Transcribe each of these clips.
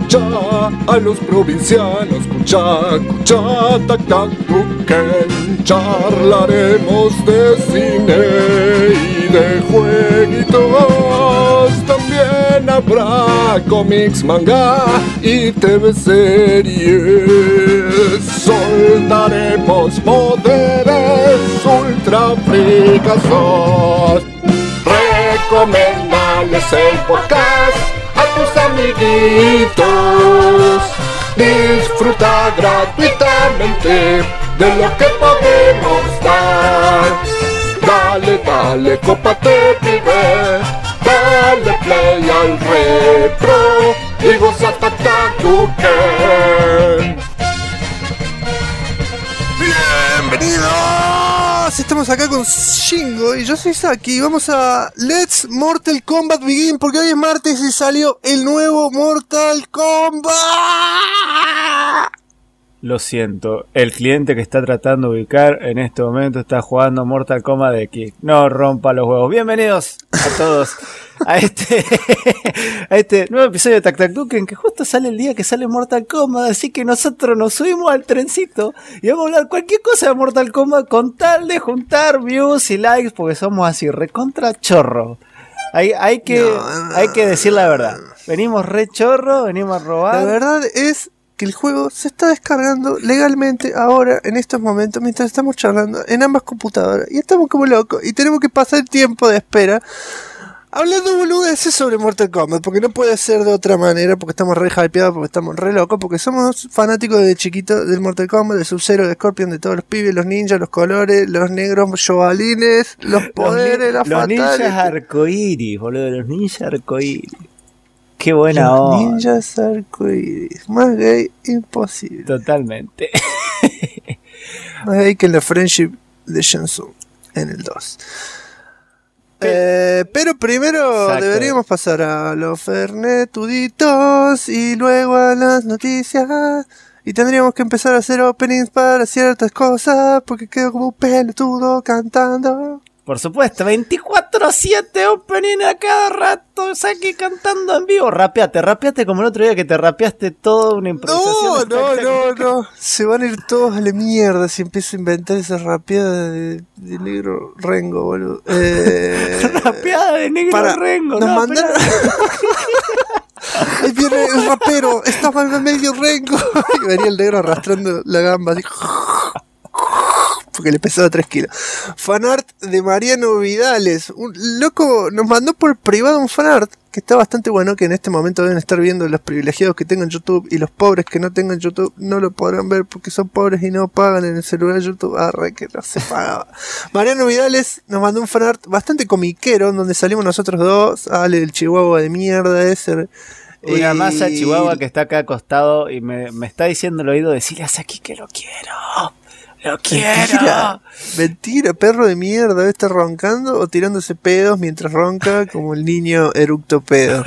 a los provincianos, escucha, tac, tac, tuquen. Charlaremos de cine y de jueguitos. También habrá cómics, manga y TV series. Soltaremos poderes ultra fricazos. Recomendales el podcast a tus amiguitos. Disfruta gratuitamente de lo que podemos dar. Dale, cópate, pibe. Dale play al retro y goza Tuken. Bienvenidos. Estamos acá con Shingo y yo soy Saki. Vamos a Let's Mortal Kombat Begin porque hoy es martes y salió el nuevo Mortal Kombat. Lo siento, el cliente que está tratando de ubicar en este momento está jugando Mortal Kombat de Kick. No rompa los huevos. Bienvenidos a todos a este nuevo episodio de Tac Tac Tuken, que justo sale el día que sale Mortal Kombat, así que nosotros nos subimos al trencito y vamos a hablar cualquier cosa de Mortal Kombat con tal de juntar views y likes, porque somos así recontra chorro. Hay que decir la verdad. Venimos re chorro, venimos a robar. La verdad es que el juego se está descargando legalmente ahora, en estos momentos, mientras estamos charlando en ambas computadoras. Y estamos como locos y tenemos que pasar el tiempo de espera hablando boludeces sobre Mortal Kombat, porque no puede ser de otra manera, porque estamos re hypeados, porque estamos re locos, porque somos fanáticos desde chiquitos del Mortal Kombat, de Sub-Zero, de Scorpion, de todos los pibes, los ninjas, los colores, los negros jovalines, los poderes, las fatales. Los ninjas arcoíris, boludo, los ninjas arcoíris. Qué buena onda. Ninjas arcoíris. Más gay imposible. Totalmente. Más gay que en la Friendship de Shenzhen en el 2. Pero primero deberíamos pasar a los fernetuditos y luego a las noticias. Y tendríamos que empezar a hacer openings para ciertas cosas, porque quedo como un pelotudo cantando. Por supuesto, 24/7 opening a cada rato, Saki cantando en vivo. Rapeate como el otro día que te rapeaste toda una improvisación. No. Se van a ir todos a la mierda si empiezo a inventar esa rapeada de negro Rengo, boludo. Rapeada de negro Rengo. Nos mandaron... Ahí viene el rapero, estaba en medio Rengo. Y venía el negro arrastrando la gamba así... porque le pesaba 3 kilos. Fanart de Mariano Vidales. Un loco nos mandó por privado un fanart que está bastante bueno, que en este momento deben estar viendo los privilegiados que tengan YouTube, y los pobres que no tengan YouTube no lo podrán ver porque son pobres y no pagan en el celular YouTube. Que no se pagaba. Mariano Vidales nos mandó un fanart bastante comiquero, donde salimos nosotros dos. Ale, el chihuahua de mierda ese. Una masa chihuahua que está acá acostado y me está diciendo al oído, decirle a Saki que lo quiero. ¡Lo quiero! Mentira, perro de mierda, debe estar roncando o tirándose pedos mientras ronca, como el niño eructo pedo.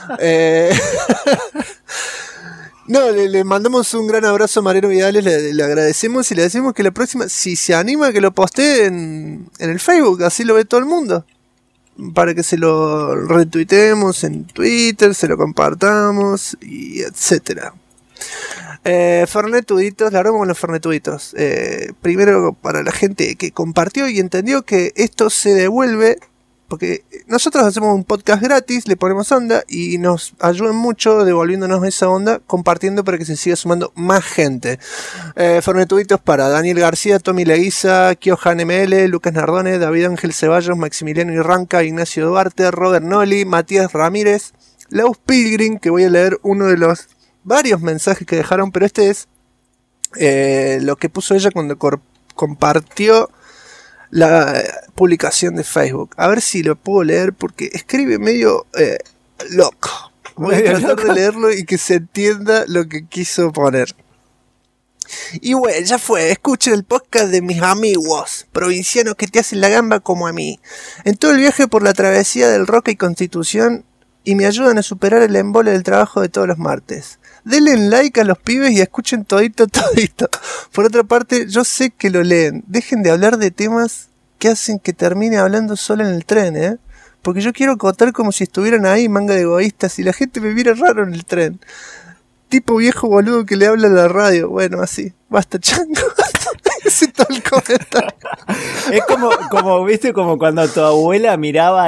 No, le mandamos un gran abrazo a Mariano Vidales, le agradecemos y le decimos que la próxima, si se anima, que lo postee en el Facebook, así lo ve todo el mundo. Para que se lo retuiteemos en Twitter, se lo compartamos, y etcétera. Fernetuditos, la broma con los fernetuditos. Primero, para la gente que compartió y entendió que esto se devuelve, porque nosotros hacemos un podcast gratis, le ponemos onda y nos ayudan mucho devolviéndonos esa onda, compartiendo para que se siga sumando más gente. Fernetuditos para Daniel García, Tommy Leguiza, Kiohan ML, Lucas Nardone, David Ángel Ceballos, Maximiliano Irranca, Ignacio Duarte, Robert Noli, Matías Ramírez, Laus Pilgrim, que voy a leer uno de los varios mensajes que dejaron, pero este es lo que puso ella cuando compartió la publicación de Facebook. A ver si lo puedo leer porque escribe medio loco. Voy a tratar de leerlo y que se entienda lo que quiso poner. Y bueno, ya fue. Escuchen el podcast de mis amigos provincianos que te hacen la gamba como a mí. En todo el viaje por la travesía del Roca y Constitución, y me ayudan a superar el embole del trabajo de todos los martes. Denle like a los pibes y escuchen todito. Por otra parte, yo sé que lo leen. Dejen de hablar de temas que hacen que termine hablando solo en el tren, porque yo quiero acotar como si estuvieran ahí, manga de egoístas, y la gente me mira raro en el tren. tipo viejo boludo que le habla a la radio. Bueno, así. Basta, chango. Ese todo el comentario. Es como, viste, como cuando tu abuela miraba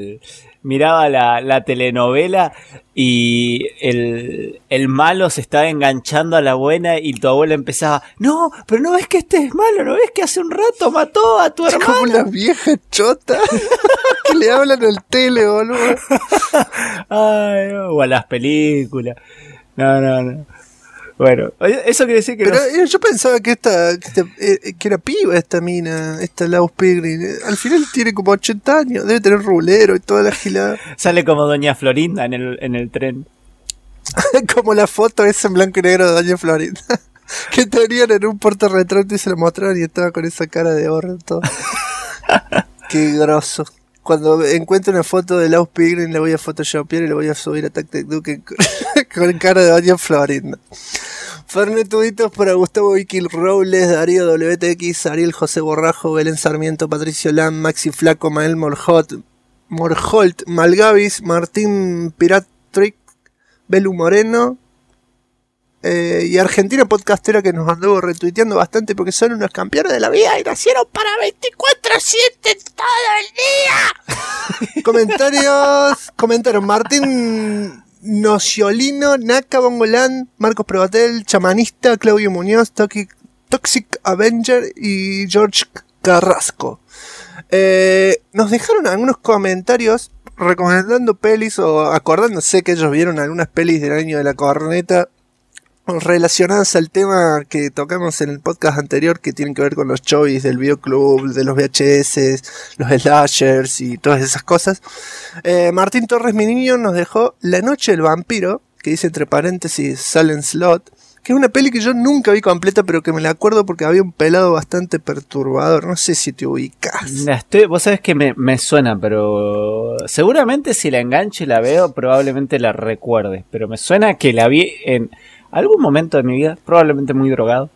la telenovela y el malo se estaba enganchando a la buena y tu abuela empezaba, no, pero no ves que este es malo, no ves que hace un rato mató a tu hermano. Como las viejas chotas que le hablan al tele, boludo. Ay, o a las películas. No. Bueno, eso quiere decir que pero yo pensaba que que era piba esta mina, esta Laus Pilgrim. Al final tiene como 80 años, debe tener rulero y toda la gilada. Sale como Doña Florinda en el tren. Como la foto esa en blanco y negro de Doña Florinda. Que tenían en un portarretrato y se la mostraron y estaba con esa cara de orto. Qué grosso. Cuando encuentre una foto de Laus Pilgrim la voy a photoshopear y la voy a subir a Tactic Duke con cara de Doña Florinda. Fernetuditos para Gustavo Vicky Robles, Darío WTX, Ariel José Borrajo, Belén Sarmiento, Patricio Lam, Maxi Flaco, Mael Morholt, Malgavis, Martín Piratrick, Belu Moreno y Argentina Podcastera, que nos anduvo retuiteando bastante porque son unos campeones de la vida y nacieron para 24/7 todo el día. Comentarios Martín Nociolino, Naka Bongolan, Marcos Probatel, Chamanista, Claudio Muñoz, Toxic Avenger y George Carrasco. Nos dejaron algunos comentarios recomendando pelis o acordándose que ellos vieron algunas pelis del año de la corneta relacionadas al tema que tocamos en el podcast anterior, que tienen que ver con los chovis del videoclub, de los VHS, los slashers y todas esas cosas. Martín Torres, mi niño, nos dejó La Noche del Vampiro, que dice entre paréntesis Silent Slot, que es una peli que yo nunca vi completa, pero que me la acuerdo porque había un pelado bastante perturbador. No sé si te ubicas. Vos sabés que me suena, pero seguramente si la engancho y la veo, probablemente la recuerdes. Pero me suena que la vi en algún momento de mi vida, probablemente muy drogado.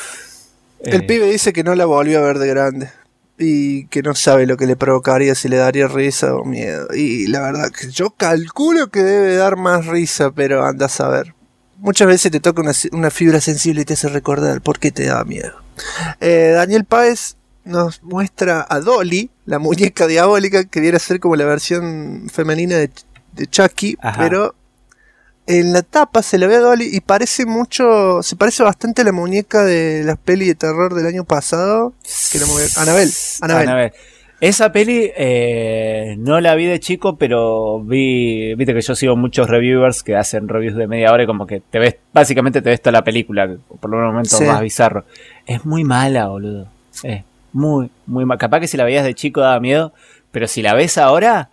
El pibe dice que no la volvió a ver de grande y que no sabe lo que le provocaría, si le daría risa o miedo. Y la verdad que yo calculo que debe dar más risa, pero anda a saber. Muchas veces te toca una fibra sensible y te hace recordar por qué te da miedo. Daniel Páez nos muestra a Dolly, la muñeca diabólica, que viene a ser como la versión femenina de Chucky. Ajá. Pero en la tapa se la ve a Dolly y se parece bastante a la muñeca de las pelis de terror del año pasado, que la Annabelle. Esa peli no la vi de chico, pero viste que yo sigo muchos reviewers que hacen reviews de media hora y como que básicamente te ves toda la película, por los momentos más bizarro. Es muy mala, boludo. Es muy mala. Capaz que si la veías de chico daba miedo, pero si la ves ahora,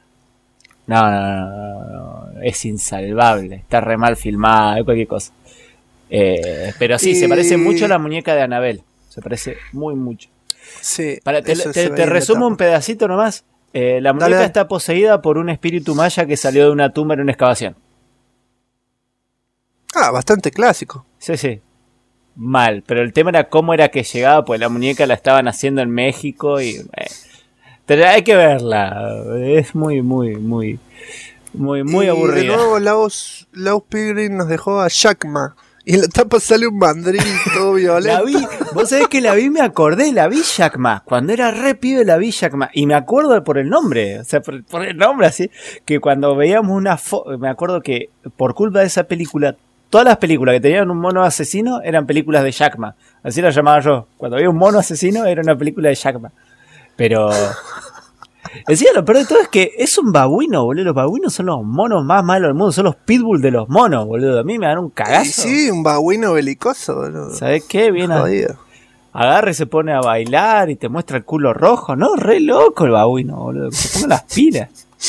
no, es insalvable. Está re mal filmada, cualquier cosa. Pero sí, se parece mucho a la muñeca de Annabelle. Se parece mucho. Sí, te resumo un pedacito nomás. La muñeca está poseída por un espíritu maya que salió de una tumba en una excavación. Bastante clásico. Sí. Mal, pero el tema era cómo era que llegaba, pues la muñeca la estaban haciendo en México y hay que verla. Es muy aburrida. De nuevo Laus Pilgrim nos dejó a Jackma. Y en la tapa sale un mandril todo violento. Vos sabés que la vi, me acordé, la vi Jackma. Cuando era re pibe la vi Jackma. Y me acuerdo por el nombre. O sea, por el nombre así. Que cuando veíamos me acuerdo que por culpa de esa película, todas las películas que tenían un mono asesino eran películas de Jackma. Así la llamaba yo. Cuando había un mono asesino era una película de Jackma. Pero decía, lo peor de todo es que es un babuino, boludo. Los babuinos son los monos más malos del mundo. Son los pitbull de los monos, boludo. A mí me dan un cagazo. Sí, un babuino belicoso, boludo. ¿Sabés qué? Viene agarra y se pone a bailar y te muestra el culo rojo. No, re loco el babuino, boludo. Se ponga las pilas.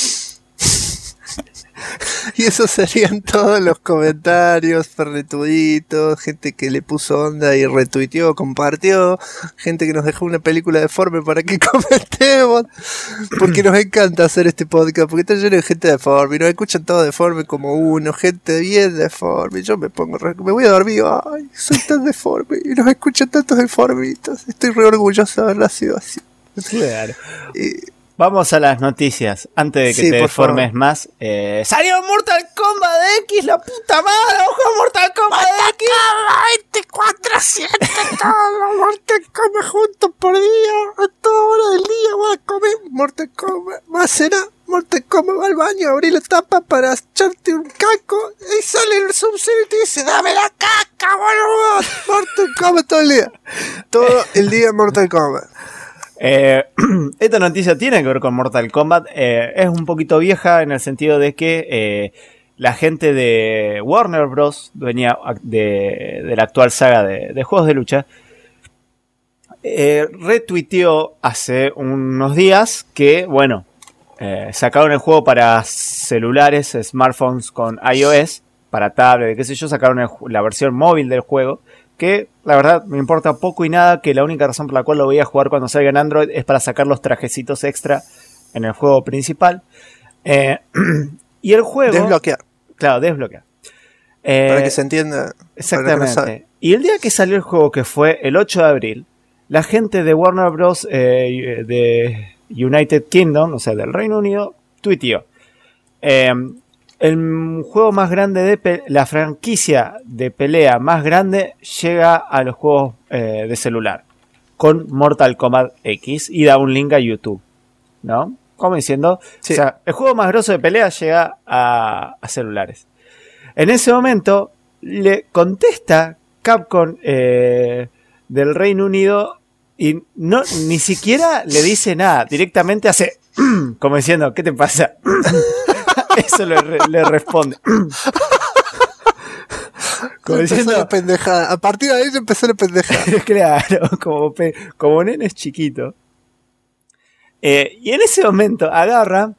Y esos serían todos los comentarios, fernetuditos, gente que le puso onda y retuiteó, compartió, gente que nos dejó una película deforme para que comentemos, porque nos encanta hacer este podcast, porque está lleno de gente deforme, y nos escuchan todos deforme como uno, gente bien deforme, yo me voy a dormir, ay, soy tan deforme, y nos escuchan tantos deformitos, estoy re orgulloso de haber nacido así. Claro. Vamos a las noticias. Antes de que Sí, te por deformes favor. más. Salió Mortal Kombat X, la puta madre. Ojo, Mortal Kombat X. 24/7, todo Mortal Kombat juntos por día, a toda hora del día voy a comer Mortal Kombat. Va a cenar Mortal Kombat, va al baño, abrí la tapa para echarte un caco y sale el Sub-Zero y te dice, dame la caca, boludo. Mortal Kombat todo el día. Todo el día Mortal Kombat. Esta noticia tiene que ver con Mortal Kombat. Es un poquito vieja en el sentido de que la gente de Warner Bros., dueña de la actual saga de juegos de lucha, retuiteó hace unos días que, bueno, sacaron el juego para celulares, smartphones con iOS, para tablet, qué sé yo, sacaron la versión móvil del juego, que la verdad me importa poco y nada, que la única razón por la cual lo voy a jugar cuando salga en Android es para sacar los trajecitos extra en el juego principal. Y el juego... Desbloquear. Claro, desbloquear. Para que se entienda. Exactamente. Y el día que salió el juego, que fue el 8 de abril, la gente de Warner Bros. De United Kingdom, o sea, del Reino Unido, tuiteó. El juego más grande la franquicia de pelea más grande llega a los juegos de celular con Mortal Kombat X y da un link a YouTube, ¿no? Como diciendo, sí. O sea, el juego más grosso de pelea llega a celulares. En ese momento le contesta Capcom del Reino Unido y no ni siquiera le dice nada, directamente hace como diciendo, ¿qué te pasa? Eso le responde. Como diciendo, la pendejada. A partir de ahí empezó la pendejada. Claro, como nenes chiquitos. Y en ese momento agarra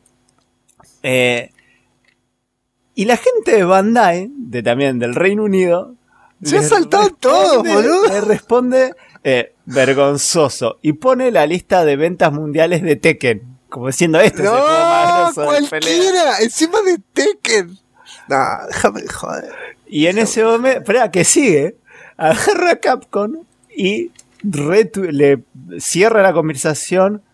y la gente de Bandai, también del Reino Unido, se ha saltado todo, boludo. Le responde vergonzoso y pone la lista de ventas mundiales de Tekken. Como diciendo, este es el juego más grosso de pelea. Cualquiera, encima de Tekken. No, déjame de joder. Y en ese momento, espera, que sigue, agarra a Capcom y le cierra la conversación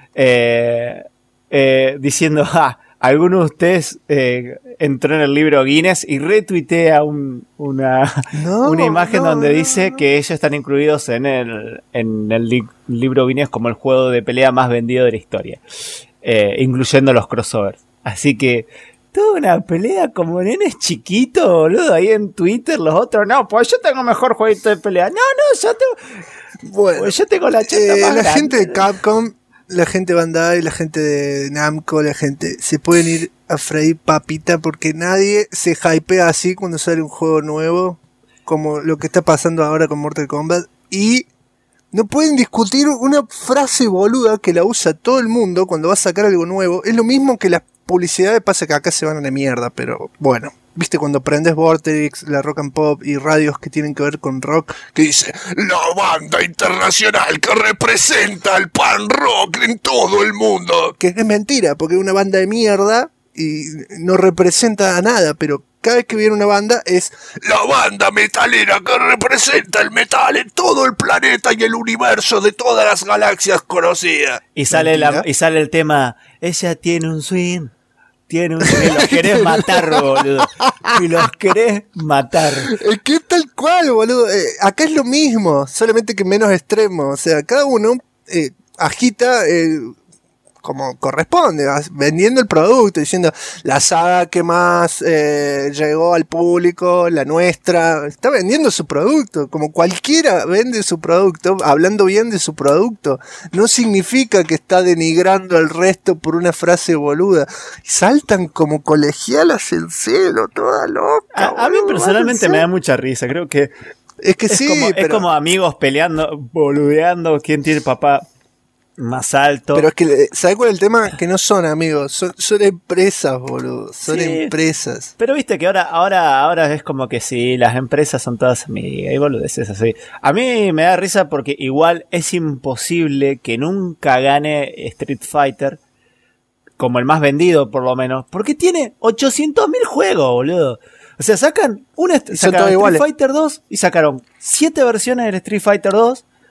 diciendo, alguno de ustedes entró en el libro Guinness y retuitea una imagen donde dice que ellos están incluidos en el libro Guinness como el juego de pelea más vendido de la historia, incluyendo los crossovers. Así que toda una pelea como nenes chiquitos, boludo, ahí en Twitter, los otros, no, pues yo tengo mejor jueguito de pelea. No, yo tengo... Bueno, pues yo tengo la chata más la grande. gente de Capcom, la gente de Bandai, la gente de Namco, la gente se pueden ir a freír papita porque nadie se hypea así cuando sale un juego nuevo como lo que está pasando ahora con Mortal Kombat, y no pueden discutir una frase boluda que la usa todo el mundo cuando va a sacar algo nuevo. Es lo mismo que las publicidades, pasa que acá se van a la mierda, pero bueno. ¿Viste cuando prendes Vortex, la Rock and Pop y radios que tienen que ver con rock? Que dice, la banda internacional que representa el pan rock en todo el mundo. Que es mentira, porque es una banda de mierda y no representa a nada, pero cada vez que viene una banda es la banda metalera que representa el metal en todo el planeta y el universo de todas las galaxias conocidas. Y sale el tema, ella tiene un swing. Y los querés matar, boludo. Y los querés matar. Es que es tal cual, boludo. Acá es lo mismo, solamente que menos extremo. O sea, cada uno agita como corresponde, vendiendo el producto, diciendo la saga que más llegó al público, la nuestra. Está vendiendo su producto, como cualquiera vende su producto, hablando bien de su producto. No significa que está denigrando al resto por una frase boluda. Saltan como colegialas en celo, toda loca. A mí personalmente me da mucha risa, creo que es que sí, es como amigos peleando, boludeando quién tiene el papá más alto. Pero es que, ¿sabes cuál es el tema? Que no son amigos, son empresas, boludo. Son empresas. Pero viste que ahora es como que sí, las empresas son todas amigas y boludeces así. A mí me da risa porque igual es imposible que nunca gane Street Fighter como el más vendido, por lo menos, porque tiene 800.000 juegos, boludo. O sea, sacaron Street Fighter 2 y sacaron 7 versiones del Street Fighter 2.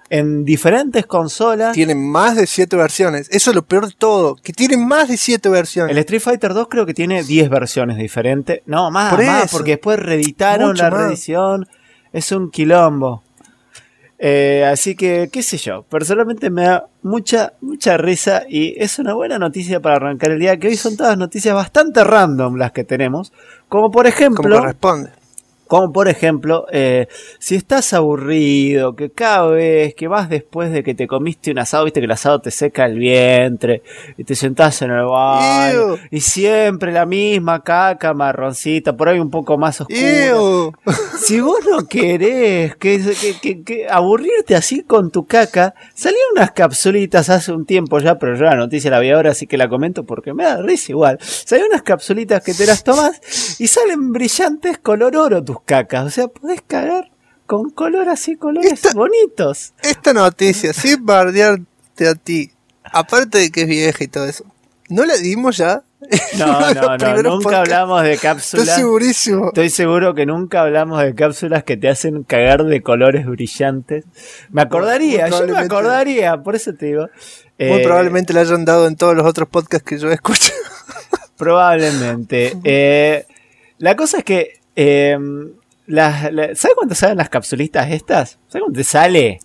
en diferentes consolas. Tienen más de 7 versiones. Eso es lo peor de todo. Que tienen más de 7 versiones. El Street Fighter 2 creo que tiene 10 versiones diferentes. No, más, Por porque después reeditaron mucho la más. reedición. Es un quilombo. Así que, qué sé yo. Personalmente me da mucha risa. Y es una buena noticia para arrancar el día. Que hoy son todas noticias bastante random las que tenemos. Como por ejemplo... Como corresponde. Como por ejemplo, si estás aburrido, que cada vez que vas después de que te comiste un asado, viste que el asado te seca el vientre, y te sentás en el baño, Ew. y siempre la misma caca marroncita, por ahí un poco más oscura. Ew. Si vos no querés que aburrirte así con tu caca, salieron unas capsulitas hace un tiempo ya, pero yo la noticia la vi ahora, así que la comento porque me da risa igual. Salieron unas capsulitas que te las tomás y salen brillantes color oro tus cacas. O sea, podés cagar con color así, colores bonitos. Esta noticia, sin bardearte a ti, aparte de que es vieja y todo eso, ¿no la dimos ya? No, nunca podcasts. hablamos de cápsulas. Estoy segurísimo. Estoy seguro que nunca hablamos de cápsulas que te hacen cagar de colores brillantes. Me acordaría, yo me acordaría, por eso te digo. Muy probablemente la hayan dado en todos los otros podcasts que yo escucho. Probablemente. La cosa es que ¿sabes cuánto salen las capsulitas estas? ¿Sabes cuánto te sale?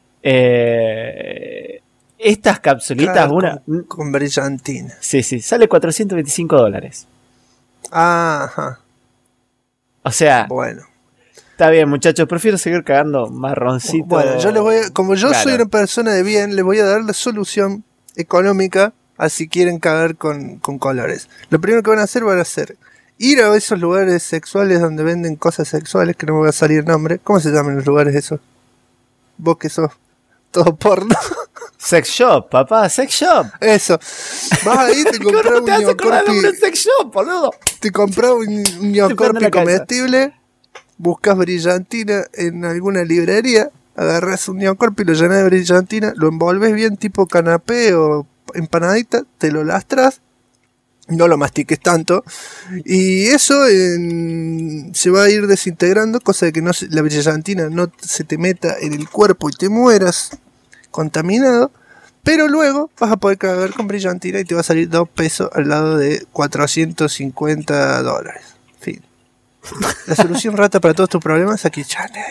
Estas capsulitas, Claro, una... con brillantina. Sí, sale $425. Ajá. O sea, Bueno. está bien, muchachos, prefiero seguir cagando marroncito. Bueno, yo les voy a, como yo Claro. soy una persona de bien, les voy a dar la solución económica a si quieren cagar con colores. Lo primero que van a hacer ir a esos lugares sexuales donde venden cosas sexuales, que no me va a salir el nombre. ¿Cómo se llaman los lugares esos? Vos que sos todo porno. Sex shop, papá, sex shop. Eso. Vas ahí, te compras ¿Cómo un te vas a acordar el nombre de ñocorpi, sex shop, boludo? te compras un Estoy ñocorpi pegando la cabeza. comestible, buscas brillantina en alguna librería, agarras un ñocorpi, lo llenas de brillantina, lo envolves bien tipo canapé o empanadita, te lo lastras, no lo mastiques tanto, y eso se va a ir desintegrando, cosa de que la brillantina no se te meta en el cuerpo y te mueras contaminado, pero luego vas a poder cagar con brillantina y te va a salir $2 al lado de $450. Fin. La solución rata para todos tus problemas aquí, Chane.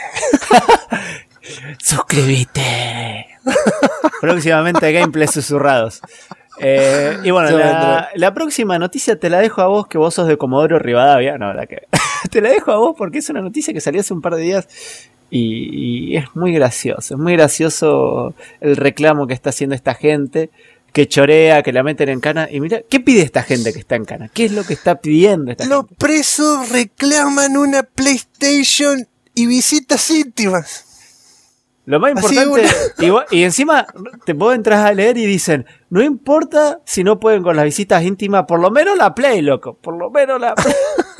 Suscríbete. Próximamente gameplays susurrados. Y bueno, la próxima noticia te la dejo a vos, que vos sos de Comodoro Rivadavia. No, te la dejo a vos porque es una noticia que salió hace un par de días y es muy gracioso. Es muy gracioso el reclamo que está haciendo esta gente, que chorea, que la meten en cana. Y mira, ¿qué pide esta gente que está en cana? ¿Qué es lo que está pidiendo esta Los gente? presos reclaman una PlayStation y visitas íntimas. Lo más Así importante, y encima vos entras a leer y dicen, no importa si no pueden con las visitas íntimas, por lo menos la Play, loco, por lo menos la Play.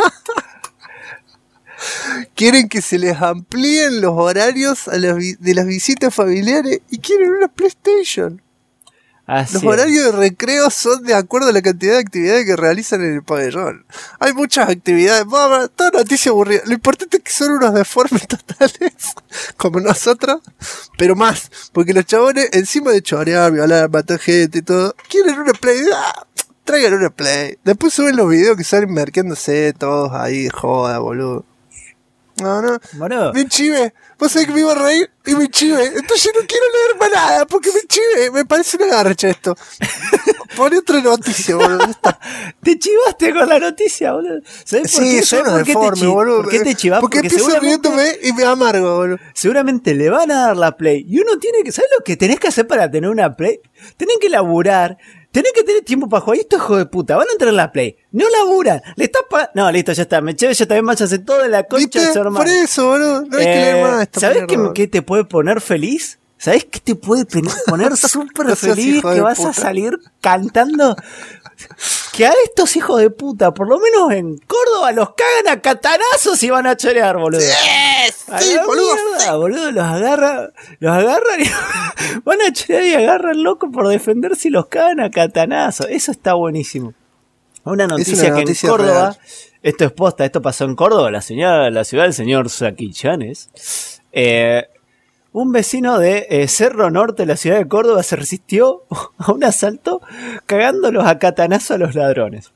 Quieren que se les amplíen los horarios de las visitas familiares y quieren una PlayStation. Así Los es. horarios de recreo son de acuerdo a la cantidad de actividades que realizan en el pabellón. Hay muchas actividades, toda noticia aburrida. Lo importante es que son unos deformes totales, como nosotros, pero más. Porque los chabones, encima de chorear, violar, matar gente y todo, quieren una Play. Traigan una Play. Después suben los videos que salen merqueándose todos ahí, joda, boludo. No. Boludo. Me chive. Vos sabés que me iba a reír y me chive. Entonces no quiero leer más nada porque me chive. Me parece una garcha esto. Pone otra noticia, boludo. Te chivaste con la noticia, boludo. ¿Sabés por Sí, qué? soy ¿Sabés uno por qué deforme, boludo. ¿Por qué te chivás? Porque empiezo seguramente, riéndome y me amargo, boludo. seguramente le van a dar la Play. Y uno tiene que... ¿Sabes lo que tenés que hacer para tener una Play? Tenés que laburar. Tenés que tener tiempo para jugar. Y estos hijos de puta van a entrar en la Play. No laburan. Le estás pagando... No, listo, ya está. Me chéve, ya también váyase todo de la concha de ¿Viste? su hermano. Por eso, boludo. No hay que leer más esta ¿Sabés mierda, qué te puede poner feliz? ¿Sabés qué te puede poner súper No seas feliz? hijo Que de vas a puta. salir cantando. Que a estos hijos de puta, por lo menos en Córdoba, los cagan a catanazos y van a chorear, boludo. A Sí, la boludo. mierda, boludo, los agarran y van a chorear y agarran loco por defenderse y los cagan a catanazos. Eso está buenísimo. Una noticia que en noticia Córdoba, real. esto es posta, esto pasó en Córdoba, la ciudad del señor Saquichanes. un vecino de Cerro Norte, la ciudad de Córdoba, se resistió a un asalto cagándolos a catanazo a los ladrones.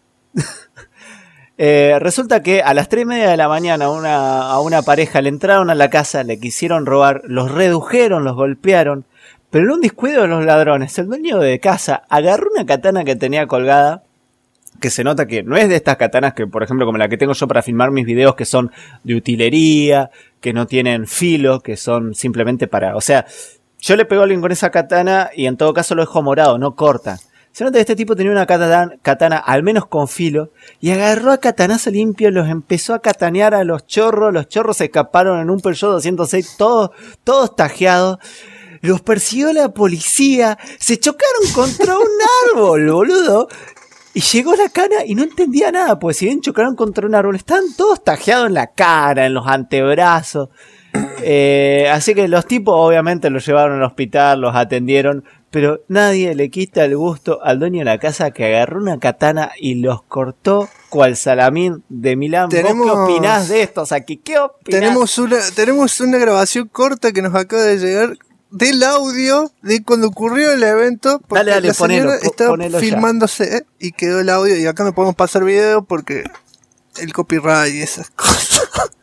Resulta que a las 3:30 de la mañana a una pareja le entraron a la casa, le quisieron robar, los redujeron, los golpearon, pero en un descuido de los ladrones, el dueño de casa agarró una katana que tenía colgada, que se nota que no es de estas katanas que, por ejemplo, como la que tengo yo para filmar mis videos, que son de utilería, que no tienen filo, que son simplemente para... O sea, yo le pego a alguien con esa katana y en todo caso lo dejo morado, no corta. Se nota que este tipo tenía una katana al menos con filo y agarró a katanazo limpio, los empezó a katanear a los chorros se escaparon en un Peugeot 206, todos tajeados. Los persiguió la policía, se chocaron contra un árbol, boludo. Y llegó la cana y no entendía nada, pues si bien chocaron contra un árbol, estaban todos tajeados en la cara, en los antebrazos. Así que los tipos obviamente los llevaron al hospital, los atendieron, pero nadie le quita el gusto al dueño de la casa que agarró una katana y los cortó cual Salamín de Milán. ¿Vos qué opinás de esto, Saki? ¿Qué opinás? Tenemos una grabación corta que nos acaba de llegar del audio de cuando ocurrió el evento, porque dale, la señora estaba filmándose ya. Y quedó el audio, y acá no podemos pasar video porque el copyright y esas cosas.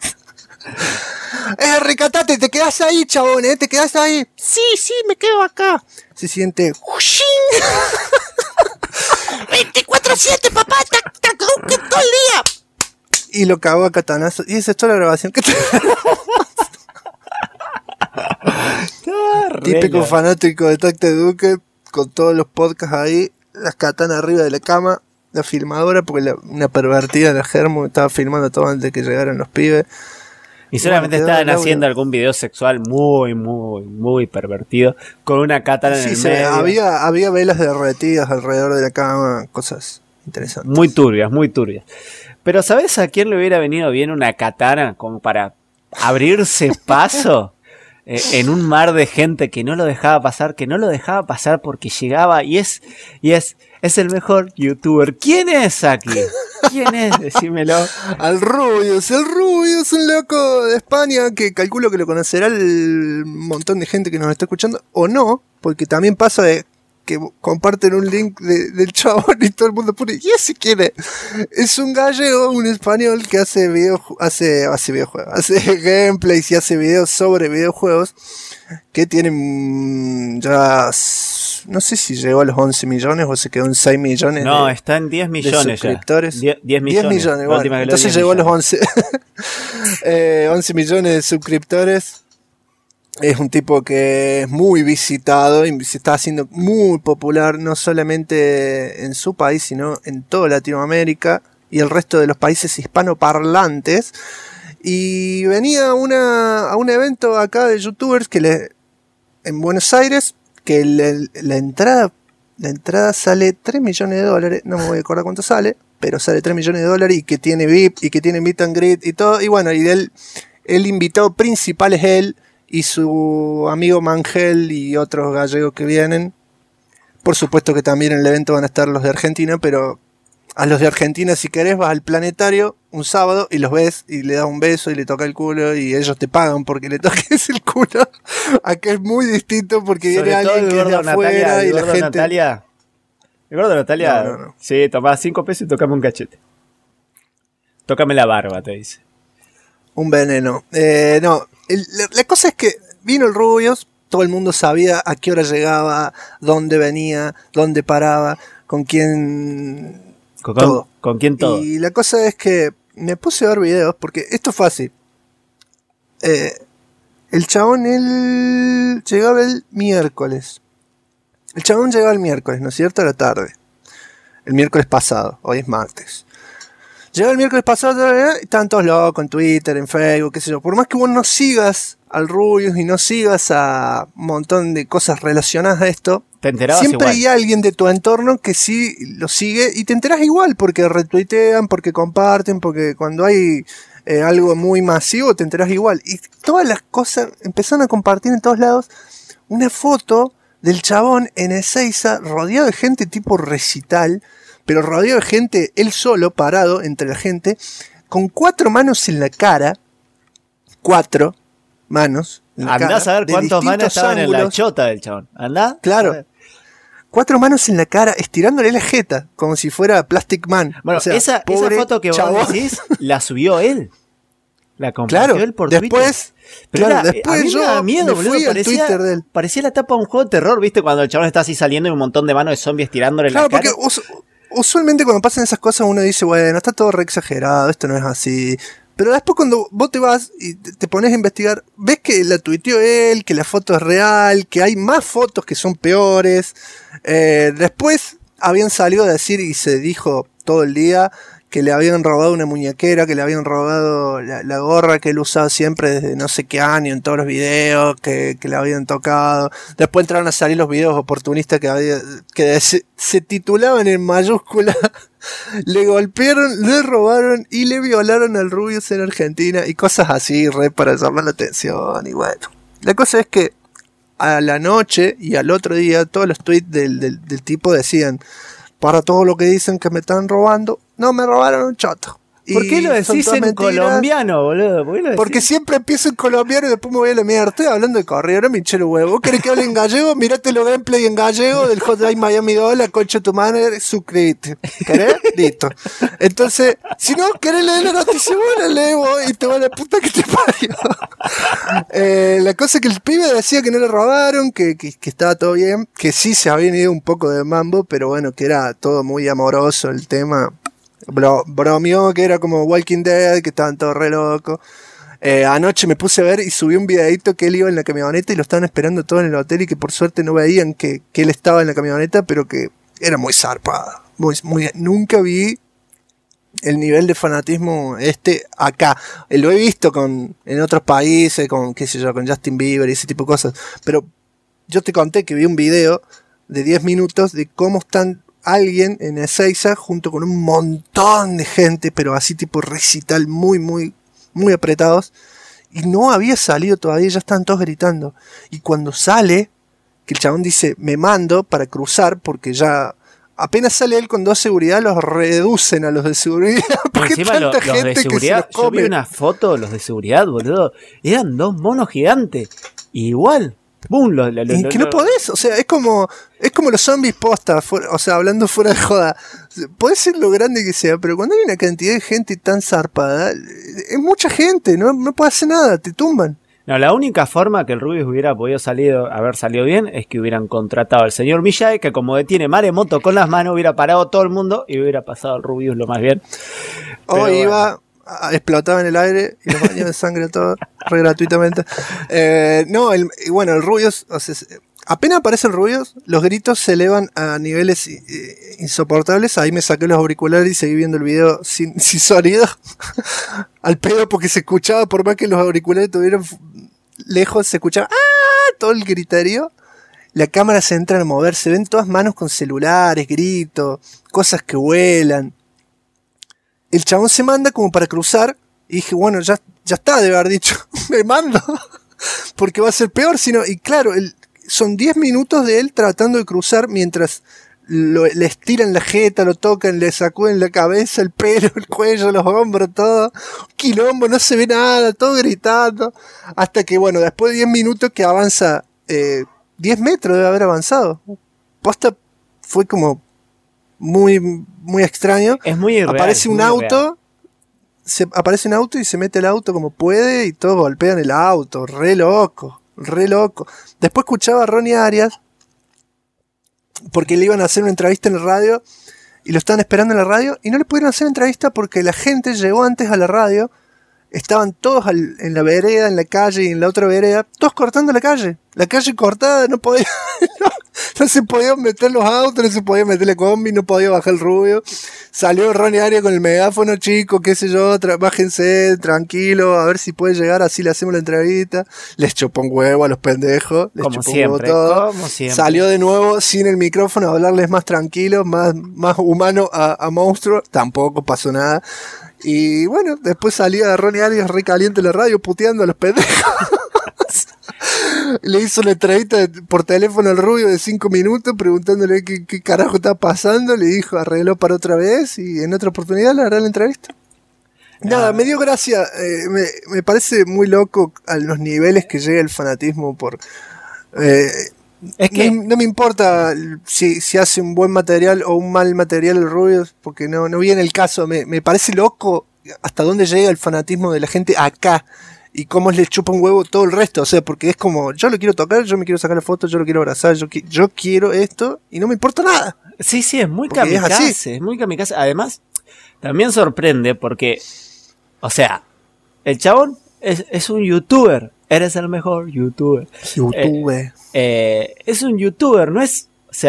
Recatate, te quedás ahí, chabón, te quedás ahí. Sí, me quedo acá. Se siente 24/7, papá, todo el día. Y lo cagó a katanazo. Y esa es toda la grabación que típico fanático de Tacte Duque, con todos los podcasts ahí, las katanas arriba de la cama, la filmadora, porque una pervertida, la Germo, estaba filmando todo antes de que llegaran los pibes. Y solamente estaban haciendo algún video sexual muy pervertido, con una katana en el medio. Había velas derretidas alrededor de la cama, cosas interesantes. Muy turbias. Pero ¿sabes a quién le hubiera venido bien una katana como para abrirse paso? En un mar de gente que no lo dejaba pasar porque llegaba y es el mejor youtuber. ¿Quién es aquí? ¿Quién es? Decímelo. El Rubius, un loco de España que calculo que lo conocerá el montón de gente que nos está escuchando, o no, porque también pasa de que comparten un link del chabón y todo el mundo pone, ¿y ese quién es? Es un gallego, un español que hace videojuegos, hace gameplays y hace videos sobre videojuegos que tienen ya, no sé si llegó a los 11 millones o se quedó en 6 millones. No, está en 10 millones de suscriptores. Ya. 10 millones. Bueno, entonces llegó a los 11. 11 millones de suscriptores. Es un tipo que es muy visitado y se está haciendo muy popular, no solamente en su país, sino en toda Latinoamérica y el resto de los países hispanoparlantes. Y venía a un evento acá de youtubers en Buenos Aires, que la entrada sale $3 millones, no me voy a acordar cuánto sale, pero sale $3 millones y que tiene VIP y que tiene meet and greet y todo. Y bueno, y el invitado principal es él y su amigo Mangel y otros gallegos que vienen. Por supuesto que también en el evento van a estar los de Argentina, pero a los de Argentina, si querés, vas al planetario un sábado y los ves y le das un beso y le toca el culo y ellos te pagan porque le toques el culo. Acá es muy distinto porque viene alguien que es de afuera y la gente... Natalia. ¿El gordo Natalia? No. Sí, tomá 5 pesos y tocame un cachete. Tócame la barba, te dice. Un veneno. No, la cosa es que vino el Rubius, todo el mundo sabía a qué hora llegaba, dónde venía, dónde paraba, con quién... ¿Con quién todo? Y la cosa es que me puse a ver videos, porque esto es fácil. El chabón, él llegaba el miércoles. El chabón llegaba el miércoles, ¿no es cierto? A la tarde. El miércoles pasado, hoy es martes. Llegaba el miércoles pasado, y estaban todos locos en Twitter, en Facebook, qué sé yo. Por más que vos no sigas al Rubius y no sigas a un montón de cosas relacionadas a esto, te enterabas siempre igual. hay alguien de tu entorno que sí lo sigue y te enterás igual porque retuitean, porque comparten, porque cuando hay algo muy masivo te enterás igual. Y todas las cosas empezaron a compartir en todos lados una foto del chabón en Ezeiza rodeado de gente tipo recital, pero rodeado de gente, él solo, parado entre la gente, con 4 manos en la cara, 4 manos Andás a ver de cuántas manos distintos estaban en la ángulos. chota del chabón. Andá. Claro. 4 manos en la cara, estirándole la jeta, como si fuera Plastic Man. Bueno, O sea, esa pobre foto que chabón. vos decís, la subió él. La compartió Claro, él por Twitter. después, Pero claro, a después mí me yo daba miedo, me fui boludo. al Twitter de él. Parecía la tapa de un juego de terror, ¿viste? Cuando el chabón está así saliendo y un montón de manos de zombies tirándole Claro, la cara. porque usualmente cuando pasan esas cosas uno dice, bueno, está todo re exagerado, esto no es así. Pero después cuando vos te vas y te pones a investigar, ves que la tuiteó él, que la foto es real, que hay más fotos que son peores. Después habían salido a decir y se dijo todo el día que le habían robado una muñequera, que le habían robado la gorra que él usaba siempre desde no sé qué año en todos los videos, que le habían tocado. Después entraron a salir los videos oportunistas que se titulaban en mayúscula. Le golpearon, le robaron y le violaron al Rubius en Argentina y cosas así, re para llamar la atención. Y bueno, la cosa es que a la noche y al otro día todos los tweets del tipo decían: para todo lo que dicen que me están robando, no me robaron un choto. ¿Por qué lo son decís todas en mentiras. colombiano, boludo? ¿Por qué lo decís? Porque siempre empiezo en colombiano y después me voy a la mierda. Estoy hablando de corrido, no me hinché los huevos. ¿Vos querés que hable en gallego? Mirate los gameplay en gallego del Hotline Miami 2, la concha de tu madre, suscríbete. ¿Querés? Listo. Entonces, si no querés leer la noticia, vos la lees vos y te va a la puta que te parió. La cosa es que el pibe decía que no le robaron, que estaba todo bien, que sí se habían ido un poco de mambo, pero bueno, que era todo muy amoroso el tema. Bromeó que era como Walking Dead, que estaban todos re locos. Anoche me puse a ver y subí un videito que él iba en la camioneta y lo estaban esperando todos en el hotel y que por suerte no veían que él estaba en la camioneta, pero que era muy zarpado. Nunca vi el nivel de fanatismo acá. Lo he visto en otros países, con qué sé yo, con Justin Bieber y ese tipo de cosas. Pero yo te conté que vi un video de 10 minutos de cómo están alguien en Ezeiza junto con un montón de gente, pero así tipo recital muy, muy, muy apretados. Y no había salido todavía, ya estaban todos gritando. Y cuando sale, que el chabón dice, me mando para cruzar, porque ya apenas sale él con 2 seguridad, los reducen a los de seguridad. Porque encima tanta los gente de que se seguridad, los come. yo vi una foto, los de seguridad, boludo, eran 2 monos gigantes. Igual, boom, Y que no podés, o sea, es como los zombies posta, o sea, hablando fuera de joda. Podés ser lo grande que sea, pero cuando hay una cantidad de gente tan zarpada, es mucha gente, no puedes hacer nada, te tumban. No, la única forma que el Rubius hubiera podido haber salido bien es que hubieran contratado al señor Miyagi, que como detiene maremoto con las manos, hubiera parado todo el mundo y hubiera pasado al Rubius lo más bien. O iba, explotaba en el aire y los baños de sangre todo, re gratuitamente. El Rubius, o sea, apenas aparece el Rubius, los gritos se elevan a niveles insoportables. Ahí me saqué los auriculares y seguí viendo el video sin sonido. Al pedo, porque se escuchaba, por más que los auriculares estuvieran lejos, se escuchaba todo el griterío. La cámara se entra a mover, se ven todas manos con celulares, gritos, cosas que vuelan. El chabón se manda como para cruzar y dije, bueno, ya está, debe haber dicho, me mando, porque va a ser peor, y claro, son 10 minutos de él tratando de cruzar mientras le estiran la jeta, lo tocan, le sacuden la cabeza, el pelo, el cuello, los hombros, todo, quilombo, no se ve nada, todo gritando, hasta que, bueno, después de 10 minutos que avanza, 10 metros debe haber avanzado. Posta fue como muy, muy extraño. Es muy irreal. Aparece un auto. Aparece un auto y se mete el auto como puede y todos golpean el auto. Re loco. Después escuchaba a Ronnie Arias porque le iban a hacer una entrevista en la radio y lo estaban esperando en la radio y no le pudieron hacer entrevista porque la gente llegó antes a la radio. Estaban todos en la vereda, en la calle y en la otra vereda, todos cortando la calle cortada, no podía, no se podían meter los autos, no se podía meter la combi, no podía bajar el Rubio. Salió Ronnie Arias con el megáfono, chico, qué sé yo, bájense, tranquilo, a ver si puede llegar, así le hacemos la entrevista. Les chupó un huevo a los pendejos, les como chupó siempre, un huevo todo. como siempre. Salió de nuevo sin el micrófono a hablarles más tranquilo, más humano a monstruo, tampoco pasó nada. Y bueno, después salía Ronnie Arias re caliente en la radio puteando a los pendejos. Le hizo una entrevista por teléfono al Rubio de 5 minutos preguntándole qué carajo está pasando. Le dijo, arregló para otra vez y en otra oportunidad le hará la entrevista. Nada, me dio gracia. Me parece muy loco a los niveles que llega el fanatismo por... Es que no me importa si hace un buen material o un mal material el Rubius, porque no viene el caso. Me parece loco hasta dónde llega el fanatismo de la gente acá y cómo le chupa un huevo todo el resto. O sea, porque es como, yo lo quiero tocar, yo me quiero sacar la foto, yo lo quiero abrazar, yo quiero esto y no me importa nada. sí, es muy Porque es así. kamikaze, es muy kamikaze. Además, también sorprende porque, o sea, el chabón es un youtuber. Eres el mejor youtuber. YouTube. Es un youtuber, no es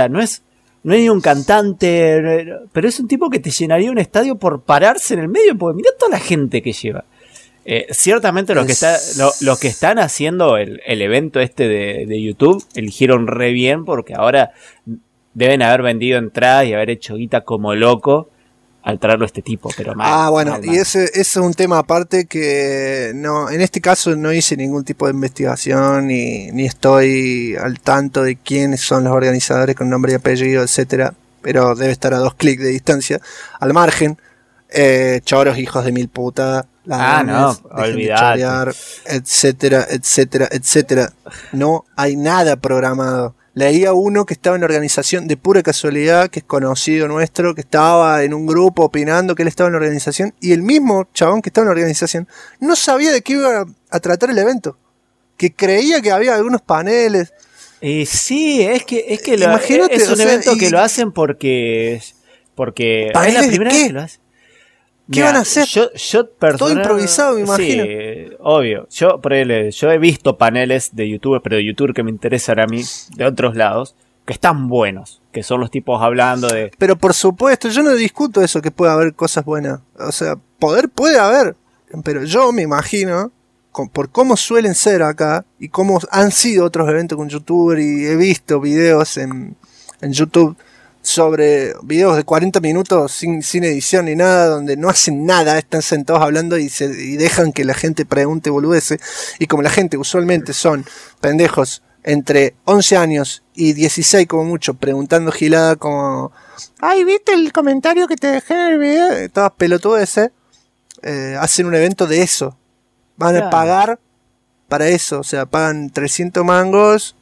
ni un cantante, pero es un tipo que te llenaría un estadio por pararse en el medio, porque mirá toda la gente que lleva. Ciertamente los que están haciendo el evento este de YouTube eligieron re bien, porque ahora deben haber vendido entradas y haber hecho guita como loco al traerlo a este tipo, pero mal. Bueno, mal. y ese es un tema aparte que no, en este caso no hice ningún tipo de investigación ni estoy al tanto de quiénes son los organizadores con nombre y apellido, etcétera, pero debe estar a 2 clics de distancia. Al margen, choros, hijos de mil puta, no, olvidate, etcétera, etcétera, etcétera. No hay nada programado. Leía uno que estaba en la organización de pura casualidad, que es conocido nuestro, que estaba en un grupo opinando que él estaba en la organización, y el mismo chabón que estaba en la organización no sabía de qué iba a tratar el evento, que creía que había algunos paneles. Sí, es que Imagínate, es un o sea, evento que lo hacen porque es la primera vez que lo hacen. ¿Qué van a hacer? Yo Todo improvisado, me imagino. Sí, obvio. Yo he visto paneles de YouTube, pero de YouTube que me interesan a mí, de otros lados, que están buenos, que son los tipos hablando de... Pero por supuesto, yo no discuto eso, que puede haber cosas buenas. O sea, poder puede haber, pero yo me imagino, por cómo suelen ser acá, y cómo han sido otros eventos con YouTuber, y he visto videos en YouTube sobre videos de 40 minutos sin edición ni nada, donde no hacen nada, están sentados hablando y dejan que la gente pregunte boludeces, y como la gente usualmente son pendejos entre 11 años y 16 como mucho, preguntando gilada como ay, ¿viste el comentario que te dejé en el video? Todas pelotudeces, hacen un evento de eso, van a pagar para eso, o sea, pagan 300 mangos.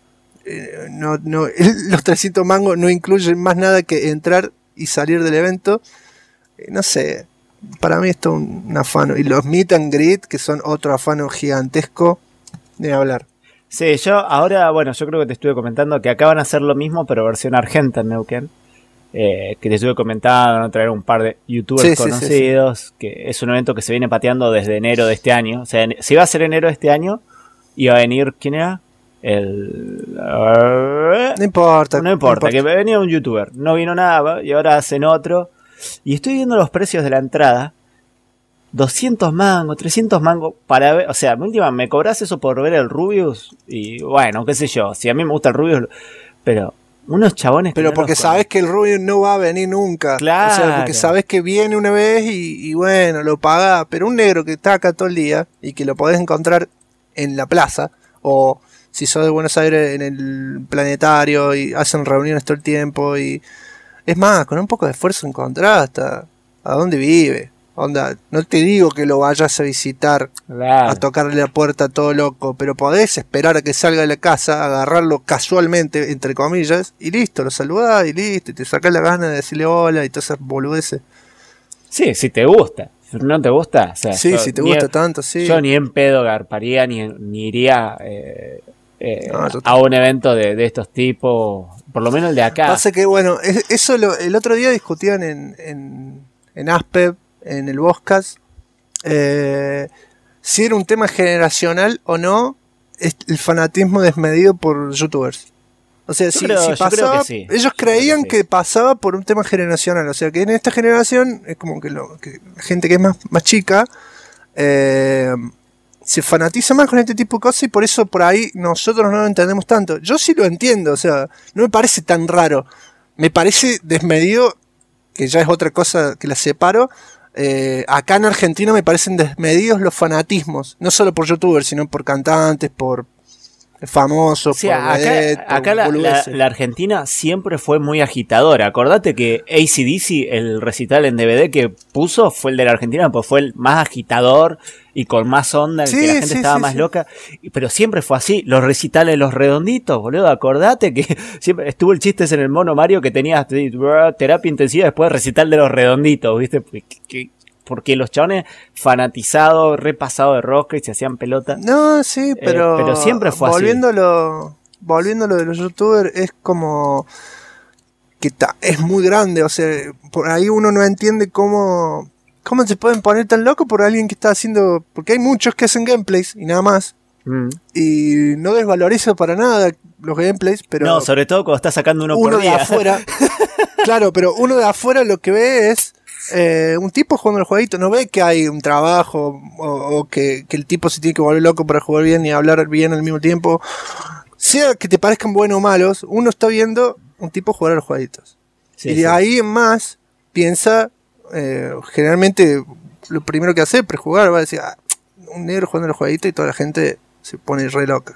Los 300 mangos no incluyen más nada que entrar y salir del evento. No sé, para mí esto es un afano. Y los meet and greet, que son otro afano gigantesco de hablar. Sí, yo creo que te estuve comentando que acá van a hacer lo mismo, pero versión argenta en Neuquén. Que te estuve comentando, van a traer un par de youtubers conocidos, que es un evento que se viene pateando desde enero de este año. O sea, si va a ser enero de este año, iba a venir, ¿quién era? No importa, que venía un youtuber, no vino nada y ahora hacen otro, y estoy viendo los precios de la entrada, 200 mangos, 300 mangos para ver, o sea, última me cobras eso por ver el Rubius, y bueno, qué sé yo, si a mí me gusta el Rubius, pero unos chabones, pero porque sabes que el Rubius no va a venir nunca, claro. O sea, porque sabes que viene una vez y bueno, lo paga, pero un negro que está acá todo el día y que lo podés encontrar en la plaza, o si sos de Buenos Aires en el planetario y hacen reuniones todo el tiempo, y es más, con un poco de esfuerzo encontrás hasta a dónde vive. Onda, no te digo que lo vayas a visitar, claro, a tocarle la puerta todo loco, pero podés esperar a que salga de la casa, agarrarlo casualmente, entre comillas, y listo, lo saludás y listo, y te sacás la gana de decirle hola y todas esas boludeces. Sí, si te gusta. ¿No te gusta? O sea, sí, si te gusta tanto, sí. Yo ni en pedo garparía, ni iría a un evento de estos tipos, por lo menos el de acá. Pasa que, bueno, eso el otro día discutían en Aspe, en el Boscas, si era un tema generacional o no, el fanatismo desmedido por youtubers. O sea, si pasaba, sí. Ellos creían que pasaba por un tema generacional. O sea, que en esta generación es como que la gente que es más chica se fanatiza más con este tipo de cosas, y por eso por ahí nosotros no lo entendemos tanto. Yo sí lo entiendo, o sea, no me parece tan raro. Me parece desmedido, que ya es otra cosa que la separo. Acá en Argentina me parecen desmedidos los fanatismos, no solo por youtubers, sino por cantantes, por famosos, O sea, por vedette, acá por la boludeces. la Argentina siempre fue muy agitadora. Acordate que AC/DC, el recital en DVD que puso, fue el de la Argentina, pues fue el más agitador y con más onda, el Sí, que la gente sí, estaba sí, más sí. loca. Pero siempre fue así. Los recitales, los redonditos, boludo. Acordate que siempre estuvo el chiste ese en el Mono Mario que tenía terapia intensiva después del recital de los redonditos, ¿viste? Porque los chabones fanatizados, repasados de rosca y se hacían pelota. No, sí, pero siempre fue así. Volviéndolo de los youtubers, es como que es muy grande, o sea, por ahí uno no entiende cómo se pueden poner tan locos por alguien que está haciendo, porque hay muchos que hacen gameplays y nada más, y no desvalorizo para nada los gameplays, pero No, sobre todo cuando estás sacando uno por de día. afuera, claro, pero uno de afuera lo que ve es un tipo jugando el jueguito, no ve que hay un trabajo o que el tipo se tiene que volver loco para jugar bien y hablar bien al mismo tiempo. Sea que te parezcan buenos o malos, uno está viendo un tipo jugar a los jueguitos. Sí, y de ahí en más piensa, generalmente lo primero que hace es prejugar, va a decir, un negro jugando a los jueguitos y toda la gente se pone re loca.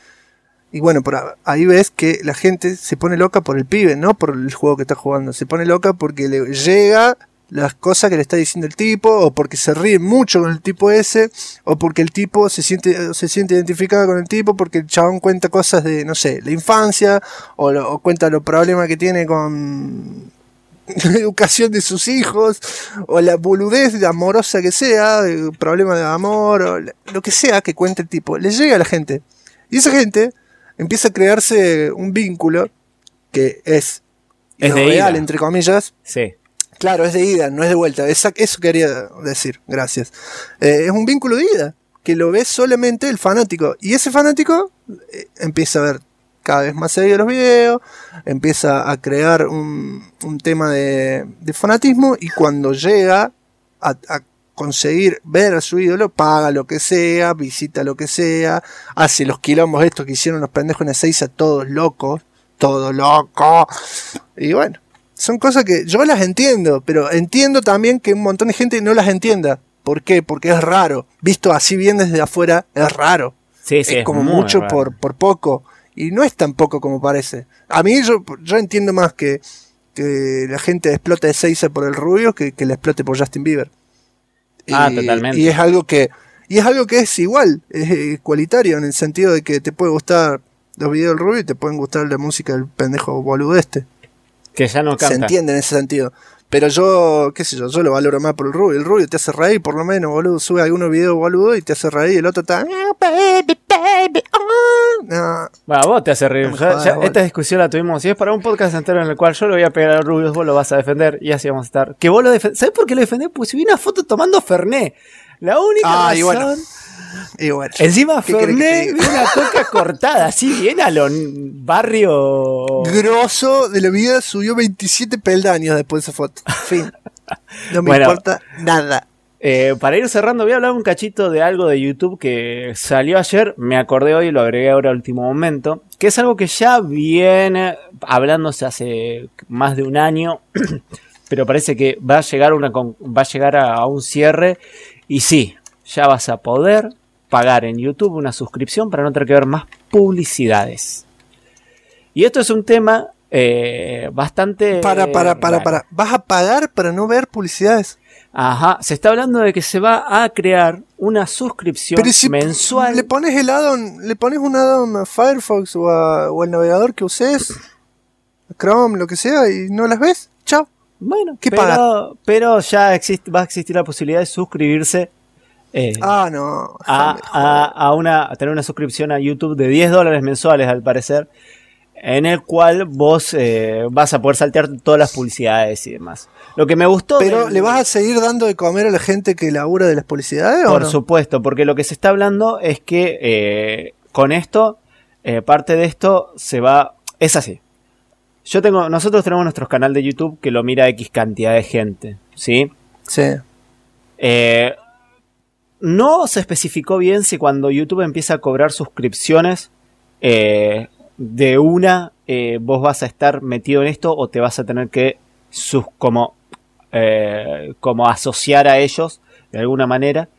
Y bueno, por ahí ves que la gente se pone loca por el pibe, no por el juego que está jugando. Se pone loca porque le llega las cosas que le está diciendo el tipo, o porque se ríe mucho con el tipo ese, o porque el tipo se siente identificado con el tipo, porque el chabón cuenta cosas de, no sé, la infancia, o cuenta los problemas que tiene con la educación de sus hijos, o la boludez amorosa que sea, el problema de amor, o lo que sea que cuente el tipo, le llega a la gente. Y esa gente empieza a crearse un vínculo que es de real, ida. entre comillas. Sí. Claro, es de ida, no es de vuelta. Eso quería decir, gracias. Es un vínculo de ida, que lo ve solamente el fanático. Y ese fanático empieza a ver cada vez más seguido los videos, empieza a crear un tema de fanatismo, y cuando llega a conseguir ver a su ídolo, paga lo que sea, visita lo que sea, hace los quilombos estos que hicieron los pendejos en Ezeiza, todos locos, todo loco. Y bueno, son cosas que yo las entiendo, pero entiendo también que un montón de gente no las entienda. ¿Por qué? Porque es raro. Visto así bien desde afuera, es raro. Sí, sí, es como muy mucho raro. por poco. Y no es tan poco como parece. A mí yo entiendo más que la gente explote de Ezeiza por el rubio que la explote por Justin Bieber. Totalmente. Y es algo que es igual, es igualitario en el sentido de que te puede gustar los videos del rubio y te pueden gustar la música del pendejo boludo este. Que ya no Se canta. entiende en ese sentido. Pero yo, qué sé yo lo valoro más por el rubio. El rubio te hace reír, por lo menos, boludo. Sube algunos videos, boludo, y te hace reír. Y el otro está... baby, baby, no. Bueno, vos te haces reír. No me jodas, boludo. Esta discusión la tuvimos. Y es para un podcast entero en el cual yo lo voy a pegar a Rubius, vos lo vas a defender. Y así vamos a estar. Que vos lo defendés. ¿Sabés por qué lo defendés? Porque subí una foto tomando Fernet. La única razón. Y bueno. Y bueno. Encima ¿Qué querés que te Fernet diga? de una coca cortada, así bien a lo barrio. Grosso de la vida subió 27 peldaños después de esa foto. Fin. No me Bueno. importa nada. Para ir cerrando, voy a hablar un cachito de algo de YouTube que salió ayer, me acordé hoy y lo agregué ahora al último momento, que es algo que ya viene hablándose hace más de un año, pero parece que va a llegar a un cierre, y sí, ya vas a poder pagar en YouTube una suscripción para no tener que ver más publicidades. Y esto es un tema bastante... Para. raro. ¿Vas a pagar para no ver publicidades? Ajá, se está hablando de que se va a crear una suscripción Pero si mensual. le pones un add-on a Firefox o al navegador que uses, Chrome, lo que sea, y no las ves, chao. Bueno, ¿Qué pero ya va a existir la posibilidad de suscribirse No. a tener una suscripción a YouTube de $10 mensuales, al parecer, en el cual vos vas a poder saltear todas las publicidades y demás. Lo que me gustó... Pero ¿le vas a seguir dando de comer a la gente que labura de las publicidades o Por no? supuesto, porque lo que se está hablando es que con esto, parte de esto se va... Es así. Nosotros tenemos nuestro canal de YouTube que lo mira X cantidad de gente, ¿sí? Sí. No se especificó bien si cuando YouTube empieza a cobrar suscripciones de una, vos vas a estar metido en esto o te vas a tener que como asociar a ellos de alguna manera.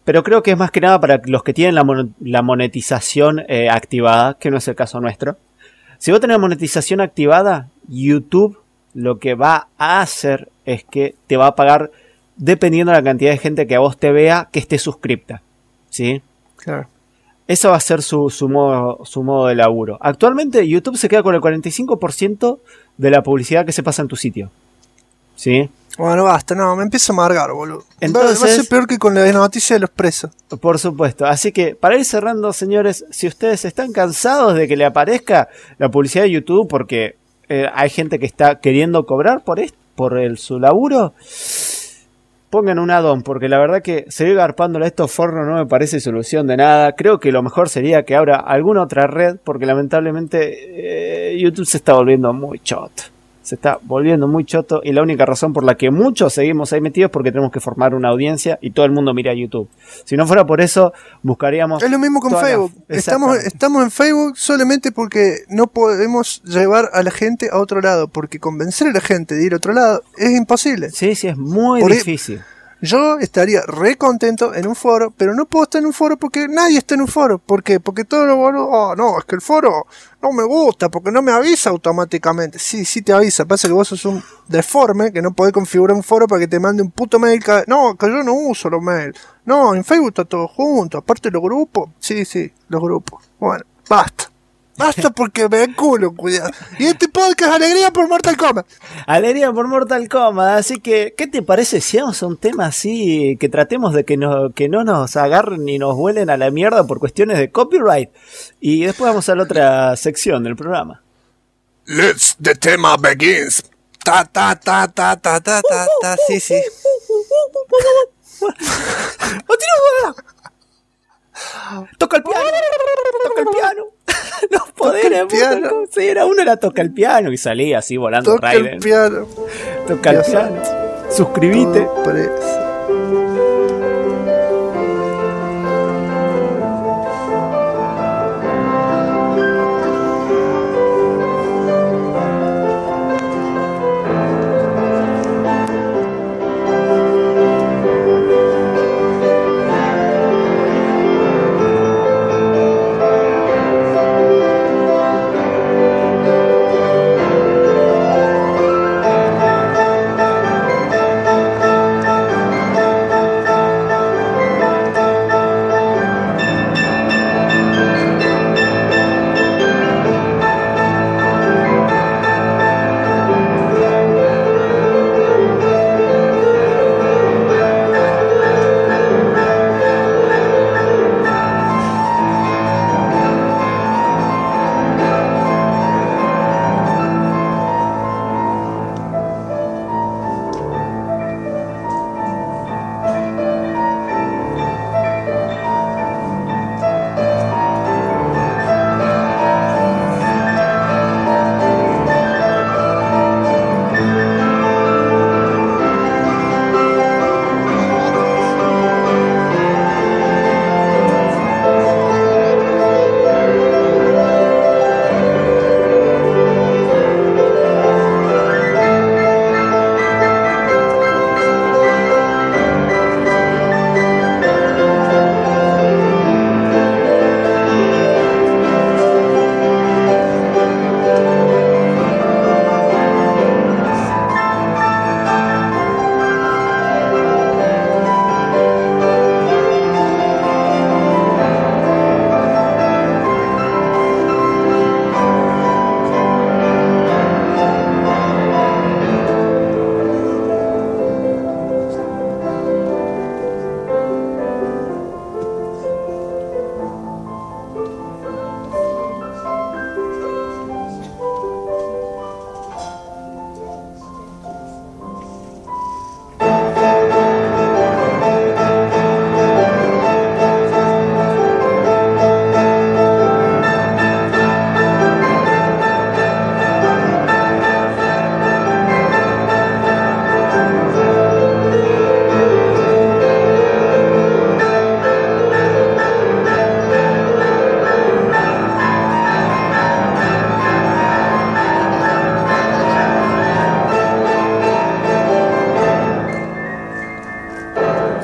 pero creo que es más que nada para los que tienen la monetización activada, que no es el caso nuestro. Si vos tenés monetización activada, YouTube lo que va a hacer es que te va a pagar dependiendo de la cantidad de gente que a vos te vea que esté suscripta, ¿sí? Claro. Eso va a ser su modo de laburo. Actualmente YouTube se queda con el 45% de la publicidad que se pasa en tu sitio, ¿sí? Bueno, basta, no, me empiezo a amargar, boludo. Entonces, va a ser peor que con la noticia de los presos. Por supuesto. Así que, para ir cerrando, señores, si ustedes están cansados de que le aparezca la publicidad de YouTube porque hay gente que está queriendo cobrar por su laburo, pongan un add-on, porque la verdad que seguir garpándole a estos forros no me parece solución de nada. Creo que lo mejor sería que abra alguna otra red, porque lamentablemente YouTube se está volviendo muy choto. Se está volviendo muy choto y la única razón por la que muchos seguimos ahí metidos es porque tenemos que formar una audiencia y todo el mundo mira YouTube. Si no fuera por eso, buscaríamos... Es lo mismo con Facebook. Estamos en Facebook solamente porque no podemos llevar a la gente a otro lado, porque convencer a la gente de ir a otro lado es imposible. Sí, es muy difícil. Yo estaría re contento en un foro, pero no puedo estar en un foro porque nadie está en un foro. ¿Por qué? Porque todos los boludos, no, es que el foro no me gusta porque no me avisa automáticamente. Sí te avisa, pasa que vos sos un deforme que no podés configurar un foro para que te mande un puto mail. No, que yo no uso los mails. No, en Facebook está todo junto, aparte los grupos. Sí, los grupos. Bueno, basta. Basta porque me enculo, cuidado. Y este podcast Alegría por Mortal Kombat. Alegría por Mortal Kombat. Así que, ¿qué te parece si vamos a un tema así? Que tratemos de que no nos agarren ni nos vuelen a la mierda por cuestiones de copyright. Y después vamos a la otra sección del programa. Let's the tema begins. Ta. Sí. Toca el piano. Los poderes, sí, uno era toca el piano y salía así volando Raiden. Toca el piano. Suscribite.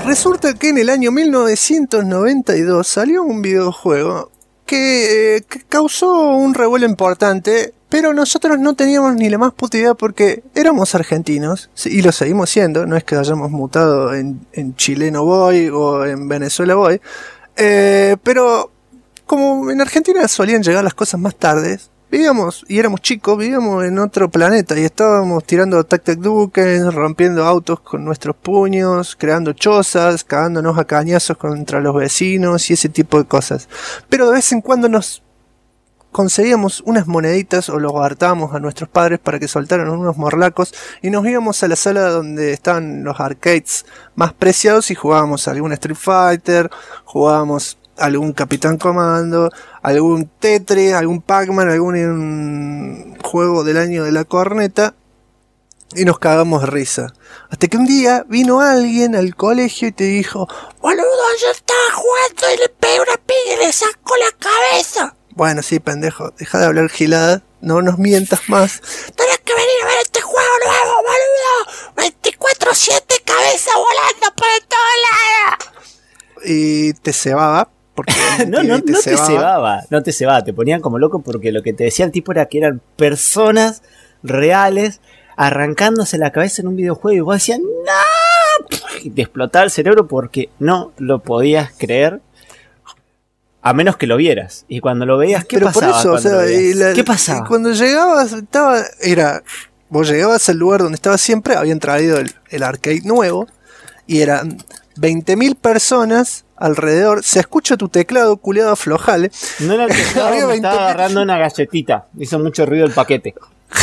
resulta que en el año 1992 salió un videojuego que causó un revuelo importante, pero nosotros no teníamos ni la más puta idea porque éramos argentinos, y lo seguimos siendo, no es que hayamos mutado en chileno boy o en Venezuela boy, pero como en Argentina solían llegar las cosas más tardes, vivíamos, y éramos chicos, vivíamos en otro planeta y estábamos tirando tac-tac-duques, rompiendo autos con nuestros puños, creando chozas, cagándonos a cañazos contra los vecinos y ese tipo de cosas. Pero de vez en cuando nos conseguíamos unas moneditas o los hartábamos a nuestros padres para que soltaran unos morlacos y nos íbamos a la sala donde estaban los arcades más preciados y jugábamos algún Street Fighter, jugábamos algún Capitán Comando, algún Tetris, algún Pac-Man, algún juego del año de la corneta, y nos cagamos de risa. Hasta que un día vino alguien al colegio y te dijo: boludo, yo estaba jugando y le pegué una piña y le sacó la cabeza. Bueno, sí, pendejo, deja de hablar gilada, no nos mientas más. Tenés que venir a ver este juego nuevo, boludo. 24/7, cabeza volando por todos lados. Y te cebaba. No te cebaba, te ponían como loco porque lo que te decía el tipo era que eran personas reales arrancándose la cabeza en un videojuego y vos decías ¡no! Y te explotaba el cerebro porque no lo podías creer a menos que lo vieras. Y cuando lo veías, ¿qué pasaba? Por eso, o sea, ¿qué pasaba? Y cuando llegabas, vos llegabas al lugar donde estabas siempre, habían traído el arcade nuevo y eran 20.000 personas alrededor. Se escucha tu teclado, culiado, aflojale. No era el teclado, me estaba agarrando una galletita. Hizo mucho ruido el paquete.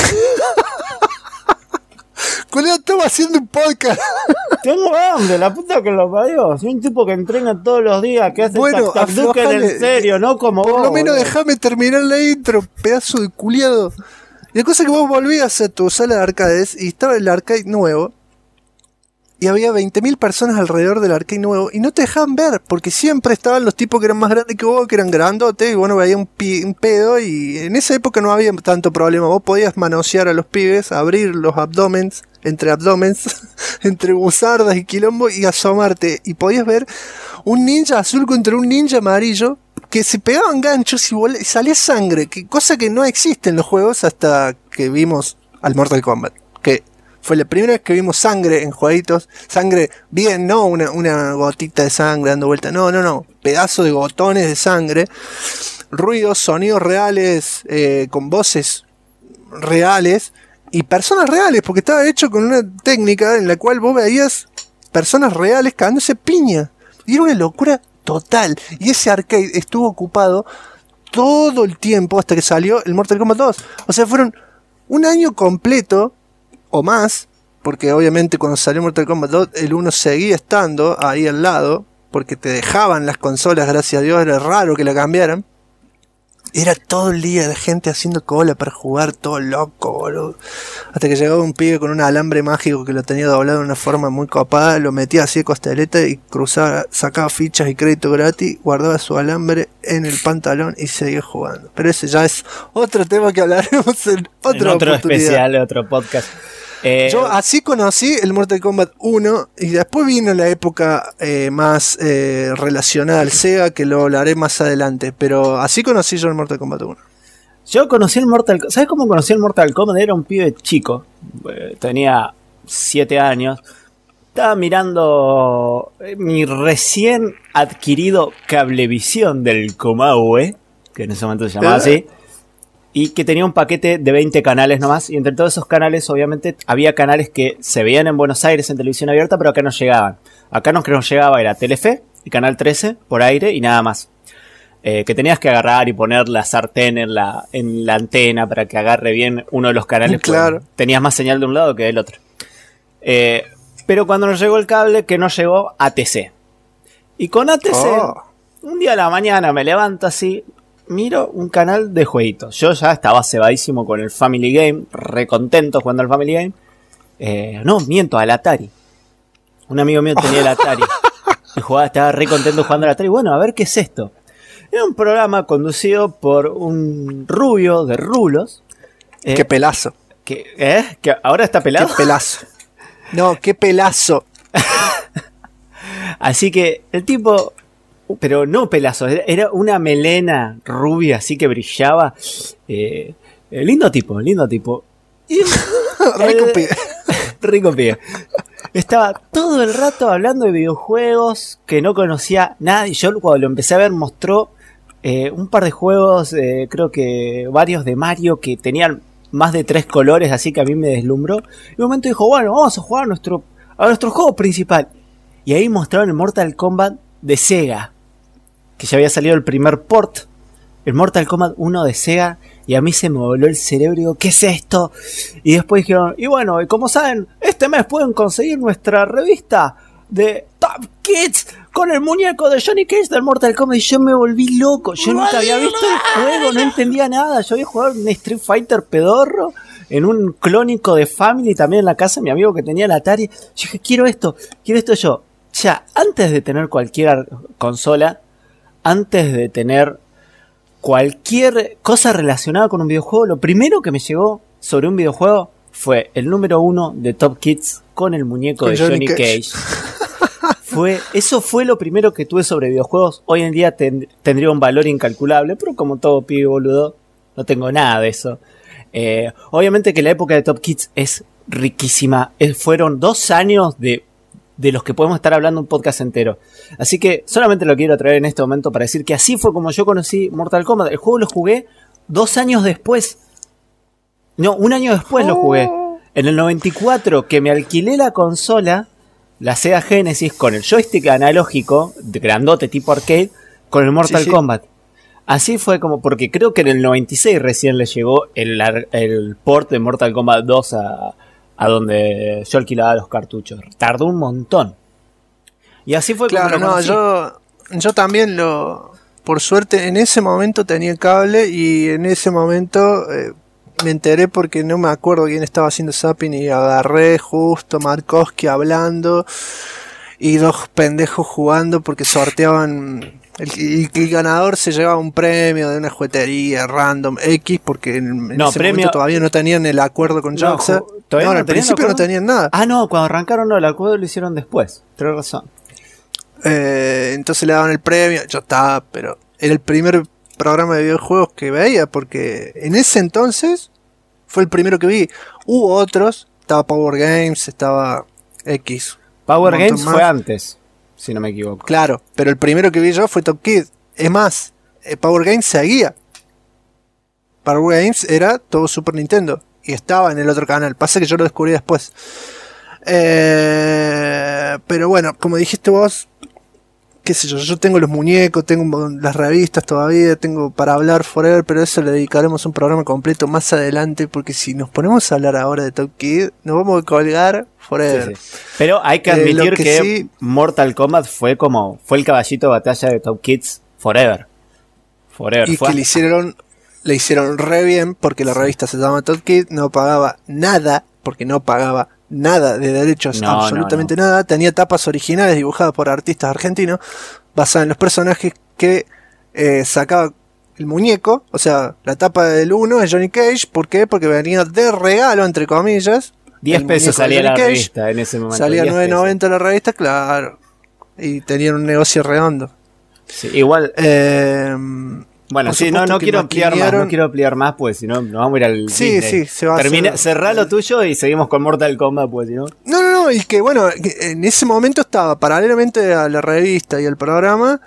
Culiado, estamos haciendo un podcast. Tengo hambre, la puta que lo parió. Soy un tipo que entrena todos los días, que hace tac-tac-duques en serio, no como vos. Por lo menos déjame terminar la intro, pedazo de culiado. Y la cosa es que vos volvías a tu sala de arcades y estaba el arcade nuevo. Y había 20.000 personas alrededor del arcade nuevo y no te dejaban ver, porque siempre estaban los tipos que eran más grandes que vos, que eran grandotes, y bueno, veía un pedo, y en esa época no había tanto problema. Vos podías manosear a los pibes, abrir los abdomens, entre buzardas y quilombo, y asomarte, y podías ver un ninja azul contra un ninja amarillo, que se pegaban ganchos y salía sangre, cosa que no existe en los juegos hasta que vimos al Mortal Kombat, que fue la primera vez que vimos sangre en jueguitos. Sangre bien, no una gotita de sangre dando vuelta. No. Pedazos de gotones de sangre. Ruidos, sonidos reales, con voces reales. Y personas reales, porque estaba hecho con una técnica en la cual vos veías personas reales cagándose piña. Y era una locura total. Y ese arcade estuvo ocupado todo el tiempo hasta que salió el Mortal Kombat 2. O sea, fueron un año completo o más, porque obviamente cuando salió Mortal Kombat 2 el 1 seguía estando ahí al lado, porque te dejaban las consolas, gracias a Dios, era raro que la cambiaran. Era todo el día la gente haciendo cola para jugar, todo loco, boludo. Hasta que llegaba un pibe con un alambre mágico que lo tenía doblado de una forma muy copada, lo metía así de costeleta y cruzaba, sacaba fichas y crédito gratis, guardaba su alambre en el pantalón y seguía jugando. Pero ese ya es otro tema que hablaremos en otro especial, otro podcast. Yo así conocí el Mortal Kombat 1 y después vino la época más relacionada al Sega, que lo hablaré más adelante, pero así conocí yo el Mortal Kombat 1. Yo conocí el Mortal Kombat. ¿Sabes cómo conocí el Mortal Kombat? Era un pibe chico, tenía 7 años, estaba mirando mi recién adquirido cablevisión del Komaue, que en ese momento se llamaba así, y que tenía un paquete de 20 canales nomás, y entre todos esos canales obviamente había canales que se veían en Buenos Aires en televisión abierta, pero acá no llegaban. Acá no llegaba, era Telefe y Canal 13 por aire y nada más. Que tenías que agarrar y poner la sartén en la antena para que agarre bien uno de los canales. Claro. Tenías más señal de un lado que del otro. Pero cuando nos llegó el cable, que no llegó ATC. Y con ATC, un día a la mañana me levanto así, miro un canal de jueguitos. Yo ya estaba cebadísimo con el Family Game, recontento jugando al Family Game. No, miento, al Atari. Un amigo mío tenía el Atari. Y estaba recontento jugando al Atari. Bueno, a ver qué es esto. Era un programa conducido por un rubio de rulos. ¡Qué pelazo! ¿Que ahora está pelado? ¡Qué pelazo! No, qué pelazo. Así que el tipo, pero no pelazo, era una melena rubia así que brillaba. Lindo tipo. Y Rico pibe. Rico pibe. Estaba todo el rato hablando de videojuegos que no conocía nada. Y yo cuando lo empecé a ver mostró un par de juegos, creo que varios de Mario que tenían más de 3 colores, así que a mí me deslumbró. Y un momento dijo, bueno, vamos a jugar a nuestro juego principal. Y ahí mostraron el Mortal Kombat de Sega, que ya había salido el primer port, el Mortal Kombat 1 de Sega. Y a mí se me voló el cerebro y digo, ¿qué es esto? Y después dijeron, y bueno, como saben, este mes pueden conseguir nuestra revista de Top Kids con el muñeco de Johnny Cage del Mortal Kombat. Y yo me volví loco. Yo nunca había visto el juego, no entendía nada. Yo había jugado en Street Fighter pedorro, en un clónico de Family también en la casa de mi amigo que tenía el Atari. Yo dije, quiero esto yo. Ya, antes de tener cualquier consola, antes de tener cualquier cosa relacionada con un videojuego, lo primero que me llegó sobre un videojuego fue el número 1 de Top Kids con el muñeco con de Johnny Cage. Eso fue lo primero que tuve sobre videojuegos. Hoy en día tendría un valor incalculable, pero como todo pibe boludo, no tengo nada de eso. Obviamente que la época de Top Kids es riquísima. Fueron 2 años de los que podemos estar hablando un podcast entero. Así que solamente lo quiero traer en este momento para decir que así fue como yo conocí Mortal Kombat. El juego lo jugué 2 años después. No, 1 año después lo jugué. En el 94, que me alquilé la consola, la Sega Genesis, con el joystick analógico, de grandote tipo arcade, con el Mortal Kombat. Así fue como, porque creo que en el 96 recién le llegó el port de Mortal Kombat 2 a donde yo alquilaba los cartuchos. Tardó un montón. Y así fue como claro, no, yo también por suerte en ese momento tenía el cable y en ese momento me enteré porque no me acuerdo quién estaba haciendo zapping y agarré justo Markowski hablando y 2 pendejos jugando porque sorteaban el ganador se llevaba un premio de una juguetería random X porque en ese momento todavía no tenían el acuerdo con Joxa. No, al principio no tenían nada. Ah, no, cuando arrancaron no, el acuerdo lo hicieron después. Tienes razón. Entonces le daban el premio. Yo estaba, pero era el primer programa de videojuegos que veía porque en ese entonces fue el primero que vi. Hubo otros, estaba Power Games, estaba X. Power Games fue antes, si no me equivoco. Claro, pero el primero que vi yo fue Top Kid. Es más, Power Games seguía. Power Games era todo Super Nintendo y estaba en el otro canal. Pasa que yo lo descubrí después. Pero bueno, como dijiste vos, qué sé yo tengo los muñecos, tengo las revistas todavía, tengo para hablar forever, pero eso le dedicaremos un programa completo más adelante, porque si nos ponemos a hablar ahora de Top Kid, nos vamos a colgar forever. Sí. Pero hay que admitir que sí, Mortal Kombat fue el caballito de batalla de Top Kids forever. Y que le hicieron re bien, porque la revista se llama Top Kid, no pagaba nada, porque no pagaba nada de derechos, absolutamente nada. Tenía tapas originales dibujadas por artistas argentinos, basadas en los personajes que sacaba el muñeco. O sea, la tapa del 1 es Johnny Cage. ¿Por qué? Porque venía de regalo, entre comillas. 10 pesos salía la revista en ese momento. Salía 9.90 la revista, claro. Y tenían un negocio redondo. Sí, igual. Bueno, sí, no quiero ampliar más, pues si no, nos vamos a ir al sí, Disney. Sí, se va cerrá lo tuyo y seguimos con Mortal Kombat, pues si no. No, y que bueno, en ese momento estaba, paralelamente a la revista y al programa,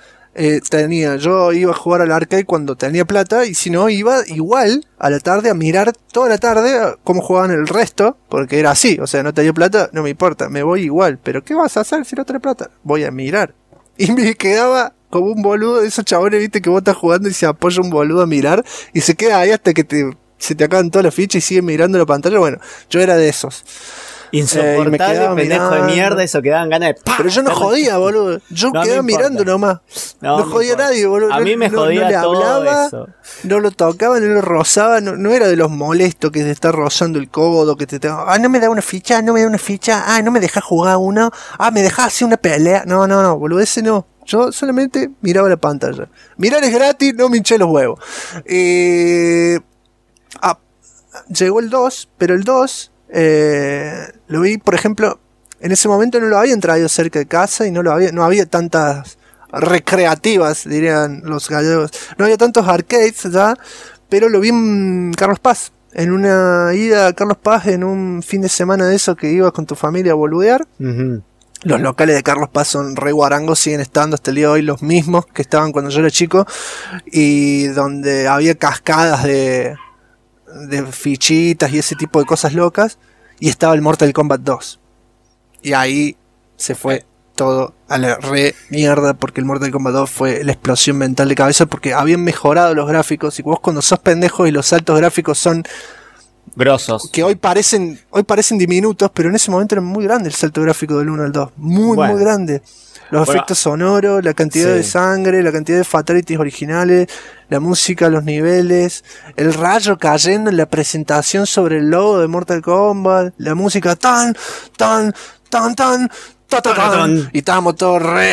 yo iba a jugar al arcade cuando tenía plata, y si no, iba igual a la tarde a mirar toda la tarde cómo jugaban el resto, porque era así, o sea, no tenía plata, no me importa, me voy igual, pero ¿qué vas a hacer si no tenés plata? Voy a mirar. Y me quedaba como un boludo de esos chabones, viste, que vos estás jugando y se apoya un boludo a mirar y se queda ahí hasta que se te acaban todas las fichas y sigue mirando la pantalla. Bueno, yo era de esos. Insoportable, pendejo de mierda, eso que daban ganas de ¡pah! Pero yo no jodía, boludo. Yo quedaba mirando nomás. No jodía a nadie, boludo. A mí me jodía no le todo hablaba, eso. No lo tocaba, no lo rozaba. No era de los molestos que te está rozando el codo, que te no me da una ficha, no me deja jugar uno. Me deja hacer una pelea. No, boludo, ese no. Yo solamente miraba la pantalla. Mirar es gratis, no me hinché los huevos. Llegó el 2, pero el 2 lo vi, por ejemplo, en ese momento no lo habían traído cerca de casa y no había tantas recreativas, dirían los gallegos. No había tantos arcades ya, pero lo vi en Carlos Paz. En una ida a Carlos Paz, en un fin de semana de eso que ibas con tu familia a boludear. Ujú. Los locales de Carlos Paz son re guarangos, siguen estando hasta el día de hoy los mismos que estaban cuando yo era chico. Y donde había cascadas de fichitas y ese tipo de cosas locas. Y estaba el Mortal Kombat 2. Y ahí se fue todo a la re mierda, porque el Mortal Kombat 2 fue la explosión mental de cabeza, porque habían mejorado los gráficos. Y vos cuando sos pendejo y los saltos gráficos son Grosos. que hoy parecen diminutos, pero en ese momento era muy grande el salto gráfico del 1 al 2, muy grande. Los efectos sonoros, la cantidad de sangre, la cantidad de fatalities originales, la música, los niveles, el rayo cayendo en la presentación sobre el logo de Mortal Kombat, la música tan y estábamos todos re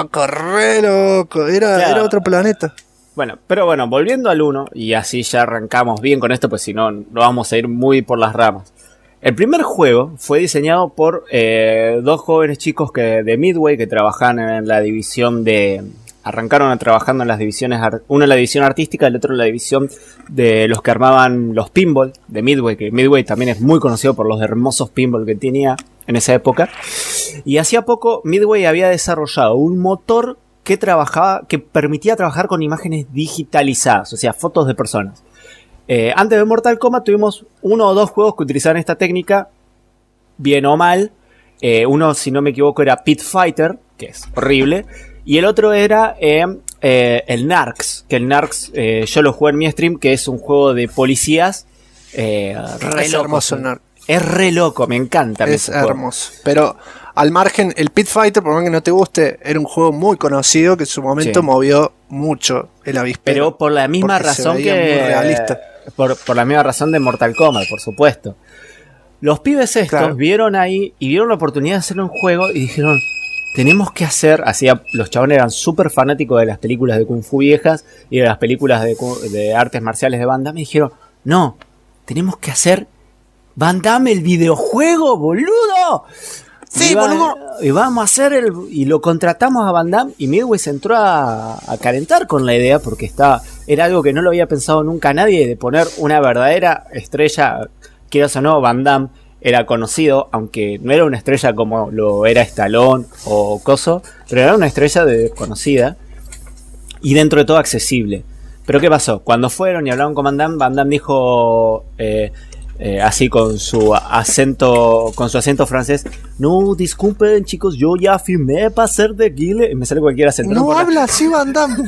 locos, era otro planeta. Bueno, pero bueno, volviendo al 1, y así ya arrancamos bien con esto, pues si no, no vamos a ir muy por las ramas. El primer juego fue diseñado por dos jóvenes chicos de Midway que trabajan en la división de... Arrancaron trabajando en las divisiones, uno en la división artística, el otro en la división de los que armaban los pinball de Midway, que Midway también es muy conocido por los hermosos pinball que tenía en esa época. Y hacía poco Midway había desarrollado un motor que permitía trabajar con imágenes digitalizadas, o sea, fotos de personas. Antes de Mortal Kombat tuvimos 1 o 2 juegos que utilizaban esta técnica, bien o mal. Uno, si no me equivoco, era Pit Fighter, que es horrible. Y el otro era el Narcs, que el Narcs yo lo jugué en mi stream, que es un juego de policías. Es hermoso el Narcs. Es re loco, me encanta. Es hermoso. Pero al margen, el Pit Fighter, por más que no te guste, era un juego muy conocido que en su momento movió mucho el avispero. Pero por la misma razón muy realista. Por la misma razón de Mortal Kombat, por supuesto. Los pibes estos vieron ahí y vieron la oportunidad de hacer un juego y dijeron, tenemos que hacer, los chabones eran súper fanáticos de las películas de Kung Fu viejas y de las películas de artes marciales de Van Damme, y dijeron, no, tenemos que hacer Van Damme el videojuego, boludo. Sí, boludo. Y vamos a hacer y lo contratamos a Van Damme, y Midway se entró a calentar con la idea porque era algo que no lo había pensado nunca nadie, de poner una verdadera estrella, quieras o no. Van Damme era conocido, aunque no era una estrella como lo era Stallone o Coso, pero era una estrella desconocida y dentro de todo accesible. Pero ¿qué pasó? Cuando fueron y hablaron con Van Damme dijo así con su acento francés, no, disculpen chicos, yo ya firmé para ser de Guile. Y me sale cualquier acento. No habla así Van Damme,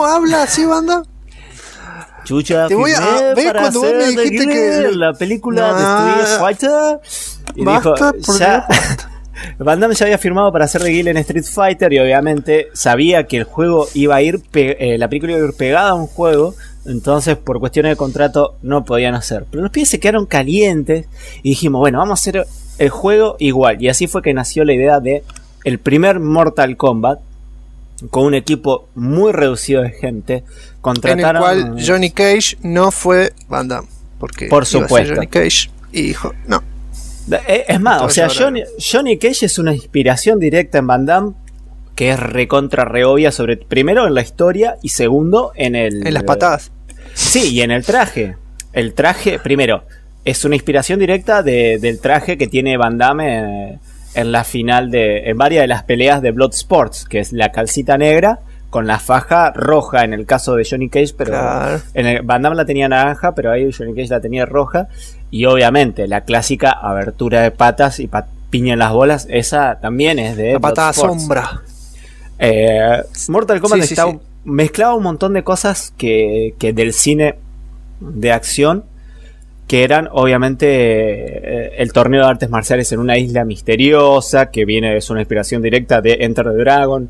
Chucha, te voy a ver cuando vos me dijiste que la película de Street Fighter y dijo ya Van Damme ya había firmado para hacer de Guile en Street Fighter y obviamente sabía que el juego iba a ir la película iba a ir pegada a un juego, entonces por cuestiones de contrato no podían hacer. Pero los pies se quedaron calientes y dijimos, bueno, vamos a hacer el juego igual, y así fue que nació la idea de el primer Mortal Kombat con un equipo muy reducido de gente. Contrataron, en el cual Johnny Cage no fue Van Damme, porque por supuesto Johnny Cage y dijo no. Es más, o sea, Johnny Cage es una inspiración directa en Van Damme, que es recontra re obvia, primero en la historia y segundo en las patadas. Sí, y en el traje. El traje, primero, es una inspiración directa del traje que tiene Van Damme en la final en varias de las peleas de Bloodsport, que es la calcita negra con la faja roja en el caso de Johnny Cage, pero Van Damme la tenía naranja, pero ahí Johnny Cage la tenía roja, y obviamente la clásica abertura de patas y piña en las bolas, esa también es de la patada Bloodsport. Sombra. Mortal Kombat mezclaba un montón de cosas que del cine de acción, que eran obviamente el torneo de artes marciales en una isla misteriosa, que es una inspiración directa de Enter the Dragon.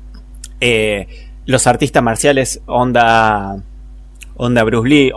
Los artistas marciales onda Bruce Lee,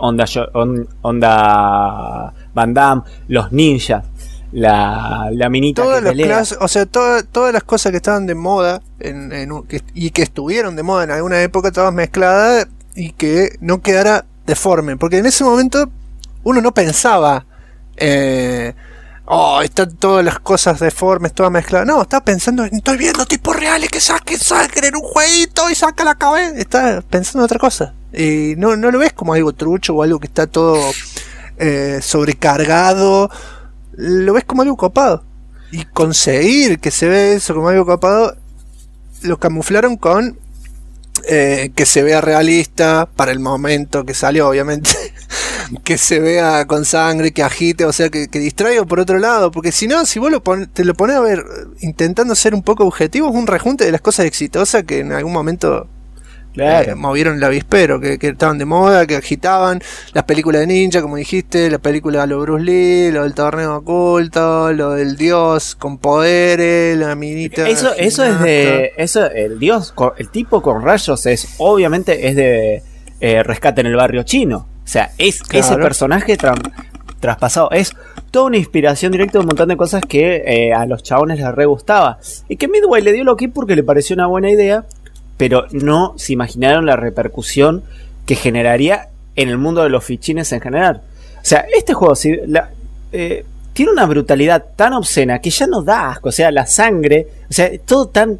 onda Van Damme, los ninjas, la minita todas que pelea. O sea, todas las cosas que estaban de moda y que estuvieron de moda en alguna época, todas mezcladas, y que no quedara deforme, porque en ese momento uno no pensaba están todas las cosas deformes, todas mezcladas. No, está pensando, estoy viendo tipos reales que saquen sangre en un jueguito y saca la cabeza. Está pensando en otra cosa. Y no lo ves como algo trucho o algo que está todo sobrecargado. Lo ves como algo copado. Y conseguir que se ve eso como algo copado, lo camuflaron con que se vea realista para el momento que salió, obviamente. Que se vea con sangre, que agite, o sea, que distraiga por otro lado, porque si no, si vos te lo pones a ver intentando ser un poco objetivo, es un rejunte de las cosas exitosas que en algún momento movieron el avispero, que estaban de moda, que agitaban, las películas de ninja, como dijiste, la película de lo Bruce Lee, lo del torneo oculto, lo del dios con poderes, la minita. Eso es el dios, el tipo con rayos obviamente es de Rescate en el Barrio Chino. O sea, ese personaje traspasado. Es toda una inspiración directa de un montón de cosas que a los chabones les re gustaba. Y que Midway le dio lo que porque le pareció una buena idea, pero no se imaginaron la repercusión que generaría en el mundo de los fichines en general. O sea, este juego tiene una brutalidad tan obscena que ya no da asco. O sea, la sangre, o sea, todo tan...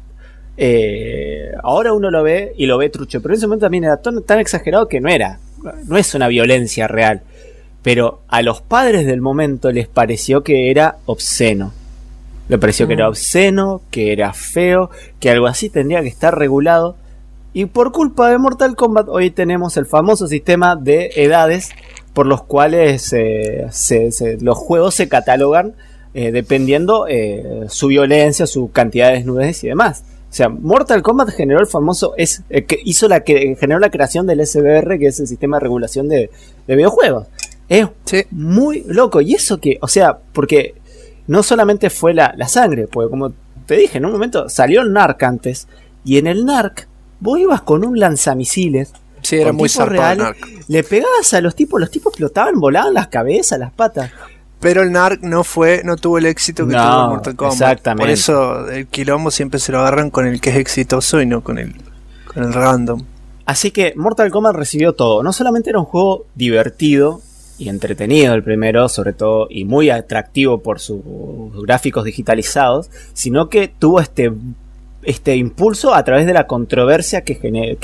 ahora uno lo ve y lo ve trucho, pero en ese momento también era tan exagerado que no es una violencia real, pero a los padres del momento les pareció que era obsceno. Le pareció que era obsceno, que era feo, que algo así tendría que estar regulado. Y por culpa de Mortal Kombat hoy tenemos el famoso sistema de edades por los cuales los juegos se catalogan dependiendo su violencia, su cantidad de desnudez y demás. O sea, Mortal Kombat generó el famoso generó la creación del SBR, que es el sistema de regulación de videojuegos. Es muy loco. Y eso que, o sea, porque no solamente fue la sangre, porque como te dije, en un momento salió el NARC antes, y en el NARC vos ibas con un lanzamisiles. Sí, era muy real, le pegabas a los tipos explotaban, volaban las cabezas, las patas. Pero el NARC no tuvo el éxito que tuvo Mortal Kombat. Exactamente. Por eso el quilombo siempre se lo agarran con el que es exitoso y no con el random. Así que Mortal Kombat recibió todo. No solamente era un juego divertido y entretenido el primero, sobre todo, y muy atractivo por sus gráficos digitalizados, sino que tuvo este impulso a través de la controversia que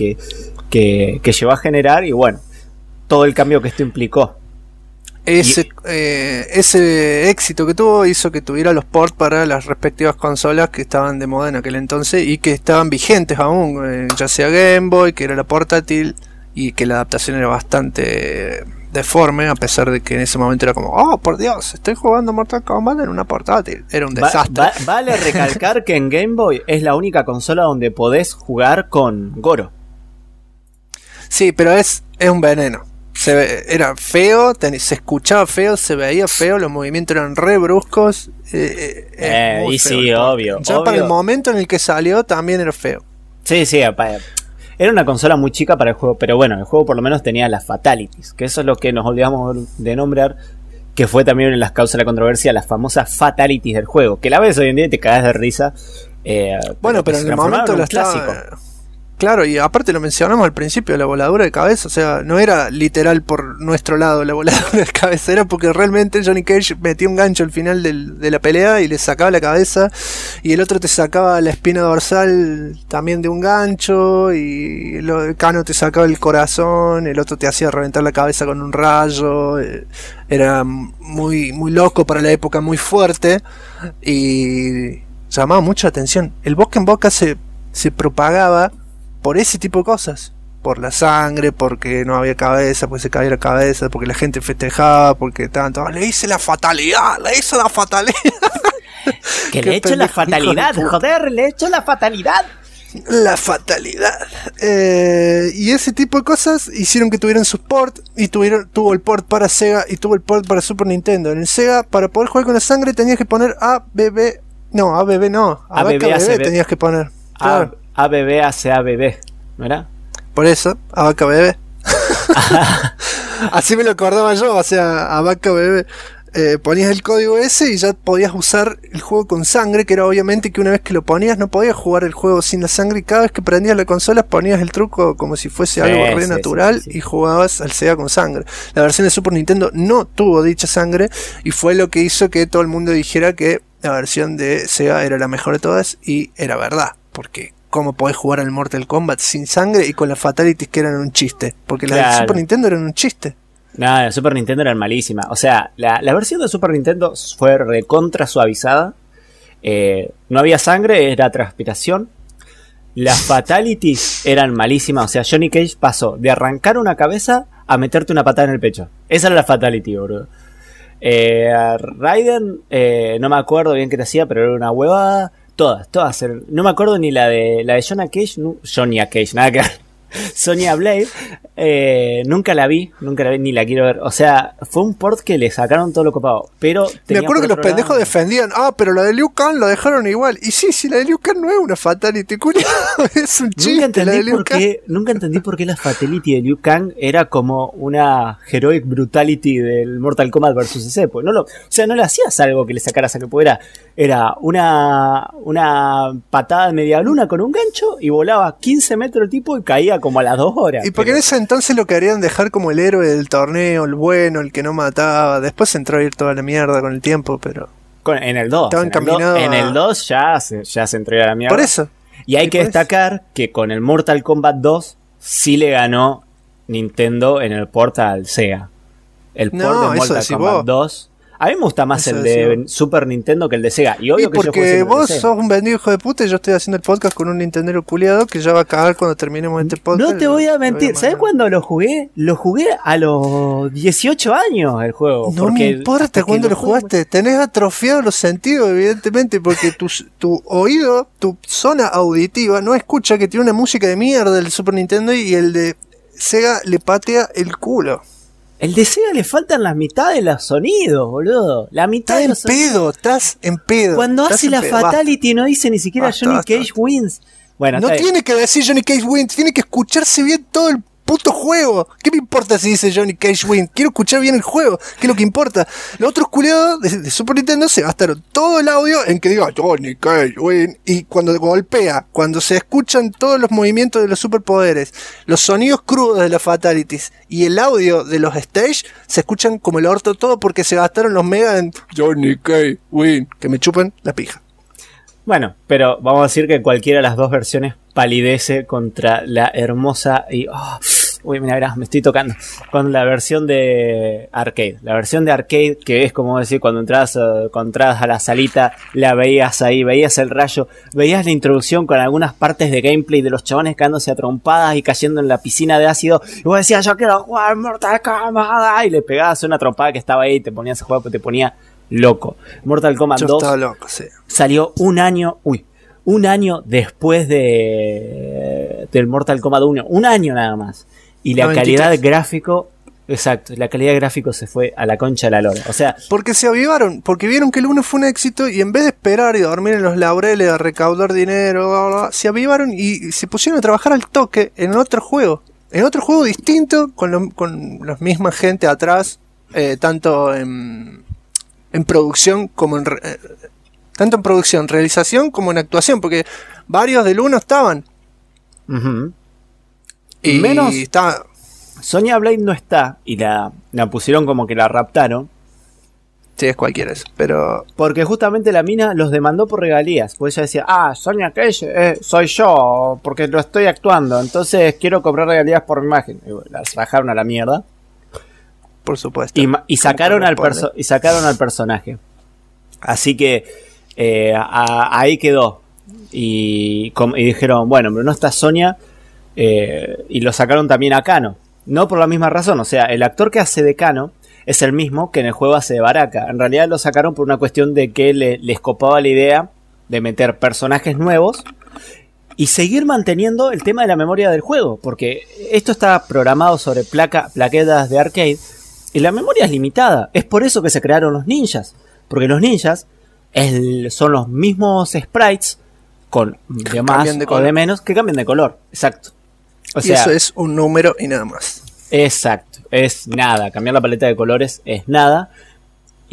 llevó a generar, y bueno, todo el cambio que esto implicó. Ese éxito que tuvo hizo que tuviera los ports para las respectivas consolas que estaban de moda en aquel entonces y que estaban vigentes aún, ya sea Game Boy, que era la portátil, y que la adaptación era bastante deforme, a pesar de que en ese momento era como, oh por Dios, estoy jugando Mortal Kombat en una portátil. Era un desastre. Vale recalcar que en Game Boy es la única consola donde podés jugar con Goro. Sí, pero es un veneno. Era feo, se escuchaba feo, se veía feo, los movimientos eran re bruscos. Y sí, obvio. Para el momento en el que salió también era feo. Sí, era una consola muy chica para el juego, pero bueno, el juego por lo menos tenía las fatalities, que eso es lo que nos olvidamos de nombrar, que fue también en las causas de la controversia, las famosas fatalities del juego, que la ves hoy en día y te cagas de risa. Bueno, pero en el momento lo estaba... Claro, y aparte lo mencionamos al principio, la voladura de cabeza, o sea, no era literal por nuestro lado la voladura de cabeza, era porque realmente Johnny Cage metía un gancho al final de la pelea y le sacaba la cabeza, y el otro te sacaba la espina dorsal también de un gancho, y el Kano te sacaba el corazón, el otro te hacía reventar la cabeza con un rayo. Era muy, muy loco para la época, muy fuerte, y llamaba mucha atención. El boca en boca se propagaba por ese tipo de cosas, por la sangre, porque no había cabeza, porque se caía la cabeza, porque la gente festejaba, porque estaban todos, le hice la fatalidad. Que le he hecho la fatalidad, joder, le he hecho la fatalidad. La fatalidad. Y ese tipo de cosas hicieron que tuvieran su port, y tuvo el port para Sega y tuvo el port para Super Nintendo. En el Sega, para poder jugar con la sangre tenías que poner ABB tenías que poner. Claro. ABB, ¿no era? Por eso, Abaca Bebé. Así me lo acordaba yo, o sea, Abaca Bebé. ponías el código ese y ya podías usar el juego con sangre, que era obviamente que una vez que lo ponías no podías jugar el juego sin la sangre, y cada vez que prendías la consola ponías el truco como si fuese algo re natural y jugabas al Sega con sangre. La versión de Super Nintendo no tuvo dicha sangre y fue lo que hizo que todo el mundo dijera que la versión de Sega era la mejor de todas, y era verdad, porque ¿cómo podés jugar al Mortal Kombat sin sangre y con las fatalities que eran un chiste? Porque las de Super Nintendo eran un chiste. Nada, la Super Nintendo eran malísimas. O sea, la versión de Super Nintendo fue recontra suavizada. No había sangre, era transpiración. Las fatalities eran malísimas. O sea, Johnny Cage pasó de arrancar una cabeza a meterte una patada en el pecho. Esa era la fatality, bro. Raiden, no me acuerdo bien qué te hacía, pero era una huevada. Todas. No me acuerdo ni la de Johnny Cage. Johnny Cage, nada que ver. Sonya Blade, nunca la vi, ni la quiero ver. O sea, fue un port que le sacaron todo lo copado. Pero me acuerdo que los pendejos defendían, pero la de Liu Kang la dejaron igual. Y sí, la de Liu Kang no es una fatality, culiao, es un chiste. Nunca entendí por qué la fatality de Liu Kang era como una heroic brutality del Mortal Kombat vs. ese. Pues o sea, no le hacías algo que le sacaras a que pudiera. Era una patada de media luna con un gancho y volaba 15 metros el tipo y caía como a las 2 horas. Y porque en ese entonces lo querían dejar como el héroe del torneo, el bueno, el que no mataba. Después se entró a ir toda la mierda con el tiempo, pero... En el 2. Estaban encaminados en el 2 ya se entró a la mierda. Por eso. Y hay que destacar que con el Mortal Kombat 2 sí le ganó Nintendo en el port al Sega. El port de Mortal Kombat 2... A mí me gusta más el de Super Nintendo que el de Sega. Y obvio que porque vos sos un vendido hijo de puta y yo estoy haciendo el podcast con un Nintendero culiado que ya va a cagar cuando terminemos este podcast. No te voy a mentir. ¿Sabes cuándo lo jugué? Lo jugué a los 18 años el juego. No me importa cuándo lo jugaste. Tenés atrofiados los sentidos, evidentemente, porque tu oído, tu zona auditiva, no escucha que tiene una música de mierda del Super Nintendo y el de Sega le patea el culo. El de Sega le faltan las mitades de los sonidos, boludo. La mitad de los sonidos. Estás en pedo. Cuando hace la fatality no dice ni siquiera Johnny Cage wins. Bueno, no tiene que decir Johnny Cage wins, tiene que escucharse bien todo el puto juego. ¿Qué me importa si dice Johnny Cage wins? Quiero escuchar bien el juego, que es lo que importa. Los otros culiados de Super Nintendo se gastaron todo el audio en que diga Johnny Cage wins, y cuando golpea, cuando se escuchan todos los movimientos de los superpoderes, los sonidos crudos de las fatalities y el audio de los stage, se escuchan como el orto todo porque se gastaron los megas en Johnny Cage wins. Que me chupen la pija. Bueno, pero vamos a decir que cualquiera de las dos versiones palidece contra la hermosa y... uy, mira, me estoy tocando. Con la versión de arcade. La versión de arcade, que es como decir, cuando entrabas a la salita, la veías ahí, veías el rayo, veías la introducción con algunas partes de gameplay de los chabones quedándose a trompadas y cayendo en la piscina de ácido. Y vos decías, yo quiero jugar Mortal Kombat. Y le pegabas una trompada que estaba ahí y te ponías a jugar, porque te ponía loco. Mortal Kombat 2 estaba loco, sí. Salió un año después del Mortal Kombat 1. Un año nada más. Y la 93. calidad de gráfico, exacto, la calidad de gráfico se fue a la concha de la lora. O sea, porque se avivaron, porque vieron que el 1 fue un éxito y en vez de esperar y dormir en los laureles a recaudar dinero, bla, bla, se avivaron y se pusieron a trabajar al toque en otro juego. En otro juego distinto, con la misma gente atrás, tanto en producción como tanto en producción, realización como en actuación, porque varios del 1 estaban. Y menos está... Sonya Blade no está y la pusieron como que la raptaron. Sí, es cualquiera eso, pero... Porque justamente la mina los demandó por regalías. Pues ella decía, Sonya Cage soy yo, porque lo estoy actuando, entonces quiero cobrar regalías por mi imagen. Y bueno, las bajaron a la mierda. Por supuesto. Y sacaron al personaje. Así que ahí quedó. Y dijeron, bueno, pero no está Sonya. Y lo sacaron también a Kano. No por la misma razón. O sea, el actor que hace de Kano es el mismo que en el juego hace de Baraka. En realidad lo sacaron por una cuestión de que les copaba la idea de meter personajes nuevos y seguir manteniendo el tema de la memoria del juego. Porque esto está programado sobre plaquetas de arcade. Y la memoria es limitada. Es por eso que se crearon los ninjas. Porque los ninjas son los mismos sprites con de más o de menos que cambian de color. Exacto. O sea, y eso es un número y nada más. Exacto. Es nada. Cambiar la paleta de colores es nada.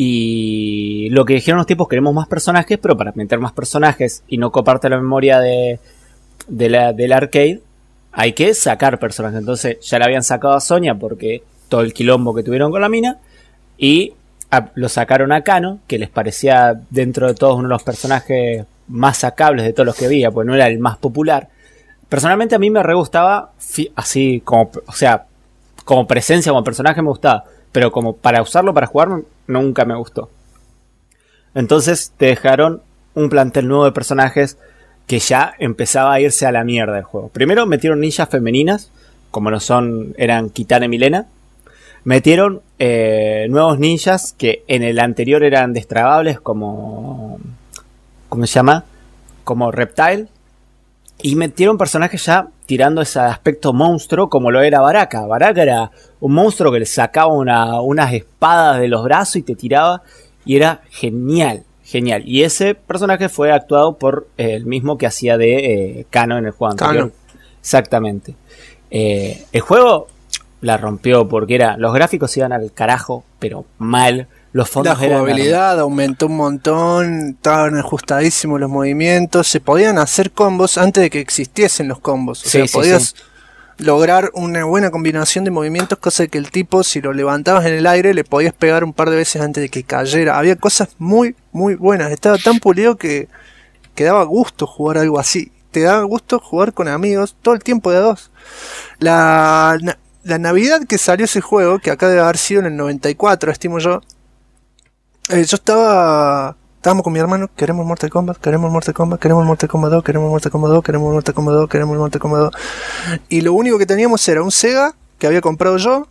Y lo que dijeron los tipos, queremos más personajes, pero para meter más personajes y no coparte la memoria del arcade, hay que sacar personajes. Entonces ya le habían sacado a Sonya porque todo el quilombo que tuvieron con la mina, y lo sacaron a Kano, que les parecía dentro de todos uno de los personajes más sacables de todos los que había, pues no era el más popular. Personalmente a mí me re gustaba, así como, o sea, como presencia, como personaje me gustaba, pero como para usarlo para jugar nunca me gustó. Entonces te dejaron un plantel nuevo de personajes que ya empezaba a irse a la mierda del juego. Primero metieron ninjas femeninas, como eran Kitana y Milena. Metieron nuevos ninjas que en el anterior eran destradables, como ¿cómo se llama? Como Reptile. Y metieron personajes ya tirando ese aspecto monstruo, como lo era Baraka. Baraka era un monstruo que le sacaba unas espadas de los brazos y te tiraba, y era genial, genial. Y ese personaje fue actuado por el mismo que hacía de Kano en el juego anterior. Exactamente. El juego la rompió porque los gráficos iban al carajo, pero mal. Los fondos, la jugabilidad aumentó un montón, estaban ajustadísimos los movimientos, se podían hacer combos antes de que existiesen los combos. O sea, podías lograr una buena combinación de movimientos, cosa que el tipo, si lo levantabas en el aire, le podías pegar un par de veces antes de que cayera. Había cosas muy, muy buenas. Estaba tan pulido que daba gusto jugar algo así. Te daba gusto jugar con amigos todo el tiempo de a dos. La Navidad que salió ese juego, que acá debe haber sido en el 94, estimo yo. Estábamos con mi hermano, queremos Mortal Kombat, queremos Mortal Kombat, queremos Mortal Kombat 2, queremos Mortal Kombat 2, queremos Mortal Kombat 2, queremos Mortal Kombat 2. Y lo único que teníamos era un Sega que había comprado yo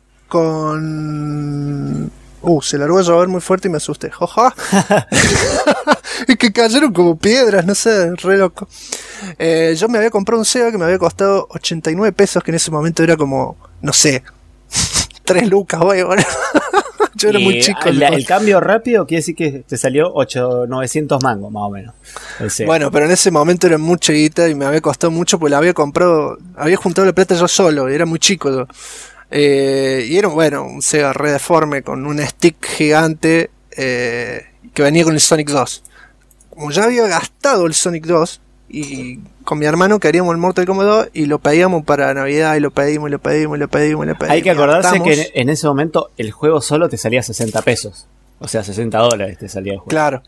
con... se largó a llover muy fuerte y me asusté. ¡Joja! Es que cayeron como piedras, no sé, re loco. Yo me había comprado un Sega que me había costado 89 pesos, que en ese momento era como, no sé, 3 lucas, güey. Yo era muy chico. El cambio rápido quiere decir que te salió 900 mangos, más o menos. Bueno, pero en ese momento era mucha guita y me había costado mucho, porque la había comprado, había juntado la plata yo solo, y era muy chico yo. Y era un Sega re deforme con un stick gigante que venía con el Sonic 2. Como ya había gastado el Sonic 2, y con mi hermano queríamos el Mortal Kombat 2 y lo pedíamos para Navidad, y lo pedimos. Hay que acordarse que en ese momento el juego solo te salía 60 pesos. O sea, $60 te salía el juego. Claro.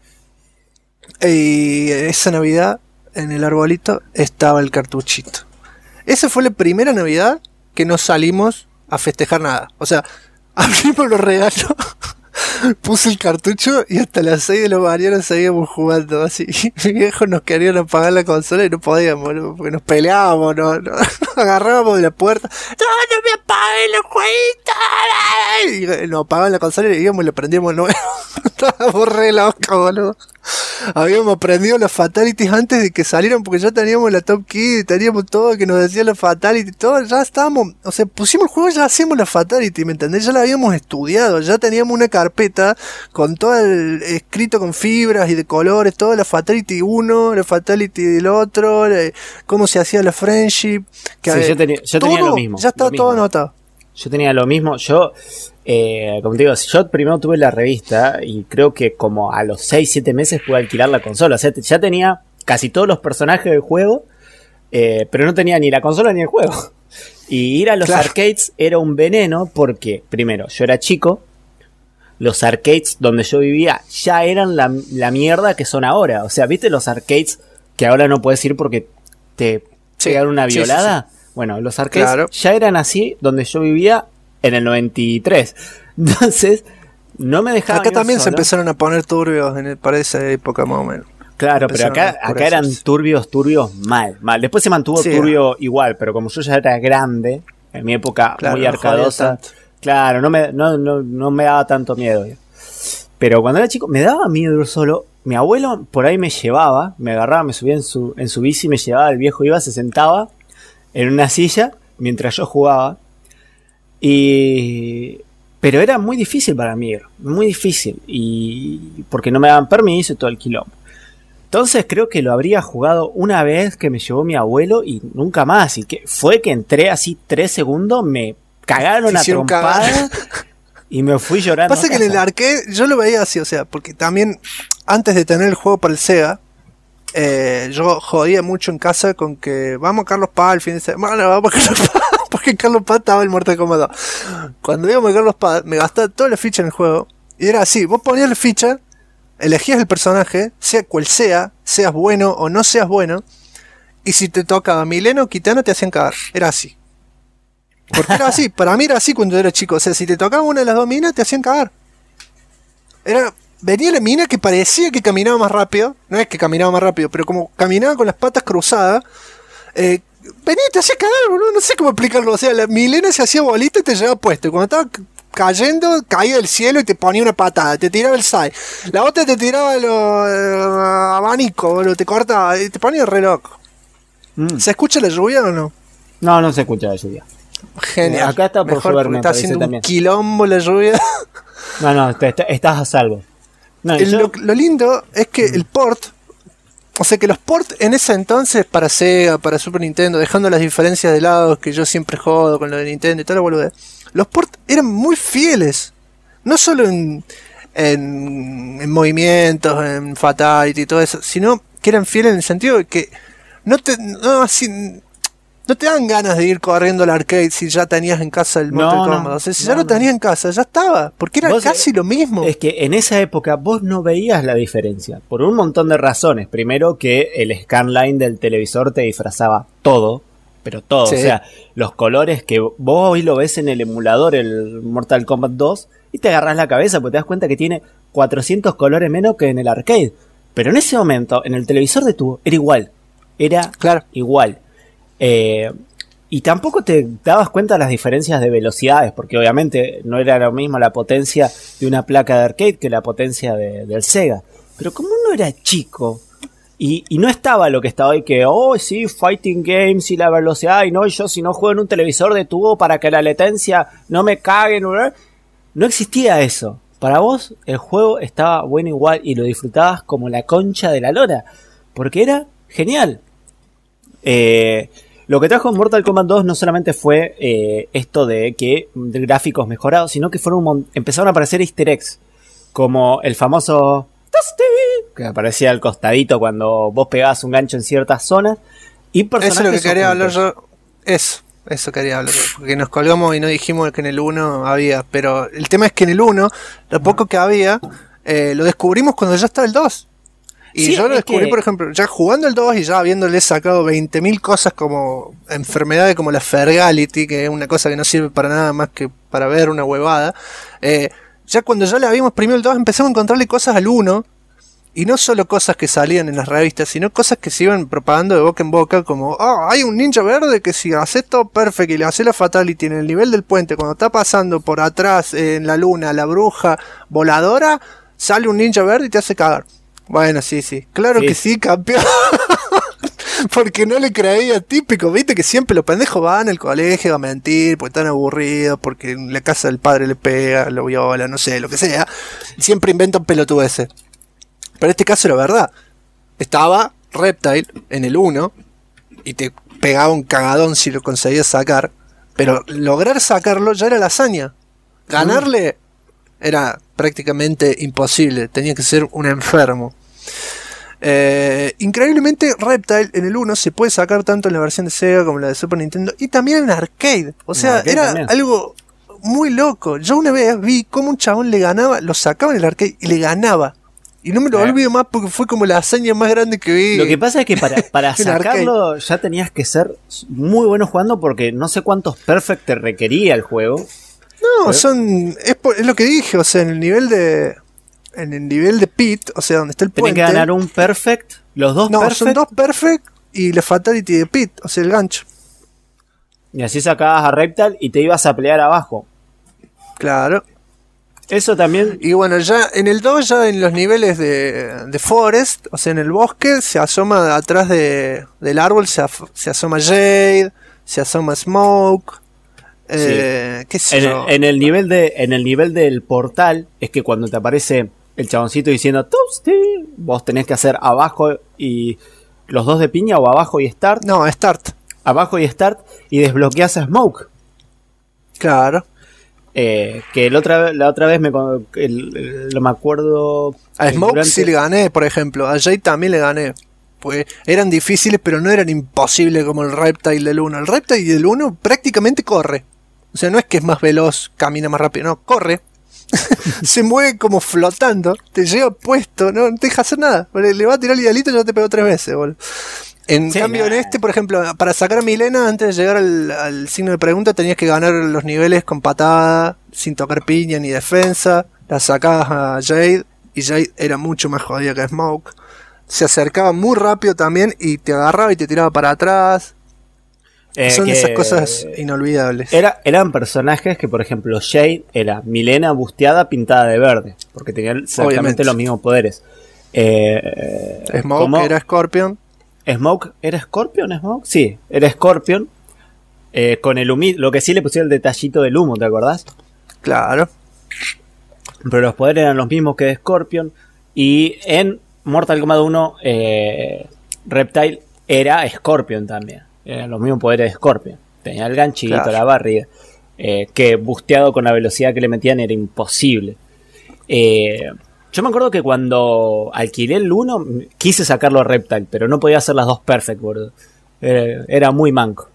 Y esa Navidad, en el arbolito, estaba el cartuchito. Esa fue la primera Navidad que no salimos a festejar nada. O sea, abrimos los regalos, puse el cartucho y hasta las 6 de la mañana seguíamos jugando así. Mis viejos nos querían apagar la consola y no podíamos, ¿no? Porque nos peleábamos, nos agarrábamos de la puerta. ¡No me apaguen los jueguitos! Y nos apagaban la consola y íbamos y le prendíamos nuevo. Estábamos re locos, boludo. Habíamos aprendido las fatalities antes de que salieran, porque ya teníamos la Top Key, teníamos todo que nos decía la fatality, todo, ya estábamos, o sea, pusimos el juego, ya hacíamos la fatality, ¿me entendés? Ya la habíamos estudiado, ya teníamos una carpeta con todo el escrito con fibras y de colores, toda la fatality 1, la fatality del otro, cómo se hacía la friendship, que sí, yo tenía lo mismo. Ya estaba todo anotado. Yo tenía lo mismo, como te digo, yo primero tuve la revista y creo que como a los 6-7 meses pude alquilar la consola. O sea, ya tenía casi todos los personajes del juego, pero no tenía ni la consola ni el juego. Y ir a los arcades era un veneno porque, primero, yo era chico, los arcades donde yo vivía ya eran la mierda que son ahora. O sea, ¿viste los arcades que ahora no puedes ir porque te pegan una violada? Sí. Bueno, los arcades ya eran así donde yo vivía en el 93. Entonces, no me dejaban. Acá también solo. Se empezaron a poner turbios para esa época más o menos. Claro, pero acá eran turbios mal. Después se mantuvo turbio igual, pero como yo ya era grande, en mi época muy arcadosa, claro, no me daba tanto miedo. Pero cuando era chico me daba miedo ir solo. Mi abuelo por ahí me llevaba, me agarraba, me subía en su bici, me llevaba, el viejo iba, se sentaba en una silla mientras yo jugaba. Pero era muy difícil para mí, muy difícil, y porque no me daban permiso y todo el quilombo. Entonces creo que lo habría jugado una vez que me llevó mi abuelo y nunca más. Y que fue que entré así 3 segundos, me cagaron a trompada Y me fui llorando. Pasa que en el arcade yo lo veía así, o sea, porque también antes de tener el juego para el Sega, yo jodía mucho en casa con que vamos a Carlos Paz el fin de semana, vamos a Carlos Paz, porque en Carlos Paz estaba el Mortal Kombat 2. Cuando íbamos a Carlos Paz, me gastaba toda la ficha en el juego, y era así, vos ponías la ficha, elegías el personaje, sea cual sea, seas bueno o no seas bueno, y si te tocaba Mileno o Kitana te hacían cagar, era así. Porque era así, para mí era así cuando era chico, o sea, si te tocaba una de las dos minas te hacían cagar. Venía la mina que parecía que caminaba más rápido, no es que caminaba más rápido, pero como caminaba con las patas cruzadas, venía y te hacía cagar, boludo, no sé cómo explicarlo, o sea, la Milena se hacía bolita y te llevaba puesto, y cuando estaba cayendo, caía del cielo y te ponía una patada, te tiraba el sai, la otra te tiraba los abanicos, boludo, te cortaba, y te ponía el reloj. ¿Se escucha la lluvia o no? No, no se escucha la lluvia. Genial. Acá está por mejor llover, porque me está parece haciendo también. un quilombo la lluvia. No, estás a salvo. No, Lo lindo es que el port, o sea que los ports en ese entonces para Sega, para Super Nintendo, dejando las diferencias de lado que yo siempre jodo con lo de Nintendo y todo lo boludez, los ports eran muy fieles, no solo en movimientos, en fatality y todo eso, sino que eran fieles en el sentido de que no te dan ganas de ir corriendo al arcade si ya tenías en casa el Mortal Kombat. O sea, si ya lo tenías en casa, ya estaba. Porque era casi lo mismo. Es que en esa época vos no veías la diferencia. Por un montón de razones. Primero que el scanline del televisor te disfrazaba todo. Pero todo. Sí. O sea, los colores que vos hoy lo ves en el emulador, el Mortal Kombat 2, y te agarrás la cabeza porque te das cuenta que tiene 400 colores menos que en el arcade. Pero en ese momento, en el televisor de tubo, era igual. Era igual. Y tampoco te dabas cuenta de las diferencias de velocidades, porque obviamente no era lo mismo la potencia de una placa de arcade que la potencia del Sega. Pero como uno era chico y no estaba lo que está hoy, que sí, fighting games y la velocidad, y no, yo si no juego en un televisor de tubo para que la latencia no me cague, no existía eso. Para vos el juego estaba bueno igual y lo disfrutabas como la concha de la lora, porque era genial. Lo que trajo Mortal Kombat 2 no solamente fue esto de gráficos mejorados, sino que empezaron a aparecer easter eggs, como el famoso Dusty, que aparecía al costadito cuando vos pegabas un gancho en ciertas zonas, y personajes. Eso es lo que quería hablar yo. Eso quería hablar yo, porque nos colgamos y no dijimos que en el 1 había, pero el tema es que en el 1, lo poco que había, lo descubrimos cuando ya estaba el 2. Y sí, yo lo descubrí, por ejemplo, ya jugando el 2 y ya habiéndole sacado 20.000 cosas como enfermedades como la Fergality, que es una cosa que no sirve para nada más que para ver una huevada. Ya cuando ya le habíamos exprimido el 2 empezamos a encontrarle cosas al 1, y no solo cosas que salían en las revistas, sino cosas que se iban propagando de boca en boca, como, hay un ninja verde que si haces todo perfecto y le haces la fatality en el nivel del puente, cuando está pasando por atrás en la luna la bruja voladora, sale un ninja verde y te hace cagar. Bueno, sí, claro que sí, campeón. Porque no le creía, típico, viste que siempre los pendejos van al colegio a mentir, porque están aburridos, porque en la casa del padre le pega, lo viola, no sé, lo que sea. Siempre inventan pelotudeces. Pero en este caso era verdad. Estaba Reptile en el 1 y te pegaba un cagadón si lo conseguías sacar, pero lograr sacarlo ya era la hazaña. Ganarle era prácticamente imposible, tenía que ser un enfermo. Increíblemente Reptile en el 1 se puede sacar tanto en la versión de Sega como en la de Super Nintendo y también en arcade, o sea, era también algo muy loco. Yo una vez vi cómo un chabón le ganaba, lo sacaba en el arcade y le ganaba, y no me lo olvido más porque fue como la hazaña más grande que vi. Lo que pasa es que para sacarlo ya tenías que ser muy bueno jugando, porque no sé cuántos perfect te requería el juego. No, es lo que dije, o sea, en el nivel de pit, o sea, donde está el puente. Tienen que ganar un perfect, los dos perfect. No, son dos perfect y la fatality de pit, o sea, el gancho. Y así sacabas a Reptile y te ibas a pelear abajo. Claro. Eso también. Y bueno, ya en el 2, ya en los niveles de Forest, o sea, en el bosque, se asoma atrás del árbol, se asoma Jade, se asoma Smoke. ¿Qué sé yo? En el nivel del portal es que cuando te aparece el chaboncito diciendo Toasty, vos tenés que hacer abajo y los dos de piña, o abajo y start. No, start. Abajo y start, y desbloqueas a Smoke. Claro. Que la otra vez no me acuerdo. A Smoke sí le gané, por ejemplo. A Jade también le gané. Pues eran difíciles, pero no eran imposibles como el Reptile del 1. El Reptile del 1 prácticamente corre. O sea, no es que es más veloz, camina más rápido, no, corre. Se mueve como flotando, te lleva puesto, no te deja hacer nada. Le va a tirar el idealito y ya te pegó 3 veces, boludo. En cambio, en este, por ejemplo, para sacar a Milena, antes de llegar al signo de pregunta, tenías que ganar los niveles con patada, sin tocar piña ni defensa. La sacabas a Jade, y Jade era mucho más jodida que Smoke. Se acercaba muy rápido también y te agarraba y te tiraba para atrás. Son esas cosas inolvidables. Eran personajes que, por ejemplo, Jade era Milena busteada pintada de verde, porque tenía exactamente los mismos poderes. Smoke era Scorpion. ¿Smoke era Scorpion? ¿Smoke? Sí, era Scorpion. Con el humo, lo que sí le pusieron el detallito del humo, ¿te acordás? Claro. Pero los poderes eran los mismos que de Scorpion. Y en Mortal Kombat 1, Reptile era Scorpion también. Eran los mismos poderes de Scorpion. Tenía el ganchito, claro, la barriga. Que busteado con la velocidad que le metían era imposible. Yo me acuerdo que cuando alquilé el 1 quise sacarlo a Reptile, pero no podía hacer las dos perfect, boludo. Era muy manco.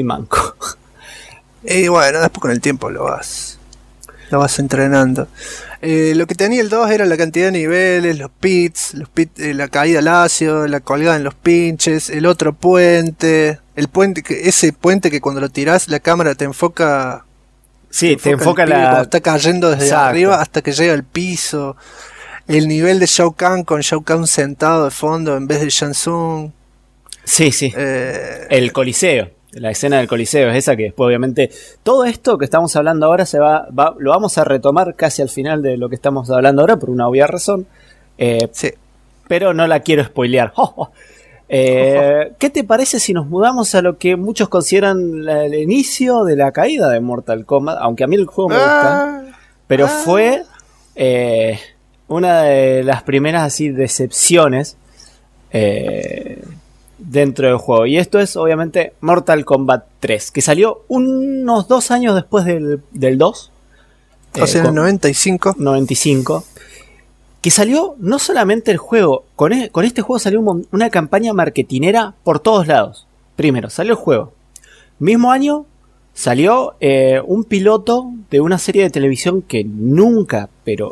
Y bueno, después con el tiempo lo vas entrenando. Lo que tenía el 2 era la cantidad de niveles, los pits, la caída al ácido, la colgada en los pinches, el otro puente, ese puente que cuando lo tirás la cámara te enfoca. Sí, te enfoca cuando está cayendo desde arriba hasta que llega al piso. El nivel de Shao Kahn con Shao Kahn sentado de fondo en vez de Shang Tsung. Sí. El Coliseo. La escena del Coliseo es esa que después, obviamente, todo esto que estamos hablando ahora lo vamos a retomar casi al final de lo que estamos hablando ahora, por una obvia razón. Sí. Pero no la quiero spoilear. ¿Qué te parece si nos mudamos a lo que muchos consideran el inicio de la caída de Mortal Kombat? Aunque a mí el juego me gusta. Pero fue una de las primeras así decepciones dentro del juego. Y esto es obviamente Mortal Kombat 3, que salió unos 2 años después del 2. O sea, en el 95. Que salió no solamente el juego, con este juego salió una campaña marketinera por todos lados. Primero, salió el juego. Mismo año salió un piloto de una serie de televisión que nunca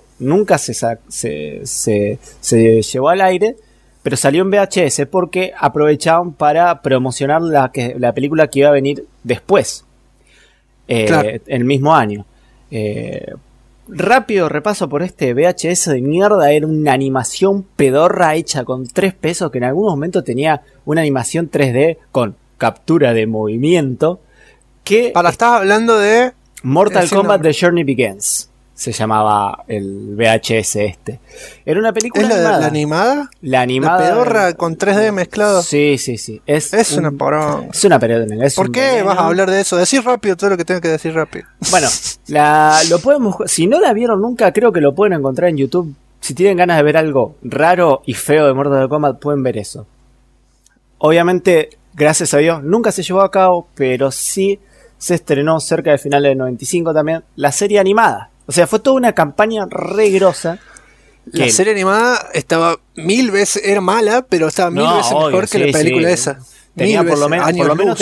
se llevó al aire, pero salió en VHS porque aprovechaban para promocionar la película que iba a venir después, claro, el mismo año. Rápido repaso por este VHS de mierda. Era una animación pedorra hecha con 3 pesos, que en algún momento tenía una animación 3D con captura de movimiento. Estás hablando de Mortal Kombat The Journey Begins. Se llamaba el VHS este. Era una película animada. ¿La animada? La animada. La pedorra con 3D mezclado. Sí. Es una porón. Es una pedorra. ¿Por qué vas a hablar de eso? Decir rápido todo lo que tengo que decir rápido. Bueno, lo podemos. Si no la vieron nunca, creo que lo pueden encontrar en YouTube. Si tienen ganas de ver algo raro y feo de Mortal Kombat, pueden ver eso. Obviamente, gracias a Dios, nunca se llevó a cabo, pero sí se estrenó cerca del final del 95 también la serie animada. O sea, fue toda una campaña re grosa. La serie animada estaba 1000 veces, era mala, pero estaba 1000 veces mejor que la película esa. Tenía por lo menos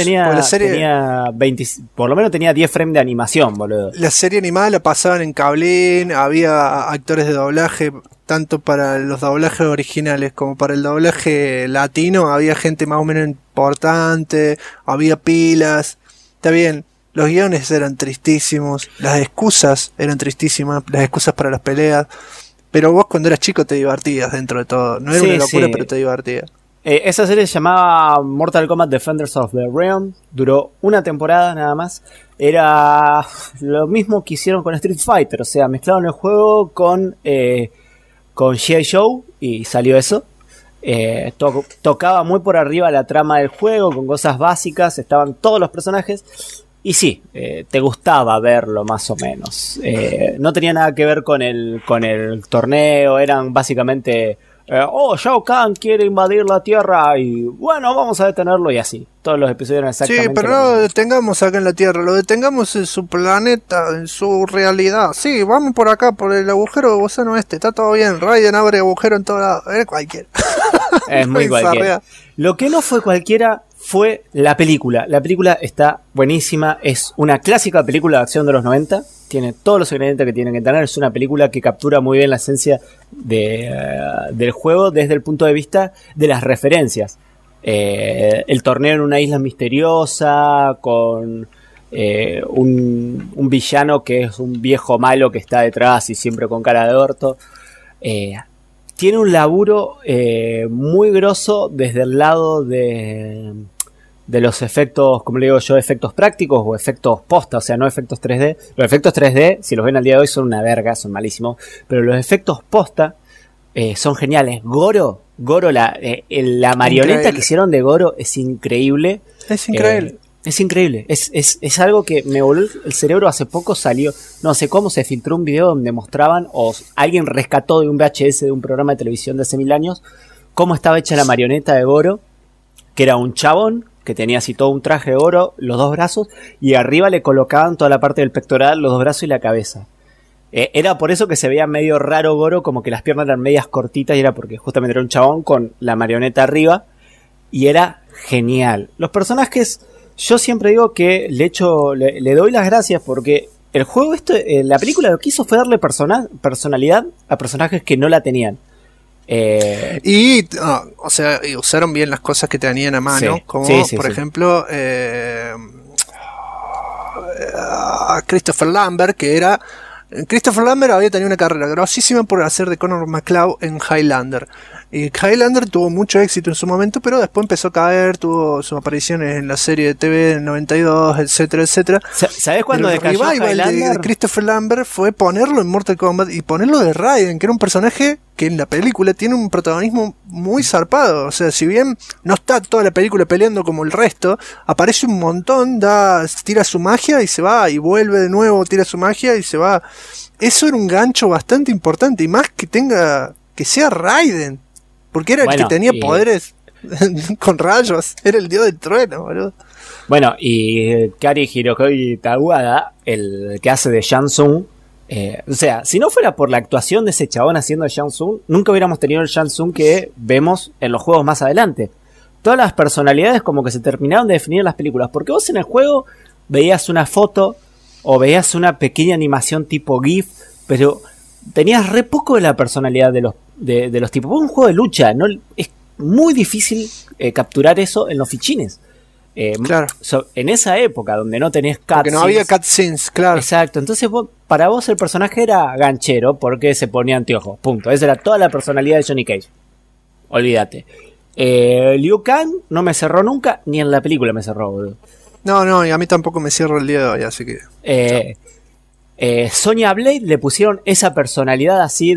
tenía 10 frames de animación, boludo. La serie animada la pasaban en Cablín, había actores de doblaje, tanto para los doblajes originales como para el doblaje latino, había gente más o menos importante, había pilas. Está bien. Los guiones eran tristísimos, las excusas eran tristísimas, las excusas para las peleas, pero vos cuando eras chico te divertías dentro de todo, no era una locura, pero te divertías. Esa serie se llamaba Mortal Kombat Defenders of the Realm, duró una temporada nada más, era lo mismo que hicieron con Street Fighter, o sea, mezclaron el juego con G.I. Joe y salió eso. Tocaba muy por arriba la trama del juego, con cosas básicas, estaban todos los personajes. Y sí, te gustaba verlo más o menos. No tenía nada que ver con el torneo, eran básicamente Shao Kahn quiere invadir la Tierra y bueno, vamos a detenerlo y así. Todos los episodios eran exactamente. Sí, pero no lo detengamos acá en la Tierra, lo detengamos en su planeta, en su realidad. Sí, vamos por acá, por el agujero de gusano está todo bien. Raiden abre agujero en todo lado. Es cualquiera. Es muy cualquiera. Lo que no fue cualquiera fue la película. La película está buenísima, es una clásica película de acción de los 90. Tiene todos los ingredientes que tienen que tener. Es una película que captura muy bien la esencia del juego desde el punto de vista de las referencias. El torneo en una isla misteriosa con un villano que es un viejo malo que está detrás y siempre con cara de orto. Tiene un laburo muy grosso desde el lado de los efectos, como le digo yo, efectos prácticos o efectos posta, o sea, no efectos 3D. Los efectos 3D, si los ven al día de hoy, son una verga, son malísimos. Pero los efectos posta son geniales. Goro, la marioneta increíble que hicieron de Goro es increíble. Es increíble. Es increíble. Es algo que me voló el cerebro. Hace poco salió, no sé cómo, se filtró un video donde mostraban, o alguien rescató de un VHS de un programa de televisión de hace 1000 años, cómo estaba hecha la marioneta de Goro, que era un chabón que tenía así todo un traje de oro, los dos brazos, y arriba le colocaban toda la parte del pectoral, los dos brazos y la cabeza. Era por eso que se veía medio raro Goro, como que las piernas eran medias cortitas, y era porque justamente era un chabón con la marioneta arriba, y era genial. Los personajes, yo siempre digo que le doy las gracias porque el juego, la película lo que hizo fue darle personalidad a personajes que no la tenían. Usaron bien las cosas que tenían a mano, sí, como sí, por sí. ejemplo Christopher Lambert, Christopher Lambert había tenido una carrera grosísima por hacer de Connor McCloud en Highlander. Y Highlander tuvo mucho éxito en su momento, pero después empezó a caer, tuvo sus apariciones en la serie de TV en 92, etcétera, etcétera. ¿Sabés cuándo decayó Highlander? El revival de Christopher Lambert fue ponerlo en Mortal Kombat y ponerlo de Raiden, que era un personaje que en la película tiene un protagonismo muy zarpado. O sea, si bien no está toda la película peleando como el resto, aparece un montón, tira su magia y se va, y vuelve de nuevo, tira su magia y se va. Eso era un gancho bastante importante, y más que sea Raiden. Porque era el que tenía poderes con rayos. Era el dios del trueno, boludo. Bueno, y Kari Hirokoi Tawada, el que hace de Shang Tsung, o sea, si no fuera por la actuación de ese chabón haciendo de Shang Tsung, nunca hubiéramos tenido el Shang Tsung que vemos en los juegos más adelante. Todas las personalidades como que se terminaron de definir en las películas. Porque vos en el juego veías una foto o veías una pequeña animación tipo GIF, pero tenías re poco de la personalidad de los tipos. Es un juego de lucha, ¿no? Es muy difícil capturar eso en los fichines. Claro. En esa época donde no tenés cutscenes. Porque no había cutscenes, claro. Exacto. Entonces para vos el personaje era ganchero porque se ponía anteojos. Punto. Esa era toda la personalidad de Johnny Cage. Olvídate. Liu Kang no me cerró nunca, ni en la película me cerró, boludo. No, y a mí tampoco me cierro el día de hoy, así que... Sonya Blade le pusieron esa personalidad así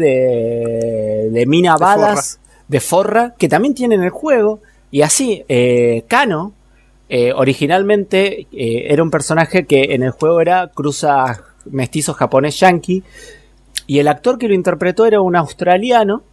de mina badass, de forra, que también tiene en el juego. Y así, Kano, originalmente era un personaje que en el juego era cruza mestizo japonés-yankee. Y el actor que lo interpretó era un australiano,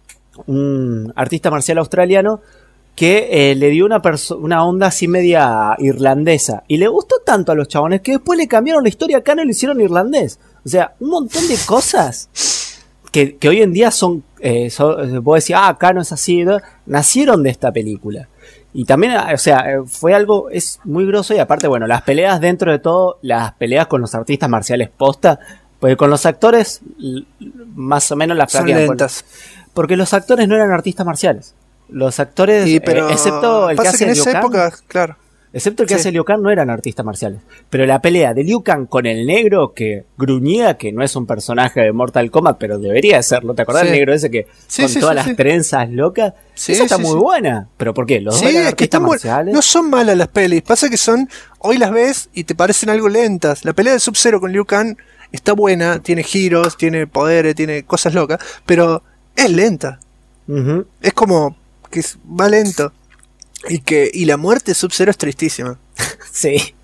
un artista marcial australiano, que le dio una onda así media irlandesa. Y le gustó tanto a los chabones que después le cambiaron la historia a Kano y lo hicieron irlandés. O sea, un montón de cosas que hoy en día son vos decís, Kano es así, ¿no? Nacieron de esta película. Y también, o sea, fue algo, es muy grosso. Y aparte, bueno, las peleas dentro de todo, las peleas con los artistas marciales posta, pues con los actores, más o menos las son lentas. Porque los actores no eran artistas marciales. Los actores, excepto el que hace en esa Liu Kang, época, claro. Excepto el que hace Liu Kang, no eran artistas marciales. Pero la pelea de Liu Kang con el negro que gruñía, que no es un personaje de Mortal Kombat, pero debería serlo. ¿Te acordás del negro ese que con todas las trenzas locas? Esa está muy buena. ¿Pero por qué? ¿Los dos eran artistas marciales? No son malas las pelis. Pasa que hoy las ves y te parecen algo lentas. La pelea de Sub-Zero con Liu Kang está buena, tiene giros, tiene poderes, tiene cosas locas, pero es lenta. Uh-huh. Es como que va lento. Y la muerte de Sub-Zero es tristísima. Sí.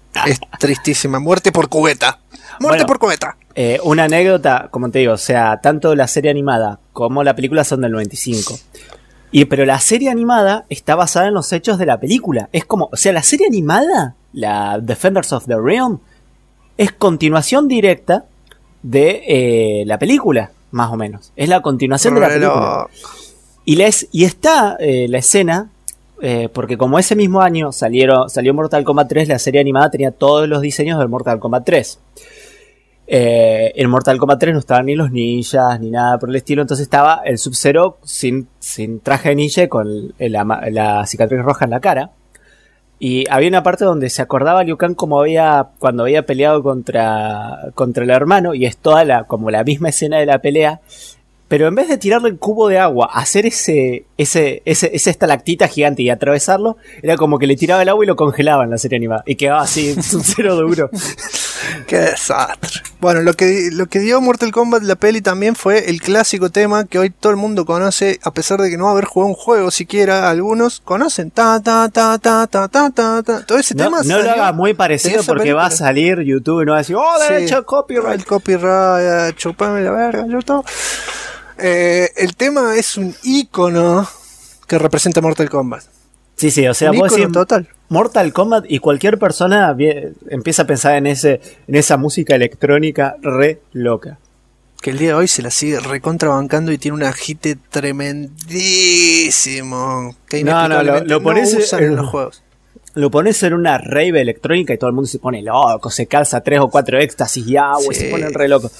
Es tristísima. Muerte por cubeta. Muerte Bueno, por cubeta. Una anécdota, como te digo, o sea, tanto la serie animada como la película son del 95. Pero la serie animada está basada en los hechos de la película. Es como, o sea, la serie animada, la Defenders of the Realm, es continuación directa de la película, más o menos. Es la continuación de la película. Y está la escena, porque como ese mismo año salió Mortal Kombat 3, la serie animada tenía todos los diseños del Mortal Kombat 3. En Mortal Kombat 3 no estaban ni los ninjas ni nada por el estilo, entonces estaba el Sub-Zero sin traje de ninja y con la cicatriz roja en la cara. Y había una parte donde se acordaba Liu Kang cuando había peleado contra el hermano, y es toda como la misma escena de la pelea, pero en vez de tirarle el cubo de agua, hacer esa estalactita gigante y atravesarlo, era como que le tiraba el agua y lo congelaba en la serie animada, y quedaba así, Sub-Zero duro. Qué desastre. Bueno, lo que dio Mortal Kombat la peli también fue el clásico tema que hoy todo el mundo conoce, a pesar de que no haber jugado un juego siquiera, algunos conocen. Ta ta ta ta ta ta ta ta. Todo ese tema. No lo hagas muy parecido porque va a salir YouTube y no va a decir, oh, derecho, copyright. El copyright, chupame la verga, YouTube. El tema es un ícono que representa Mortal Kombat. Sí, o sea, vos decís total. Mortal Kombat y cualquier persona empieza a pensar en esa música electrónica re loca. Que el día de hoy se la sigue recontrabancando y tiene un agite tremendísimo. Que lo pones usan en los juegos. Lo pones en una rave electrónica y todo el mundo se pone loco, se calza 3 o 4 éxtasis y agua y se ponen re loco.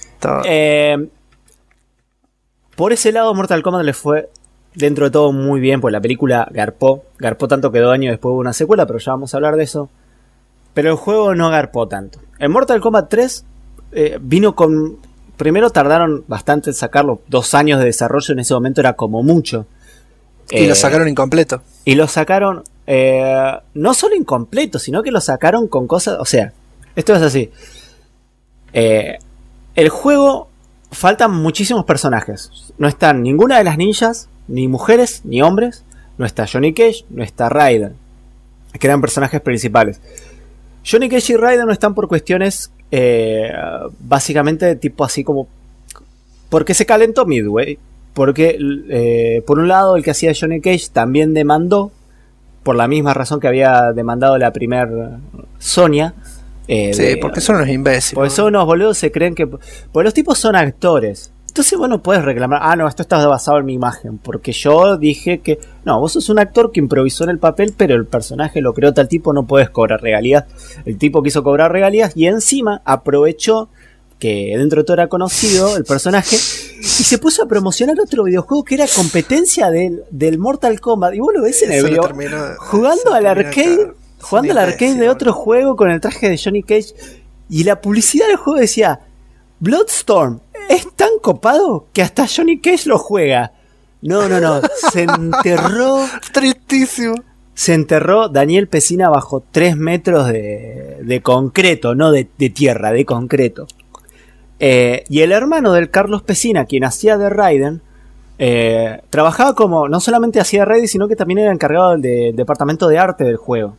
Por ese lado Mortal Kombat le fue dentro de todo muy bien, pues la película garpó tanto que 2 años después hubo una secuela, pero ya vamos a hablar de eso. Pero el juego no garpó tanto. En Mortal Kombat 3 vino con... Primero tardaron bastante en sacarlo, 2 años de desarrollo, en ese momento era como mucho. Y lo sacaron incompleto. Y lo sacaron no solo incompleto, sino que lo sacaron con cosas... O sea, esto es así. El juego... Faltan muchísimos personajes. No están ninguna de las ninjas, ni mujeres, ni hombres. No está Johnny Cage, no está Raiden, que eran personajes principales. Johnny Cage y Raiden no están por cuestiones básicamente de tipo así como... Porque se calentó Midway. Porque por un lado el que hacía Johnny Cage también demandó, por la misma razón que había demandado la primer Sonya. Sí, porque son unos imbéciles. Porque son unos boludos, se creen que... Porque los tipos son actores. Entonces vos no puedes reclamar, no, esto está basado en mi imagen, porque yo dije que... No, vos sos un actor que improvisó en el papel, pero el personaje lo creó tal tipo, no puedes cobrar regalías. El tipo quiso cobrar regalías y encima aprovechó que dentro de todo era conocido el personaje y se puso a promocionar otro videojuego que era competencia del Mortal Kombat. Y vos lo ves en el video jugando al arcade... Jugando al arcade de otro juego con el traje de Johnny Cage. Y la publicidad del juego decía: Bloodstorm es tan copado que hasta Johnny Cage lo juega. No. Se enterró. Tristísimo. Se enterró Daniel Pesina bajo 3 metros de concreto, no de tierra, de concreto. Y el hermano del Carlos Pesina, quien hacía de Raiden, trabajaba como... No solamente hacía de Raiden, sino que también era encargado del departamento de arte del juego.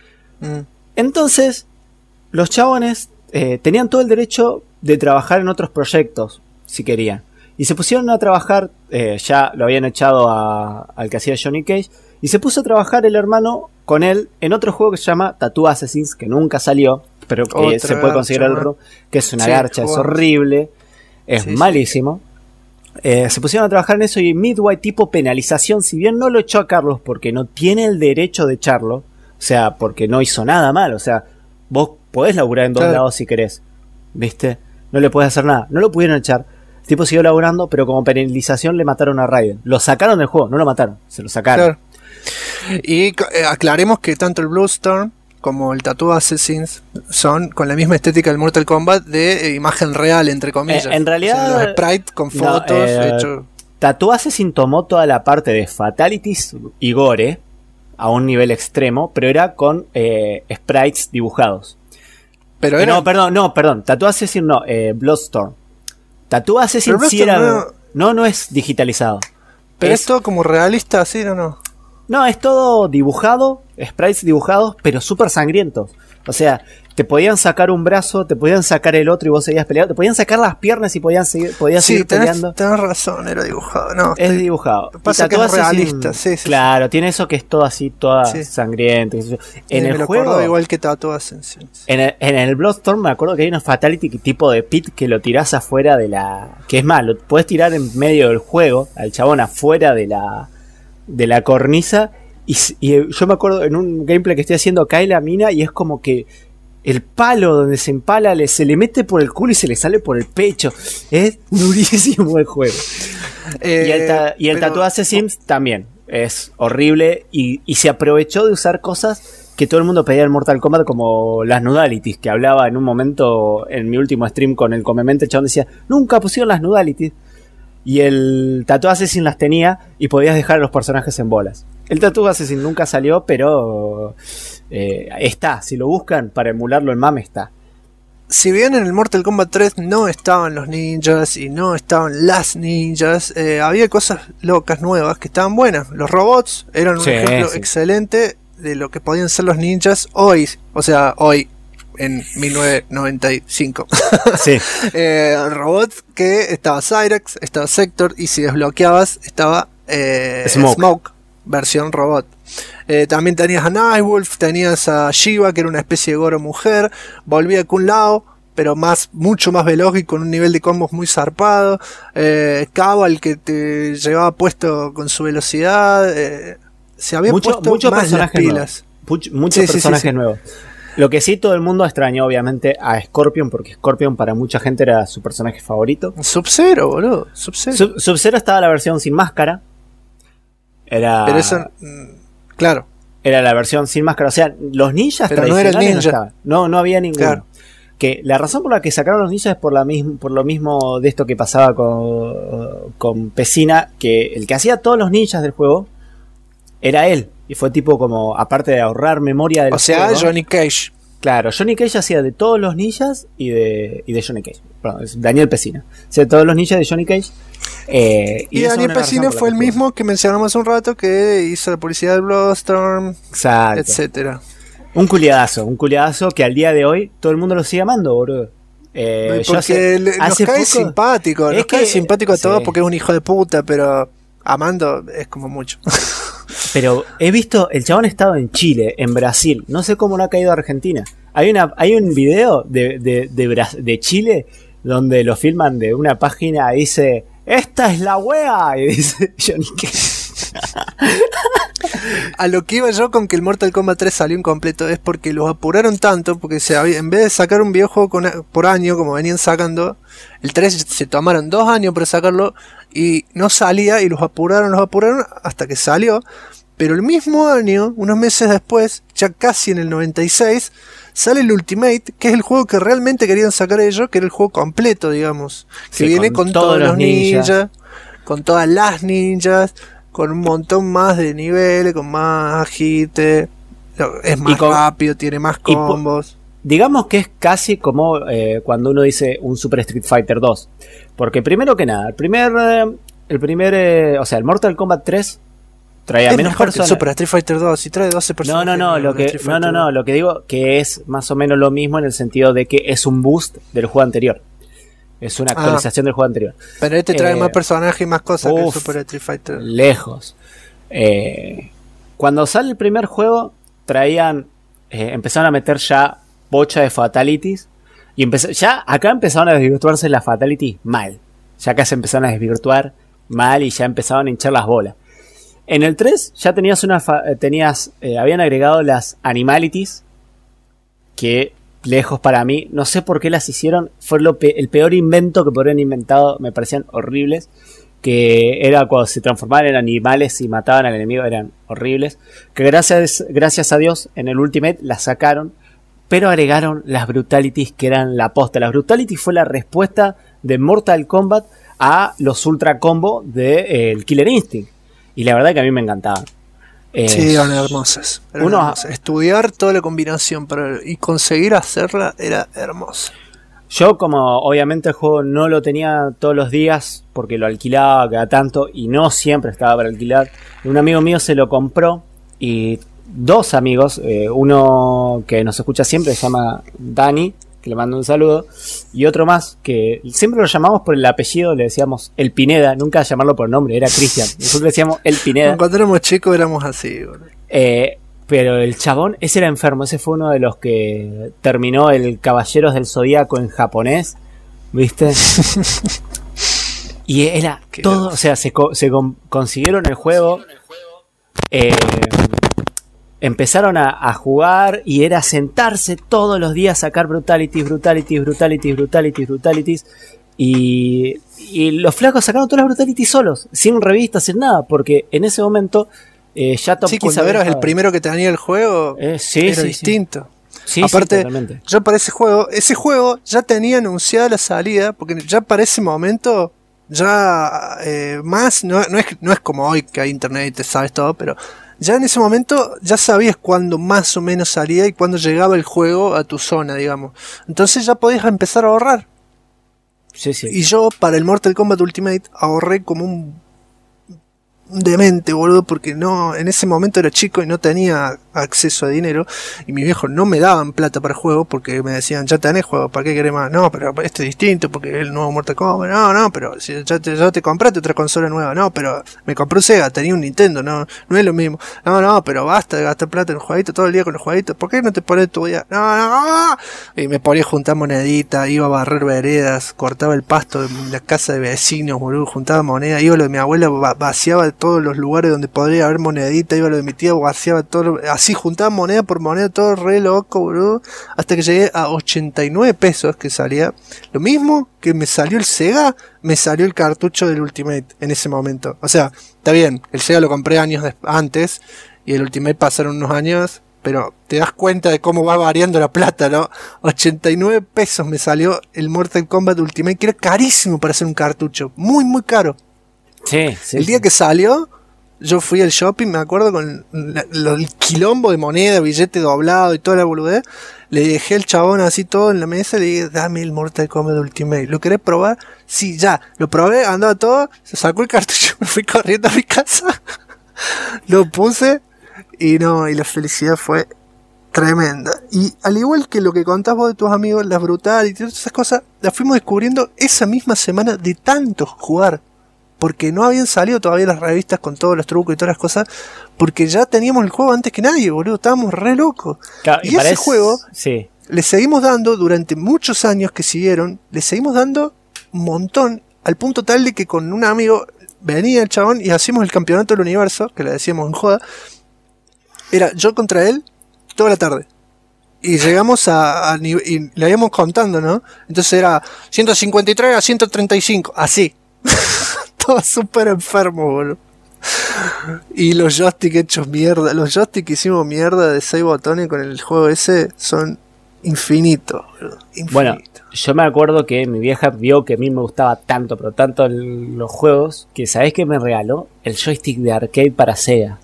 Entonces los chabones tenían todo el derecho de trabajar en otros proyectos si querían, y se pusieron a trabajar. Ya lo habían echado al que hacía Johnny Cage, y se puso a trabajar el hermano con él en otro juego que se llama Tattoo Assassins, que nunca salió, pero que se puede considerar que es una garcha, es horrible, es malísimo. Se pusieron a trabajar en eso, y Midway, tipo penalización, si bien no lo echó a Carlos porque no tiene el derecho de echarlo, o sea, porque no hizo nada mal. O sea, vos podés laburar en 2 lados si querés, ¿viste? No le podés hacer nada. No lo pudieron echar. El tipo siguió laburando, pero como penalización le mataron a Raiden. Lo sacaron del juego, no lo mataron, se lo sacaron. Claro. Y aclaremos que tanto el Bloodstorm como el Tattoo Assassins son con la misma estética del Mortal Kombat de imagen real, entre comillas. En realidad... O sea, los sprites con fotos hechos... Tattoo Assassin tomó toda la parte de fatalities y gore a un nivel extremo, pero era con sprites dibujados. Pero era... Perdón, Tattoo Assassin no, Bloodstorm. Tattoo Assassin sí era... No es digitalizado. Pero es todo como realista, así, ¿no? No, es todo dibujado, sprites dibujados, pero súper sangrientos. O sea, te podían sacar un brazo, te podían sacar el otro y vos seguías peleando. Te podían sacar las piernas y podías seguir peleando. Tenés razón, era dibujado. No, es dibujado. Pasa que es realista, sí. Claro, tiene eso que es todo así, toda sangrienta. En el juego, igual que Tattoo Assassin. En el Bloodstorm me acuerdo que hay una Fatality tipo de pit que lo tirás afuera de la... Que es más, lo podés tirar en medio del juego, al chabón afuera de la cornisa. Y yo me acuerdo en un gameplay que estoy haciendo, cae la mina y es como que el palo donde se empala se le mete por el culo y se le sale por el pecho. Es durísimo el juego. Y el Tattoo Assassin también es horrible y se aprovechó de usar cosas que todo el mundo pedía en Mortal Kombat, como las nudalities, que hablaba en un momento en mi último stream con el Comemente. El chabón decía, nunca pusieron las nudalities. Y el Tattoo Assassin las tenía y podías dejar a los personajes en bolas. El Tattoo Assassin nunca salió, pero está. Si lo buscan para emularlo en MAME, está. Si bien en el Mortal Kombat 3 no estaban los ninjas y no estaban las ninjas, había cosas locas nuevas que estaban buenas. Los robots eran un ejemplo excelente de lo que podían ser los ninjas hoy. O sea, hoy, en 1995. Sí. Robot que estaba Cyrax, estaba Sector, y si desbloqueabas estaba Smoke, versión robot. También tenías a Nightwolf, tenías a Shiva, que era una especie de Goro mujer. Volvía Kun Lao, pero mucho más veloz y con un nivel de combos muy zarpado. Cabal, que te llevaba puesto con su velocidad. Se habían puesto más las pilas. Muchos personajes nuevos. Lo que sí, todo el mundo extrañó obviamente a Scorpion, porque Scorpion para mucha gente era su personaje favorito. Sub-Zero, boludo. Sub-Zero estaba la versión sin máscara. Pero eso, claro. Era la versión sin máscara. O sea, los ninjas pero tradicionales no era el ninja. No había ninguno. Claro. Que la razón por la que sacaron los ninjas es por lo mismo de esto que pasaba con Pesina, que el que hacía todos los ninjas del juego era él. Y fue tipo como, aparte de ahorrar memoria del juego. O sea, Johnny Cage. Claro, Johnny Cage hacía de todos los ninjas y de Johnny Cage. Perdón, es Daniel Pesina. Hacía de todos los ninjas de Johnny Cage. Y Daniel Pesina fue el mismo que mencionamos hace un rato, que hizo la publicidad del Bloodstorm, etcétera. Un culiadazo que al día de hoy todo el mundo lo sigue amando, boludo. Porque nos cae simpático, nos cae simpático a todos porque es un hijo de puta, pero amando es como mucho. Pero he visto, el chabón ha estado en Chile, en Brasil, no sé cómo no ha caído a Argentina. Hay un video de Chile donde lo filman de una página y dice, ¡esta es la wea! Y dice Johnny Cage. A lo que iba yo con que el Mortal Kombat 3 salió incompleto es porque los apuraron tanto, porque en vez de sacar un videojuego por año como venían sacando, el 3 se tomaron 2 años para sacarlo y no salía, y los apuraron hasta que salió. Pero el mismo año, unos meses después, ya casi en el 96, sale el Ultimate, que es el juego que realmente querían sacar ellos, que era el juego completo, digamos, que viene con todos los ninjas, con todas las ninjas, con un montón más de niveles, con más agite, es más rápido, tiene más combos. Digamos que es casi como cuando uno dice un Super Street Fighter 2. Porque primero que nada, el Mortal Kombat 3 traía menos personas. Super Street Fighter 2 y trae 12 personas. Lo que digo que es más o menos lo mismo en el sentido de que es un boost del juego anterior. Es una actualización del juego anterior. Pero este trae más personajes y más cosas que el Super Street Fighter. Lejos. Cuando sale el primer juego, empezaron a meter ya bocha de fatalities. Y acá empezaron a desvirtuarse las fatalities mal. Ya acá se empezaron a desvirtuar mal y ya empezaban a hinchar las bolas. En el 3 ya habían agregado las animalities, que lejos para mí, no sé por qué las hicieron, fue el peor invento que podrían inventado, me parecían horribles, que era cuando se transformaban en animales y mataban al enemigo, eran horribles, que gracias a Dios en el Ultimate las sacaron, pero agregaron las brutalities, que eran la posta. Las brutalities fue la respuesta de Mortal Kombat a los ultra combo de el Killer Instinct. Y la verdad que a mí me encantaban. Sí, eran hermosas. Estudiar toda la combinación y conseguir hacerla era hermosa. Yo, como obviamente el juego no lo tenía todos los días, porque lo alquilaba cada tanto y no siempre estaba para alquilar, un amigo mío se lo compró y dos amigos, uno que nos escucha siempre se llama Dani, que le mando un saludo, y otro más que siempre lo llamamos por el apellido, le decíamos el Pineda, nunca llamarlo por nombre, era Cristian, nosotros le decíamos el Pineda. Cuando éramos chicos éramos así, boludo. Pero el chabón, ese era enfermo, ese fue uno de los que terminó el Caballeros del Zodíaco en japonés, ¿viste? Y era Qué todo, loco. o sea, consiguieron el juego, empezaron a jugar y era sentarse todos los días, sacar brutalities, y los flacos sacaron todas las brutalities solos, sin revistas, sin nada, porque en ese momento... ya Top Sí, Kiss cuando eras había el primero que tenía el juego, sí, era sí, distinto. Sí, Aparte, sí, totalmente. yo para ese juego ya tenía anunciada la salida, porque ya para ese momento, ya más, no es como hoy que hay internet y te sabes todo, pero ya en ese momento ya sabías cuándo más o menos salía y cuándo llegaba el juego a tu zona, digamos. Entonces ya podías empezar a ahorrar. Sí, sí. Y yo para el Mortal Kombat Ultimate ahorré como un demente, boludo, porque no, en ese momento era chico y no tenía acceso a dinero y mis viejos no me daban plata para el juego porque me decían, ya tenés juego, ¿para qué querés más? No, pero este es distinto porque es el nuevo Mortal Kombat, no, pero si ya te compraste otra consola nueva, no, pero me compré un Sega, tenía un Nintendo, no es lo mismo, no, pero basta de gastar plata en el jueguito todo el día con los jueguitos, ¿por qué no te pones tu día? No, y me ponía a juntar moneditas, iba a barrer veredas, cortaba el pasto en la casa de vecinos, boludo, juntaba monedas, iba a lo de mi abuela, vaciaba todos los lugares donde podría haber monedita, iba a lo de mi tía, vaciaba todo, así juntaba moneda por moneda, todo re loco, boludo, hasta que llegué a 89 pesos que salía, lo mismo que me salió el Sega, me salió el cartucho del Ultimate en ese momento, o sea, está bien, el Sega lo compré años antes, y el Ultimate pasaron unos años, pero te das cuenta de cómo va variando la plata, ¿no? 89 pesos me salió el Mortal Kombat Ultimate, que era carísimo para hacer un cartucho, muy muy caro. Sí, El día que salió, yo fui al shopping, me acuerdo, con el quilombo de moneda, billete doblado y toda la boludez. Le dejé al chabón así todo en la mesa y le dije, dame el Mortal Kombat Ultimate. ¿Lo querés probar? Sí, ya. Lo probé, andaba todo, se sacó el cartucho, me fui corriendo a mi casa. Lo puse y la felicidad fue tremenda. Y al igual que lo que contás vos de tus amigos, las brutales y todas esas cosas, las fuimos descubriendo esa misma semana de tanto jugar. Porque no habían salido todavía las revistas con todos los trucos y todas las cosas, porque ya teníamos el juego antes que nadie, boludo, estábamos re locos. Claro, y ese juego sí. le seguimos dando durante muchos años que siguieron, le seguimos dando un montón, al punto tal de que con un amigo venía el chabón y hacíamos el campeonato del universo, que le decíamos en joda, era yo contra él toda la tarde. Y llegamos y le íbamos contando, ¿no? Entonces era 153 a 135, así. Todo súper enfermo, boludo. Y los joysticks hechos mierda. Los joysticks que hicimos mierda de 6 botones con el juego ese son infinitos, boludo. Infinitos. Bueno, yo me acuerdo que mi vieja vio que a mí me gustaba tanto, pero tanto los juegos, que ¿sabés qué me regaló? El joystick de arcade para Sega.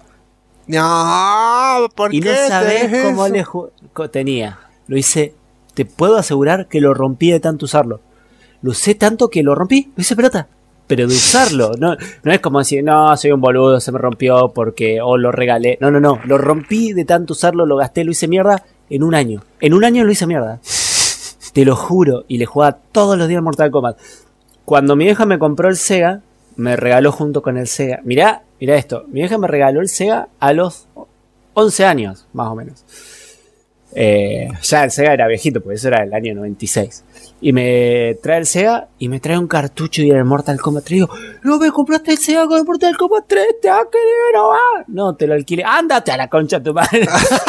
No, ¿por y qué? no sabés tenés cómo eso? tenía. Lo hice, te puedo asegurar que lo rompí de tanto usarlo. Lo usé tanto que lo rompí, lo hice pelota. Pero de usarlo, no es como decir, no, soy un boludo, se me rompió porque lo regalé. No, lo rompí de tanto usarlo, lo gasté, lo hice mierda en un año. En un año lo hice mierda. Te lo juro, y le jugaba todos los días al Mortal Kombat. Cuando mi vieja me compró el Sega, me regaló junto con el Sega. Mirá esto, mi vieja me regaló el Sega a los 11 años, más o menos. Ya el Sega era viejito, porque eso era el año 96. Y me trae el Sega y me trae un cartucho y era el Mortal Kombat 3. Y digo, no me compraste el Sega con el Mortal Kombat 3, te va a querer, no va. No, te lo alquilé. Ándate a la concha de tu madre.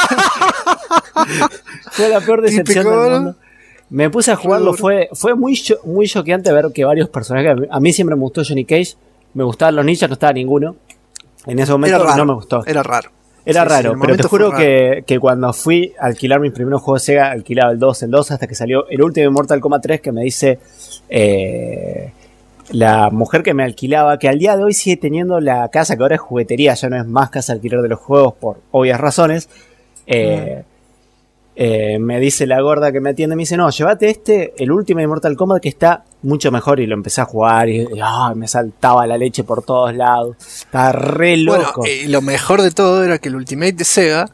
Fue la peor decepción del mundo. Me puse a jugarlo, fue muy choqueante ver que varios personajes. A mí siempre me gustó Johnny Cage, me gustaban los ninjas, no estaba ninguno. En ese momento no me gustó. Era raro. Era raro, pero te juro que cuando fui a alquilar mis primeros juegos de Sega, alquilaba el 2, hasta que salió el último Mortal Kombat 3, que me dice la mujer que me alquilaba, que al día de hoy sigue teniendo la casa, que ahora es juguetería, ya no es más casa alquiler de los juegos por obvias razones. me dice la gorda que me atiende, me dice, no, llévate el Ultimate Mortal Kombat que está mucho mejor, y lo empecé a jugar y me saltaba la leche por todos lados, estaba re loco. Bueno, y lo mejor de todo era que el Ultimate de Sega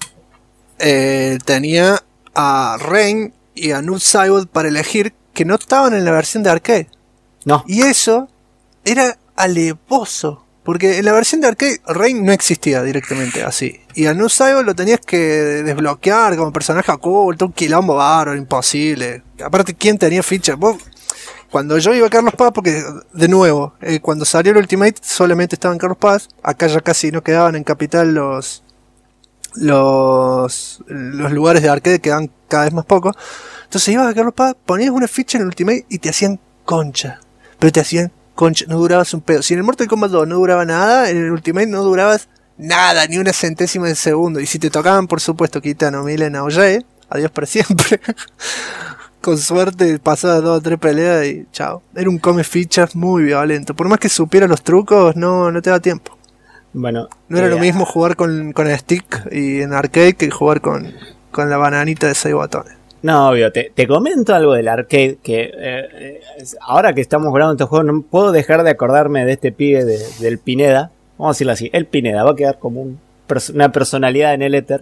tenía a Rain y a Noob Saibot para elegir, que no estaban en la versión de arcade. No. Y eso era alevoso, porque en la versión de arcade Rain no existía directamente así, y a Noob Saibot lo tenías que desbloquear como personaje oculto, un quilombo bárbaro, imposible. Aparte, ¿quién tenía fichas? Cuando yo iba a Carlos Paz, porque de nuevo, cuando salió el Ultimate solamente estaba en Carlos Paz, acá ya casi no quedaban en Capital los lugares de arcade, quedaban cada vez más pocos. Entonces ibas a Carlos Paz, ponías una ficha en el Ultimate y te hacían concha. Pero te hacían concha, no durabas un pedo. Si en el Mortal Kombat 2 no duraba nada, en el Ultimate no durabas nada, ni una centésima de segundo. Y si te tocaban, por supuesto, Kitano, Milen, Aoye, adiós para siempre. Con suerte pasabas 2 o 3 peleas y chao. Era un come fichas muy violento. Por más que supiera los trucos, no te da tiempo. Bueno, no era lo mismo jugar con el stick y en arcade que jugar con la bananita de 6 botones. No, obvio, te comento algo del arcade, que ahora que estamos grabando este juego no puedo dejar de acordarme de este pibe del Pineda, vamos a decirlo así, el Pineda, va a quedar como una personalidad en el éter,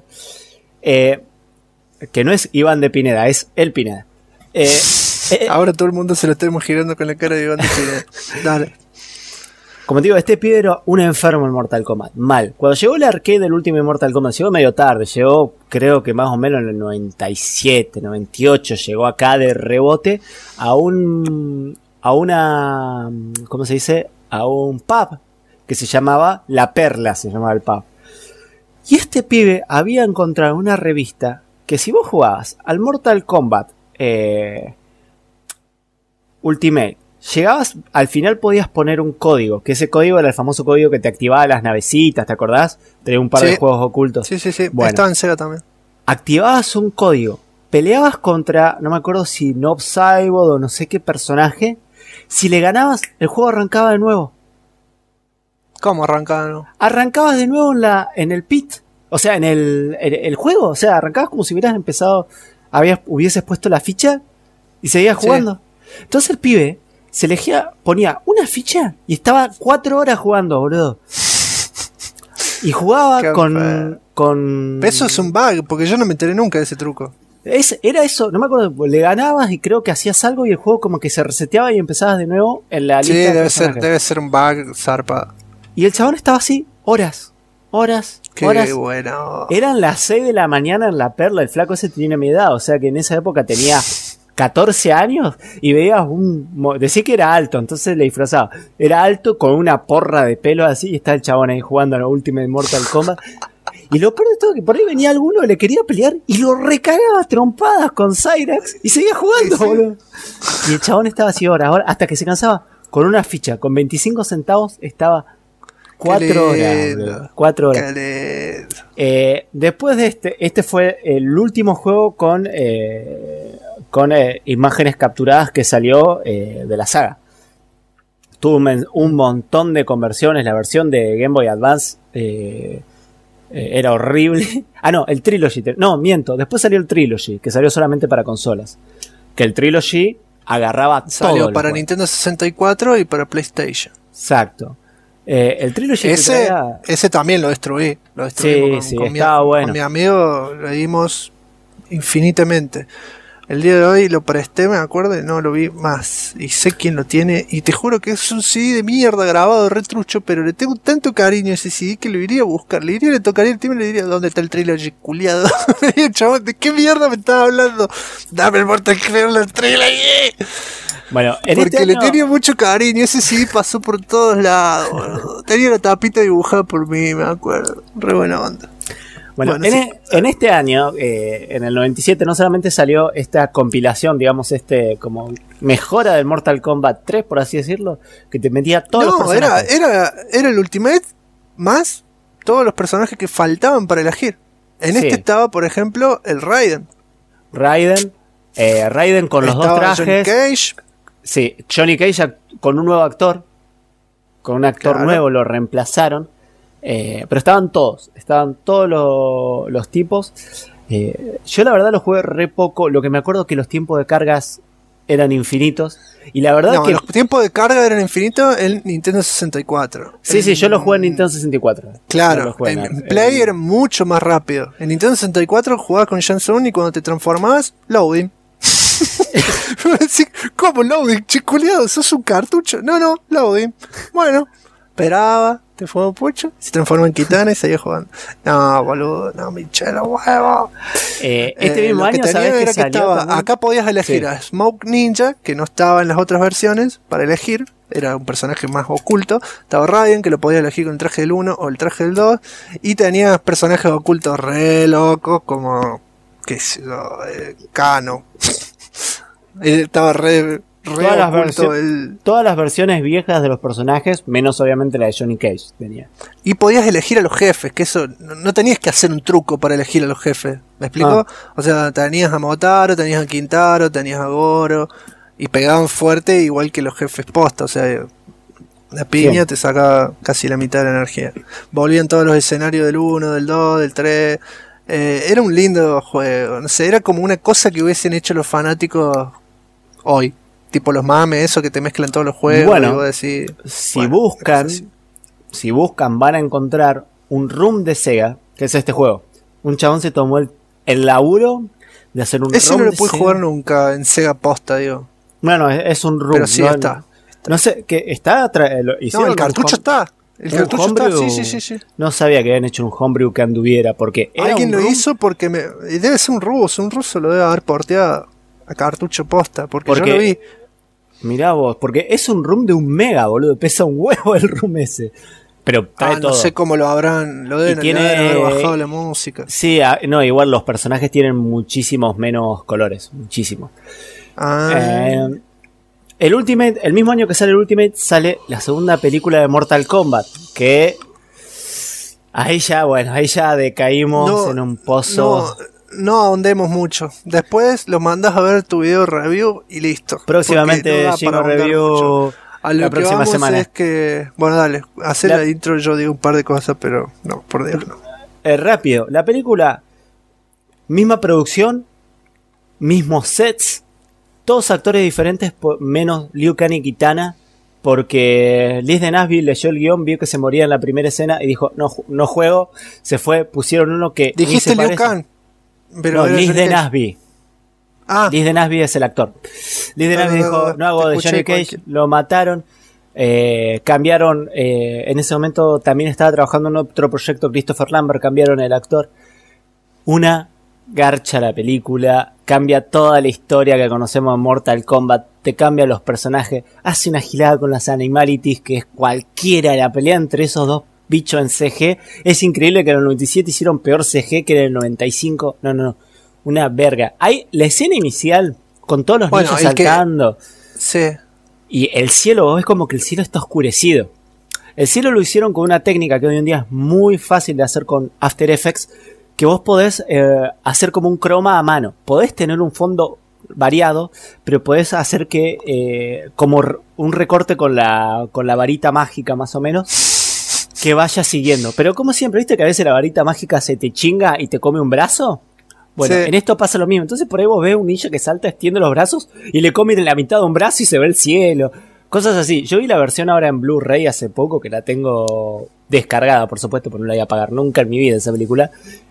que no es Iván de Pineda, es el Pineda. Ahora todo el mundo se lo está imaginando con la cara de Iván de Pineda. Dale. Como te digo, este pibe era un enfermo en Mortal Kombat. Mal. Cuando llegó el arcade del último Mortal Kombat, llegó medio tarde. Llegó, creo que más o menos en el 97, 98. Llegó acá de rebote a una... ¿Cómo se dice? A un pub que se llamaba La Perla, se llamaba el pub. Y este pibe había encontrado una revista que si vos jugabas al Mortal Kombat Ultimate, llegabas, al final podías poner un código, que ese código era el famoso código que te activaba las navecitas, ¿te acordás? Tenía un par de juegos ocultos. Sí. Bueno, estaba en Sega también. Activabas un código, peleabas contra, no me acuerdo si Noob Saibot o no sé qué personaje. Si le ganabas, el juego arrancaba de nuevo. ¿Cómo arrancaba? No? Arrancabas de nuevo en el pit, o sea, en el juego, o sea, arrancabas como si hubieras empezado, hubieses puesto la ficha y seguías jugando. Sí. Entonces el pibe se elegía, ponía una ficha y estaba 4 horas jugando, boludo. Y jugaba con... Eso es un bug, porque yo no me enteré nunca de ese truco. Era eso, no me acuerdo, le ganabas y creo que hacías algo y el juego como que se reseteaba y empezabas de nuevo en la lista. Sí, debe ser un bug zarpa. Y el chabón estaba así, horas. Qué bueno. Eran las 6 de la mañana en La Perla, el flaco ese tenía mi edad, o sea que en esa época tenía 14 años y veías decía que era alto, entonces le disfrazaba. Era alto con una porra de pelo así y está el chabón ahí jugando a la última de Mortal Kombat. Y lo peor de todo es que por ahí venía alguno que le quería pelear y lo recagaba trompadas con Cyrax y seguía jugando, boludo. Y el chabón estaba así horas, hasta que se cansaba. Con una ficha, con 25 centavos estaba 4 horas, boludo. 4 horas. Después de este fue el último juego con imágenes capturadas que salió de la saga. Tuvo un montón de conversiones. La versión de Game Boy Advance era horrible. El Trilogy. Miento. Después salió el Trilogy, que salió solamente para consolas. Que el Trilogy agarraba todo. Salió para Nintendo 64 y para PlayStation. Exacto. El Trilogy ese también lo destruí. Sí, estaba bueno. Con mi amigo lo dimos infinitamente. El día de hoy lo presté, me acuerdo, y no lo vi más. Y sé quién lo tiene. Y te juro que es un CD de mierda grabado retrucho, pero le tengo tanto cariño a ese CD que lo iría a buscar. Le tocaría el timbre y le diría, ¿dónde está el Trilogy culiado? Chabón, ¿de qué mierda me estaba hablando? Dame el Mortal Kombat Trilogy. Bueno, porque le tenía mucho cariño. Ese CD pasó por todos lados, boludo. Tenía la tapita dibujada por mí, me acuerdo. Re buena onda. Bueno, en este año, en el 97, no solamente salió esta compilación, digamos, como mejora del Mortal Kombat 3, por así decirlo, que te metía todos los personajes. Era el Ultimate más todos los personajes que faltaban para elegir. Este estaba, por ejemplo, el Raiden. Raiden con los dos trajes. Johnny Cage. Sí, Johnny Cage con un nuevo actor. Con un actor nuevo lo reemplazaron. Pero estaban todos los tipos. Yo la verdad lo jugué re poco. Lo que me acuerdo es que los tiempos de cargas eran infinitos. Y la verdad que los tiempos de carga eran infinitos en Nintendo 64. Sí, yo lo jugué en Nintendo 64. Claro, en Play era mucho más rápido. En Nintendo 64 jugabas con Jansun y cuando te transformabas, loading. ¿Cómo loading? Chiculeado, sos un cartucho. No, loading. Bueno, esperaba, te fue un pucho, se transformó en Kitana y seguía jugando. No, boludo, no me hinché los huevos. Este mismo año, ¿sabes qué salió? Acá podías elegir a Smoke Ninja, que no estaba en las otras versiones, para elegir. Era un personaje más oculto. Estaba Raiden, que lo podías elegir con el traje del 1 o el traje del 2. Y tenías personajes ocultos re locos, como, qué sé yo, Kano. Estaba re todas las versiones viejas de los personajes, menos obviamente la de Johnny Cage tenía. Y podías elegir a los jefes, que eso no tenías que hacer un truco para elegir a los jefes, ¿me explico? O sea, tenías a Motaro, tenías a Quintaro, tenías a Goro, y pegaban fuerte igual que los jefes posta, o sea, la piña te sacaba casi la mitad de la energía. Volvían todos los escenarios del 1, del 2, del 3. Era un lindo juego, no sé, era como una cosa que hubiesen hecho los fanáticos hoy. Tipo los mames, eso que te mezclan todos los juegos. Bueno, y vos decís, si buscan, van a encontrar un room de Sega, que es este juego. Un chabón se tomó el laburo de hacer un ese room. No lo de pude Sega. Jugar nunca en Sega posta, digo. Bueno, es un room. Pero sí está. No sé, que está. El cartucho está. El cartucho está, sí. No sabía que habían hecho un homebrew que anduviera, porque alguien lo hizo porque debe ser un ruso lo debe haber porteado a cartucho posta, porque yo lo vi. Mirá vos, porque es un room de 1 mega, boludo, pesa un huevo el room ese. Pero trae todo. No sé cómo lo deben haber bajado la música. Sí, no, igual los personajes tienen muchísimos menos colores, muchísimos. El mismo año que sale el Ultimate, sale la segunda película de Mortal Kombat, que ahí ya decaímos en un pozo. No ahondemos mucho. Después lo mandas a ver tu video review y listo. Próximamente Jingo Review la próxima semana. Es que, bueno, dale, hacer la intro, yo digo un par de cosas, pero no, por Dios no. Rápido, la película, misma producción, mismos sets, todos actores diferentes, menos Liu Kang y Kitana, porque Liz de Nazby leyó el guión, vio que se moría en la primera escena y dijo, no juego, se fue, pusieron uno que... ¿Dijiste Liu Kang? Pero no, Liz de Nazby. Liz de Nazby es el actor. Liz de Nazby dijo, no hago de Johnny Cage, lo mataron. Cambiaron, en ese momento también estaba trabajando en otro proyecto Christopher Lambert, cambiaron el actor. Una garcha la película, cambia toda la historia que conocemos en Mortal Kombat, te cambia los personajes, hace una gilada con las animalities que es cualquiera, la pelea entre esos dos bichos en CG, es increíble que en el 97 hicieron peor CG que en el 95, no, una verga. Hay la escena inicial con todos los bichos saltando. Sí. Y el cielo, vos ves como que el cielo está oscurecido. El cielo lo hicieron con una técnica que hoy en día es muy fácil de hacer con After Effects, que vos podés hacer como un croma a mano. Podés tener un fondo variado, pero podés hacer que como un recorte con la varita mágica más o menos, que vaya siguiendo. Pero como siempre, ¿viste que a veces la varita mágica se te chinga y te come un brazo? Bueno, en esto pasa lo mismo. Entonces por ahí vos ves un ninja que salta, extiende los brazos y le come la mitad de un brazo y se ve el cielo. Cosas así. Yo vi la versión ahora en Blu-ray hace poco, que la tengo descargada, por supuesto, pero no la voy a pagar nunca en mi vida esa película.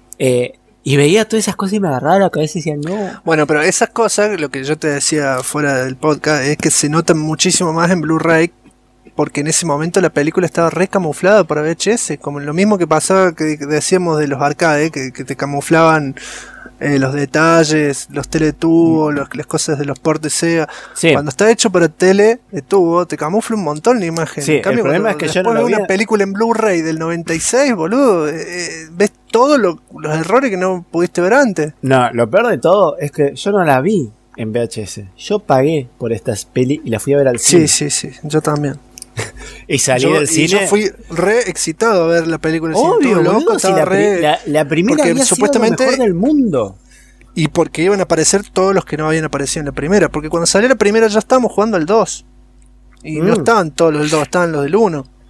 Y veía todas esas cosas y me agarraba la cabeza y decía, no. Bueno, pero esas cosas, lo que yo te decía fuera del podcast, es que se notan muchísimo más en Blu-ray, porque en ese momento la película estaba re camuflada para VHS, como lo mismo que pasaba que decíamos de los arcades, que te camuflaban los detalles, los teletubos, las cosas de los portes SEGA. Sí. Cuando está hecho para tele de tubo, te camufla un montón la imagen. Sí, en cambio, el problema es que yo no lo vi. Una película en Blu-ray del 96, boludo, ves todos los errores que no pudiste ver antes. No, lo peor de todo es que yo no la vi en VHS. Yo pagué por estas peli y la fui a ver al cine. Sí, yo también. Y salí del cine. Y yo fui re excitado a ver la película. Obvio, loco, si la primera había supuestamente sido lo mejor del mundo. Y porque iban a aparecer todos los que no habían aparecido en la primera. Porque cuando salió la primera ya estábamos jugando al 2. Y no estaban todos los del 2, estaban los del 1.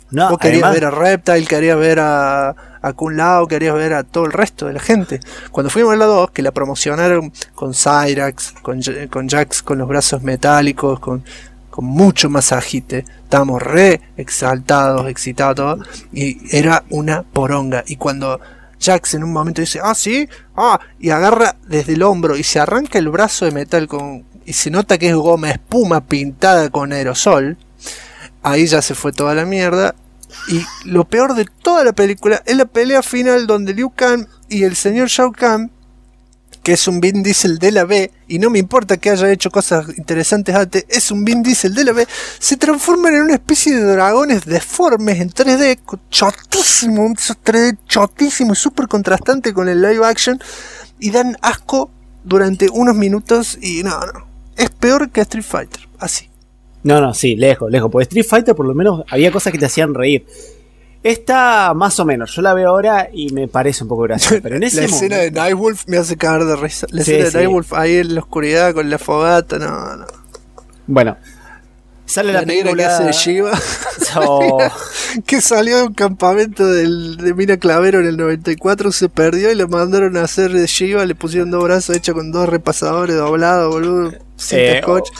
No, Vos querías además, ver a Reptile, querías ver a Kun Lao, querías ver a todo el resto de la gente. Cuando fuimos a la 2, que la promocionaron con Cyrax, con Jax con los brazos metálicos, con mucho más agite, estábamos re exaltados, excitados, todo, y era una poronga. Y cuando Jax en un momento dice, sí, y agarra desde el hombro y se arranca el brazo de metal y se nota que es goma espuma pintada con aerosol, ahí ya se fue toda la mierda. Y lo peor de toda la película es la pelea final donde Liu Kang y el señor Shao Kahn, que es un Vin Diesel de la B, y no me importa que haya hecho cosas interesantes antes, es un Vin Diesel de la B, se transforman en una especie de dragones deformes en 3D, chotísimo, esos 3D chotísimo, súper contrastante con el live action, y dan asco durante unos minutos, y no, es peor que Street Fighter, así. No, sí, lejos, porque Street Fighter por lo menos había cosas que te hacían reír. Esta más o menos, yo la veo ahora y me parece un poco graciosa, pero en ese la escena de Nightwolf me hace cagar de risa. La escena de Nightwolf ahí en la oscuridad con la fogata, no. Bueno, sale la negra película que hace de Shiva. Oh. Que salió de un campamento de Mina Clavero en el 94, se perdió y le mandaron a hacer de Shiva, le pusieron 2 brazos hechos con 2 repasadores doblados, boludo, cinta scotch.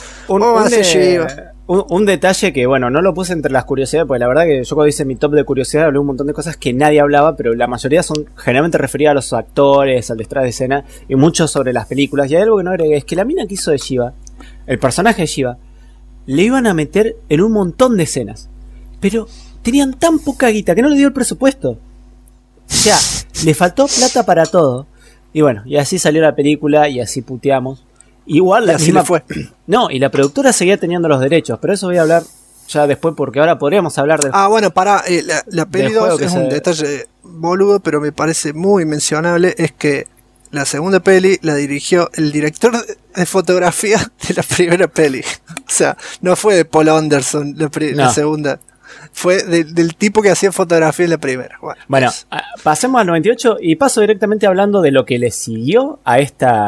Un detalle que, bueno, no lo puse entre las curiosidades, porque la verdad que yo cuando hice mi top de curiosidades hablé un montón de cosas que nadie hablaba, pero la mayoría son generalmente referidas a los actores, al detrás de escena, y mucho sobre las películas. Y hay algo que no agregué, es que la mina que hizo de Shiva, el personaje de Shiva, le iban a meter en un montón de escenas, pero tenían tan poca guita que no le dio el presupuesto. O sea, le faltó plata para todo. Y bueno, y así salió la película y así puteamos. Igual la así le fue. No, y la productora seguía teniendo los derechos, pero eso voy a hablar ya después porque ahora podríamos hablar de... Bueno, la peli 2 es un detalle boludo, pero me parece muy mencionable, es que la segunda peli la dirigió el director de fotografía de la primera peli. O sea, no fue de Paul Anderson la segunda. Fue del tipo que hacía fotografía en la primera. Bueno, pasemos al 98 y paso directamente hablando de lo que le siguió a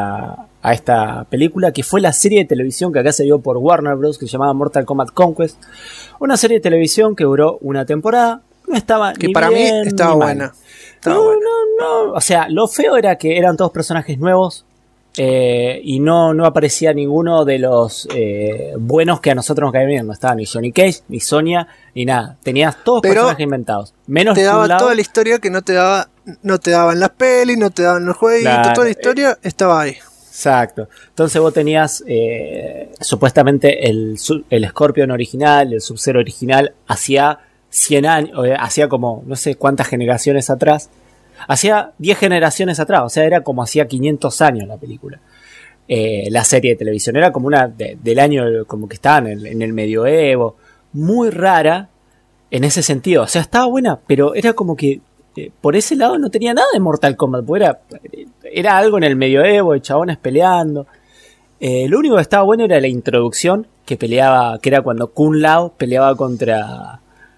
esta película, que fue la serie de televisión que acá se dio por Warner Bros. Que se llamaba Mortal Kombat Conquest. Una serie de televisión que duró una temporada. No estaba que ni para bien, mí estaba buena. No. O sea, lo feo era que eran todos personajes nuevos. Y no aparecía ninguno de los buenos que a nosotros nos caían bien. No estaba ni Johnny Cage, ni Sonya, ni nada. Tenías todos personajes inventados. Menos te daba toda la historia que no te daban las pelis, no te daban los jueguitos. Claro, toda la historia estaba ahí. Exacto. Entonces vos tenías supuestamente el Scorpion original, el Sub-Zero original, hacía 100 años, hacía como no sé cuántas generaciones atrás. Hacía 10 generaciones atrás, o sea, era como hacía 500 años la película. La serie de televisión era como una del año, como que estaban en el medioevo. Muy rara en ese sentido. O sea, estaba buena, pero era como que por ese lado no tenía nada de Mortal Kombat. Porque era algo en el medioevo, de chabones peleando. Lo único que estaba bueno era la introducción, que era cuando Kun Lao peleaba contra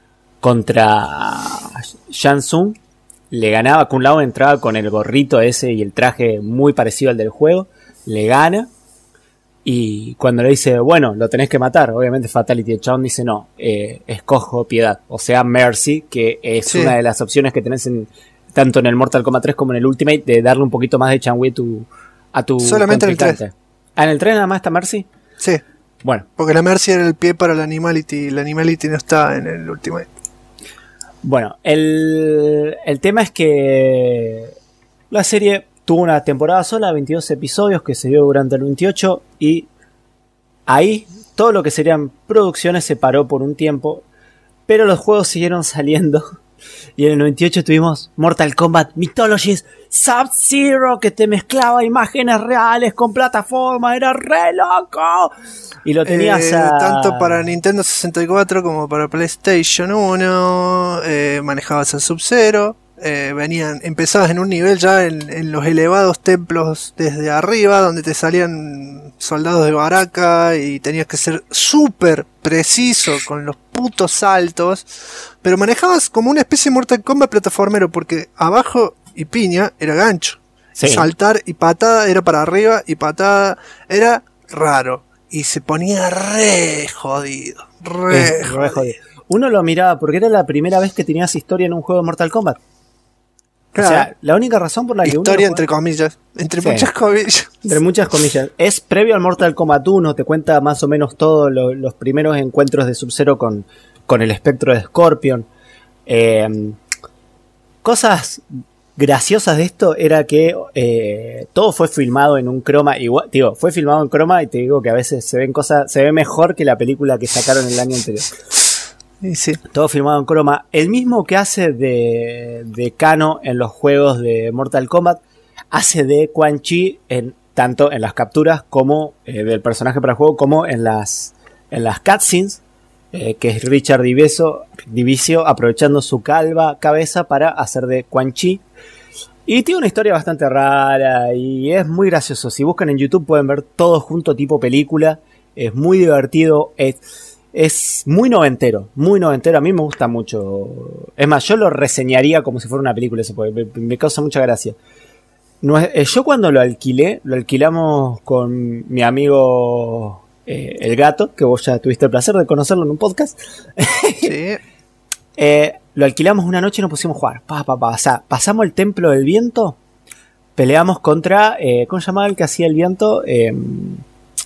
Shang Tsung. Le ganaba, Kun Lao entraba con el gorrito ese y el traje muy parecido al del juego. Le gana. Y cuando le dice, bueno, lo tenés que matar, obviamente Fatality, el chabón dice, no, escojo piedad. O sea, Mercy, que es una de las opciones que tenés tanto en el Mortal Kombat 3 como en el Ultimate, de darle un poquito más de changüe a tu solamente en el 3. ¿En el 3 nada más está Mercy? Sí. Bueno. Porque la Mercy era el pie para la Animality. La Animality no está en el Ultimate. Bueno, el tema es que la serie tuvo una temporada sola, 22 episodios que se dio durante el 28 y ahí todo lo que serían producciones se paró por un tiempo, pero los juegos siguieron saliendo y en el 98 tuvimos Mortal Kombat Mythologies Sub-Zero, que te mezclaba imágenes reales con plataforma, era re loco. Y lo tenías tanto para Nintendo 64 como para PlayStation 1, manejabas el Sub-Zero. Empezabas en un nivel ya en los elevados templos desde arriba, donde te salían soldados de Baraka y tenías que ser súper preciso con los putos saltos, pero manejabas como una especie de Mortal Kombat plataformero, porque abajo y piña era gancho, saltar y patada era para arriba y patada era raro y se ponía re jodido. uno lo miraba porque era la primera vez que tenías historia en un juego de Mortal Kombat. Claro. O sea, la única razón por la que historia uno entre comillas. Sí. Muchas comillas. Entre muchas comillas. Es previo al Mortal Kombat 1, te cuenta más o menos todos los primeros encuentros de Sub-Zero con el espectro de Scorpion. Cosas graciosas de esto era que todo fue filmado en un croma. Igual, digo, fue filmado en croma y te digo que a veces se ve mejor que la película que sacaron el año anterior. Sí. Todo filmado en croma. El mismo que hace de Kano en los juegos de Mortal Kombat, hace de Quan Chi tanto en las capturas como del personaje para el juego, como en las cutscenes, que es Richard Diviso aprovechando su calva cabeza para hacer de Quan Chi. Y tiene una historia bastante rara y es muy gracioso. Si buscan en YouTube pueden ver todo junto tipo película. Es muy divertido. Es muy noventero, muy noventero. A mí me gusta mucho. Es más, yo lo reseñaría como si fuera una película. Me causa mucha gracia. Yo cuando lo alquilamos con mi amigo El Gato, que vos ya tuviste el placer de conocerlo en un podcast. Sí. Lo alquilamos una noche y nos pusimos a jugar. O sea, pasamos el Templo del Viento. Peleamos contra... ¿cómo se llamaba el que hacía el viento? El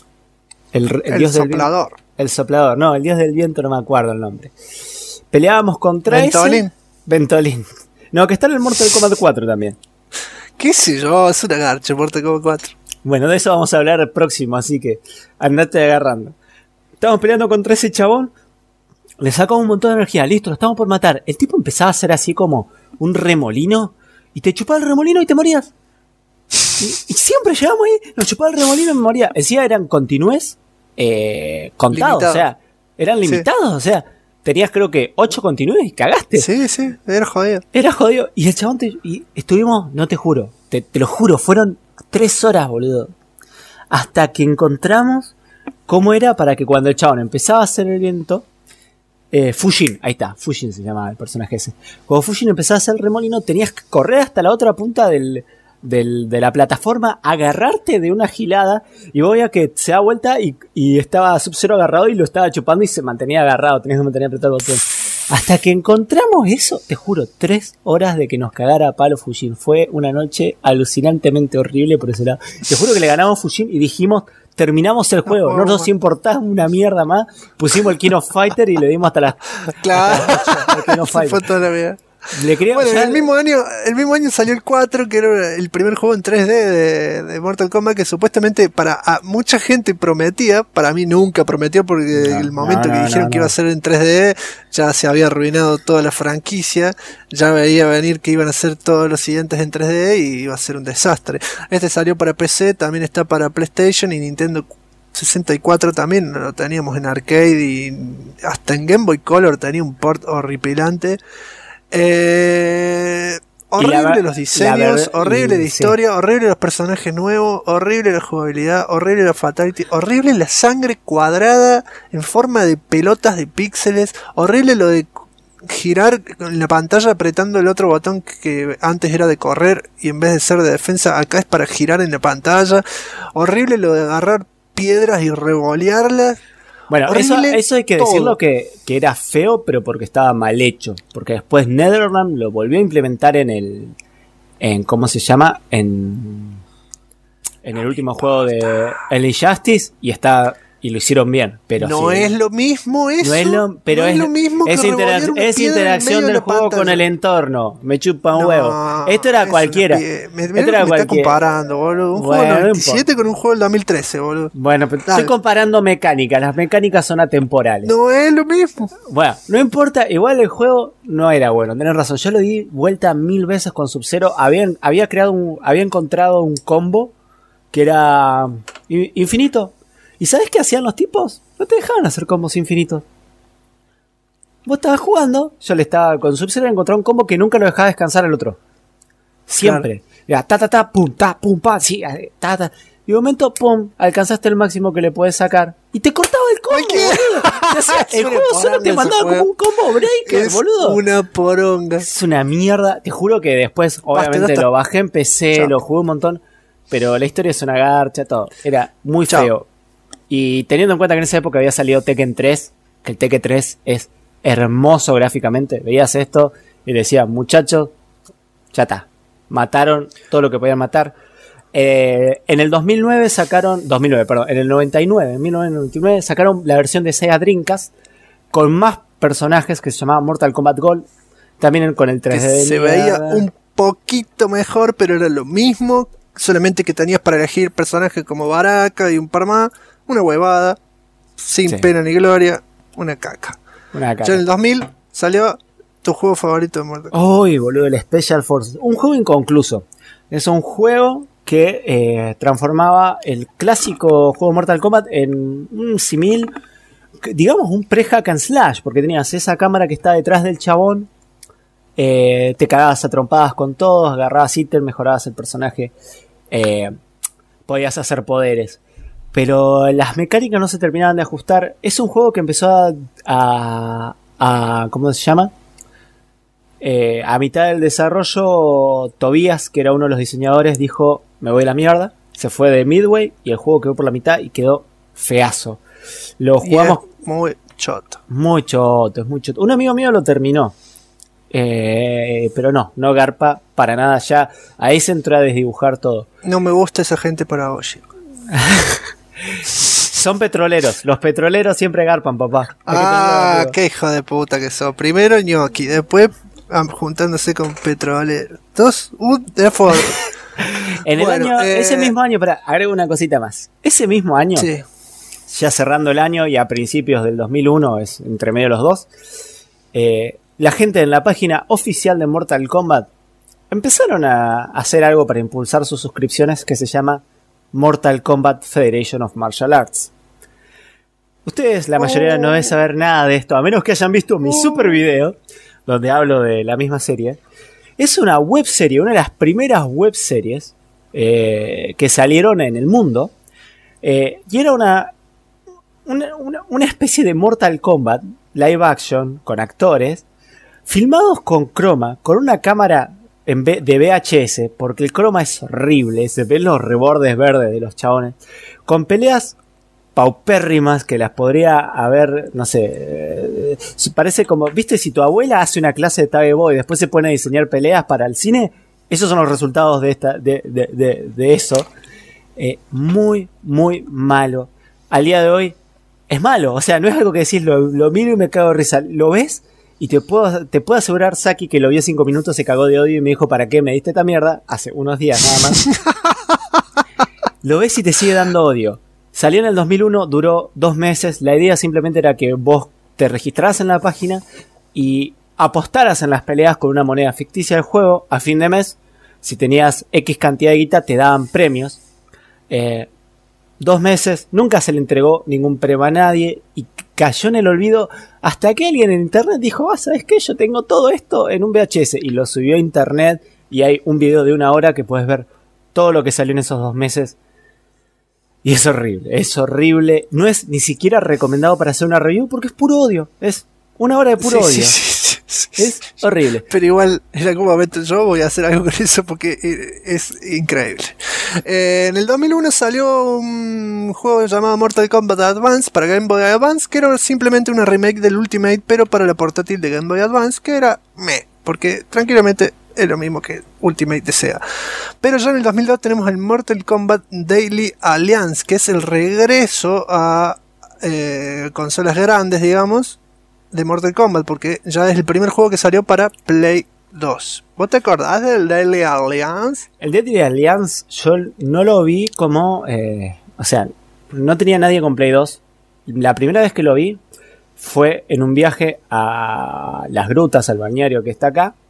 dios del soplador. El soplador, no, el dios del viento, no me acuerdo el nombre. Peleábamos contra Ventolin. No, que está en el Mortal Kombat 4 también. ¿Qué sé yo? Es una garcha Mortal Kombat 4. Bueno, de eso vamos a hablar el próximo, así que andate agarrando. Estamos peleando contra ese chabón. Le sacamos un montón de energía. Listo, lo estamos por matar. El tipo empezaba a hacer así como un remolino. Y te chupaba el remolino y te morías. Y siempre llegamos ahí. Nos chupaba el remolino y me moría. Decía eran continúes. Contados, limitado. O sea, eran limitados, o sea, tenías creo que 8 continúes y cagaste. Sí, era jodido. Era jodido. Y el chabón y estuvimos, no te juro, te lo juro, fueron 3 horas, boludo. Hasta que encontramos cómo era para que cuando el chabón empezaba a hacer el viento, Fujin, ahí está, Fujin se llamaba el personaje ese. Cuando Fujin empezaba a hacer el remolino, tenías que correr hasta la otra punta de la plataforma, agarrarte de una gilada y voy a que se da vuelta y estaba Sub-Zero agarrado y lo estaba chupando y se mantenía agarrado, tenías que mantener apretado el botón. Hasta que encontramos eso, te juro, 3 horas de que nos cagara a palo Fujin. Fue una noche alucinantemente horrible por ese lado. Te juro que le ganamos a Fujin y dijimos, terminamos el juego, no nos importaba una mierda más, pusimos el King of Fighter y le dimos hasta las... Claro, hasta King of Fighter. Fue toda la vida. Bueno, el mismo año salió el 4, que era el primer juego en 3D de Mortal Kombat, que supuestamente para mucha gente prometía, para mí nunca prometió, porque el momento que dijeron que iba a ser en 3D ya se había arruinado toda la franquicia, ya veía venir que iban a ser todos los siguientes en 3D y iba a ser un desastre. Este salió para PC, también está para PlayStation y Nintendo 64 también, lo teníamos en arcade y hasta en Game Boy Color tenía un port horripilante. Horrible los diseños, horrible la historia, horrible los personajes nuevos, horrible la jugabilidad, horrible la fatality, horrible la sangre cuadrada en forma de pelotas de píxeles, horrible lo de girar en la pantalla apretando el otro botón que antes era de correr y en vez de ser de defensa acá es para girar en la pantalla, horrible lo de agarrar piedras y revolearlas. Bueno, eso hay que decirlo que era feo, pero porque estaba mal hecho. Porque después NetherRealm lo volvió a implementar en ¿cómo se llama? En el último juego de el Injustice y lo hicieron bien. Pero no es lo mismo eso. Pero es lo mismo que es interacción del juego con el entorno. Me chupa un huevo. Esto era cualquiera. Me está comparando, boludo. Un juego del 97 con un juego del 2013, boludo. Bueno, pero estoy comparando mecánicas. Las mecánicas son atemporales. No es lo mismo. Bueno, no importa. Igual el juego no era bueno. Tenés razón. Yo le di vuelta 1000 veces con Sub-Zero. Había encontrado un combo que era infinito. ¿Y sabes qué hacían los tipos? No te dejaban hacer combos infinitos. Vos estabas jugando, yo le estaba con Sub-Zero y encontré un combo que nunca lo dejaba descansar al otro. Siempre. Era pum, pa, sí, ta. Y de momento, pum, alcanzaste el máximo que le podés sacar. Y te cortaba el combo, boludo. El juego solo te mandaba como un combo breaker, boludo. Una poronga. Es una mierda. Te juro que después, obviamente, lo bajé en PC, lo jugué un montón. Pero la historia es una garcha, todo. Era muy feo. Y teniendo en cuenta que en esa época había salido Tekken 3, que el Tekken 3 es hermoso gráficamente. Veías esto y decía, muchachos, ya está. Mataron todo lo que podían matar. En el 2009 sacaron... 2009, perdón. En el 99, en 1999 sacaron la versión de Sega Dreamcast con más personajes que se llamaba Mortal Kombat Gold. También con el 3D. Que se veía un poquito mejor, pero era lo mismo. Solamente que tenías para elegir personajes como Baraka y un par más. Una huevada. Sin pena ni gloria. Una caca. Ya en el 2000 salió tu juego favorito de Mortal Kombat. Uy, boludo, el Special Forces. Un juego inconcluso. Es un juego que transformaba el clásico juego Mortal Kombat en un simil, digamos un pre-hack and slash, porque tenías esa cámara que está detrás del chabón, te cagabas a trompadas con todos, agarrabas ítem, mejorabas el personaje, podías hacer poderes, pero las mecánicas no se terminaban de ajustar. Es un juego que empezó a ¿cómo se llama? A mitad del desarrollo, Tobias, que era uno de los diseñadores, dijo: me voy a la mierda. Se fue de Midway y el juego quedó por la mitad y quedó feazo. Lo jugamos. Muy choto. Muy choto, es muy choto. Un amigo mío lo terminó. Pero no garpa para nada ya. Ahí se entró a desdibujar todo. No me gusta esa gente para Oji. Son petroleros. Los petroleros siempre garpan, papá. Qué hijo de puta que sos. Primero ñoqui, después juntándose con petroleros. Therefore. En el año, ese mismo año, agrego una cosita más. Ese mismo año, sí, ya cerrando el año y a principios del 2001, es entre medio de los dos, la gente en la página oficial de Mortal Kombat empezaron a hacer algo para impulsar sus suscripciones que se llama Mortal Kombat Federation of Martial Arts. Ustedes, la mayoría, no deben saber nada de esto, a menos que hayan visto mi super video donde hablo de la misma serie. Es una webserie, una de las primeras webseries que salieron en el mundo. Y era una especie de Mortal Kombat live action con actores filmados con croma, con una cámara de VHS, porque el croma es horrible, se ven los rebordes verdes de los chabones, con peleas paupérrimas que las podría haber, no sé, parece como, viste, si tu abuela hace una clase de Tabe Boy y después se pone a diseñar peleas para el cine, esos son los resultados de eso. Muy, muy malo. Al día de hoy es malo, o sea, no es algo que decís, lo miro y me cago de risa, lo ves y te puedo asegurar, Saki, que lo vio 5 minutos, se cagó de odio y me dijo: ¿para qué me diste esta mierda? Hace unos días nada más. Lo ves y te sigue dando odio. Salió en el 2001, duró 2 meses. La idea simplemente era que vos te registraras en la página y apostaras en las peleas con una moneda ficticia del juego. A fin de mes, si tenías X cantidad de guita, te daban premios. 2 meses, nunca se le entregó ningún premio a nadie y cayó en el olvido hasta que alguien en internet dijo: ¿sabes qué? Yo tengo todo esto en un VHS, y lo subió a internet y hay un video de 1 hora que puedes ver todo lo que salió en esos 2 meses. Y es horrible, no es ni siquiera recomendado para hacer una review porque es puro odio, es 1 hora de puro odio. Sí. Es horrible. Pero igual, en algún momento yo voy a hacer algo con eso porque es increíble. En el 2001 salió un juego llamado Mortal Kombat Advance para Game Boy Advance, que era simplemente una remake del Ultimate, pero para la portátil de Game Boy Advance, que era porque tranquilamente es lo mismo que Ultimate de Sega. Pero ya en el 2002 tenemos el Mortal Kombat Daily Alliance, que es el regreso a consolas grandes, digamos, de Mortal Kombat, porque ya es el primer juego que salió para Play 2. ¿Vos te acordás del Daily Alliance? El Daily Alliance yo no lo vi como... o sea, no tenía nadie con Play 2. La primera vez que lo vi fue en un viaje a las grutas, al balneario que está acá.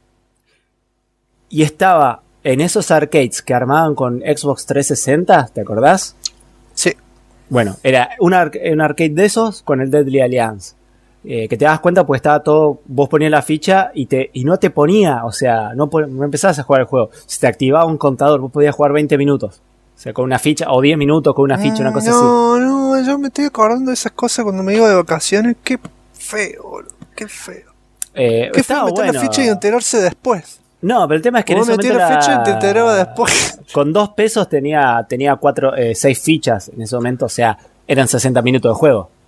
Y estaba en esos arcades que armaban con Xbox 360, ¿te acordás? Sí. Bueno, era un arcade de esos con el Deadly Alliance. Que te das cuenta pues estaba todo, vos ponías la ficha y no te ponía, o sea, no empezabas a jugar el juego. Se te activaba un contador, vos podías jugar 20 minutos. O sea, con una ficha, o 10 minutos con una ficha, una cosa así. No, yo me estoy acordando de esas cosas cuando me iba de vacaciones. Qué feo, boludo, qué feo. Qué feo meter la ficha y enterarse después. No, pero el tema es que en ese momento la ficha y te enteraba después. Con 2 pesos tenía 6 fichas en ese momento, o sea, eran 60 minutos de juego.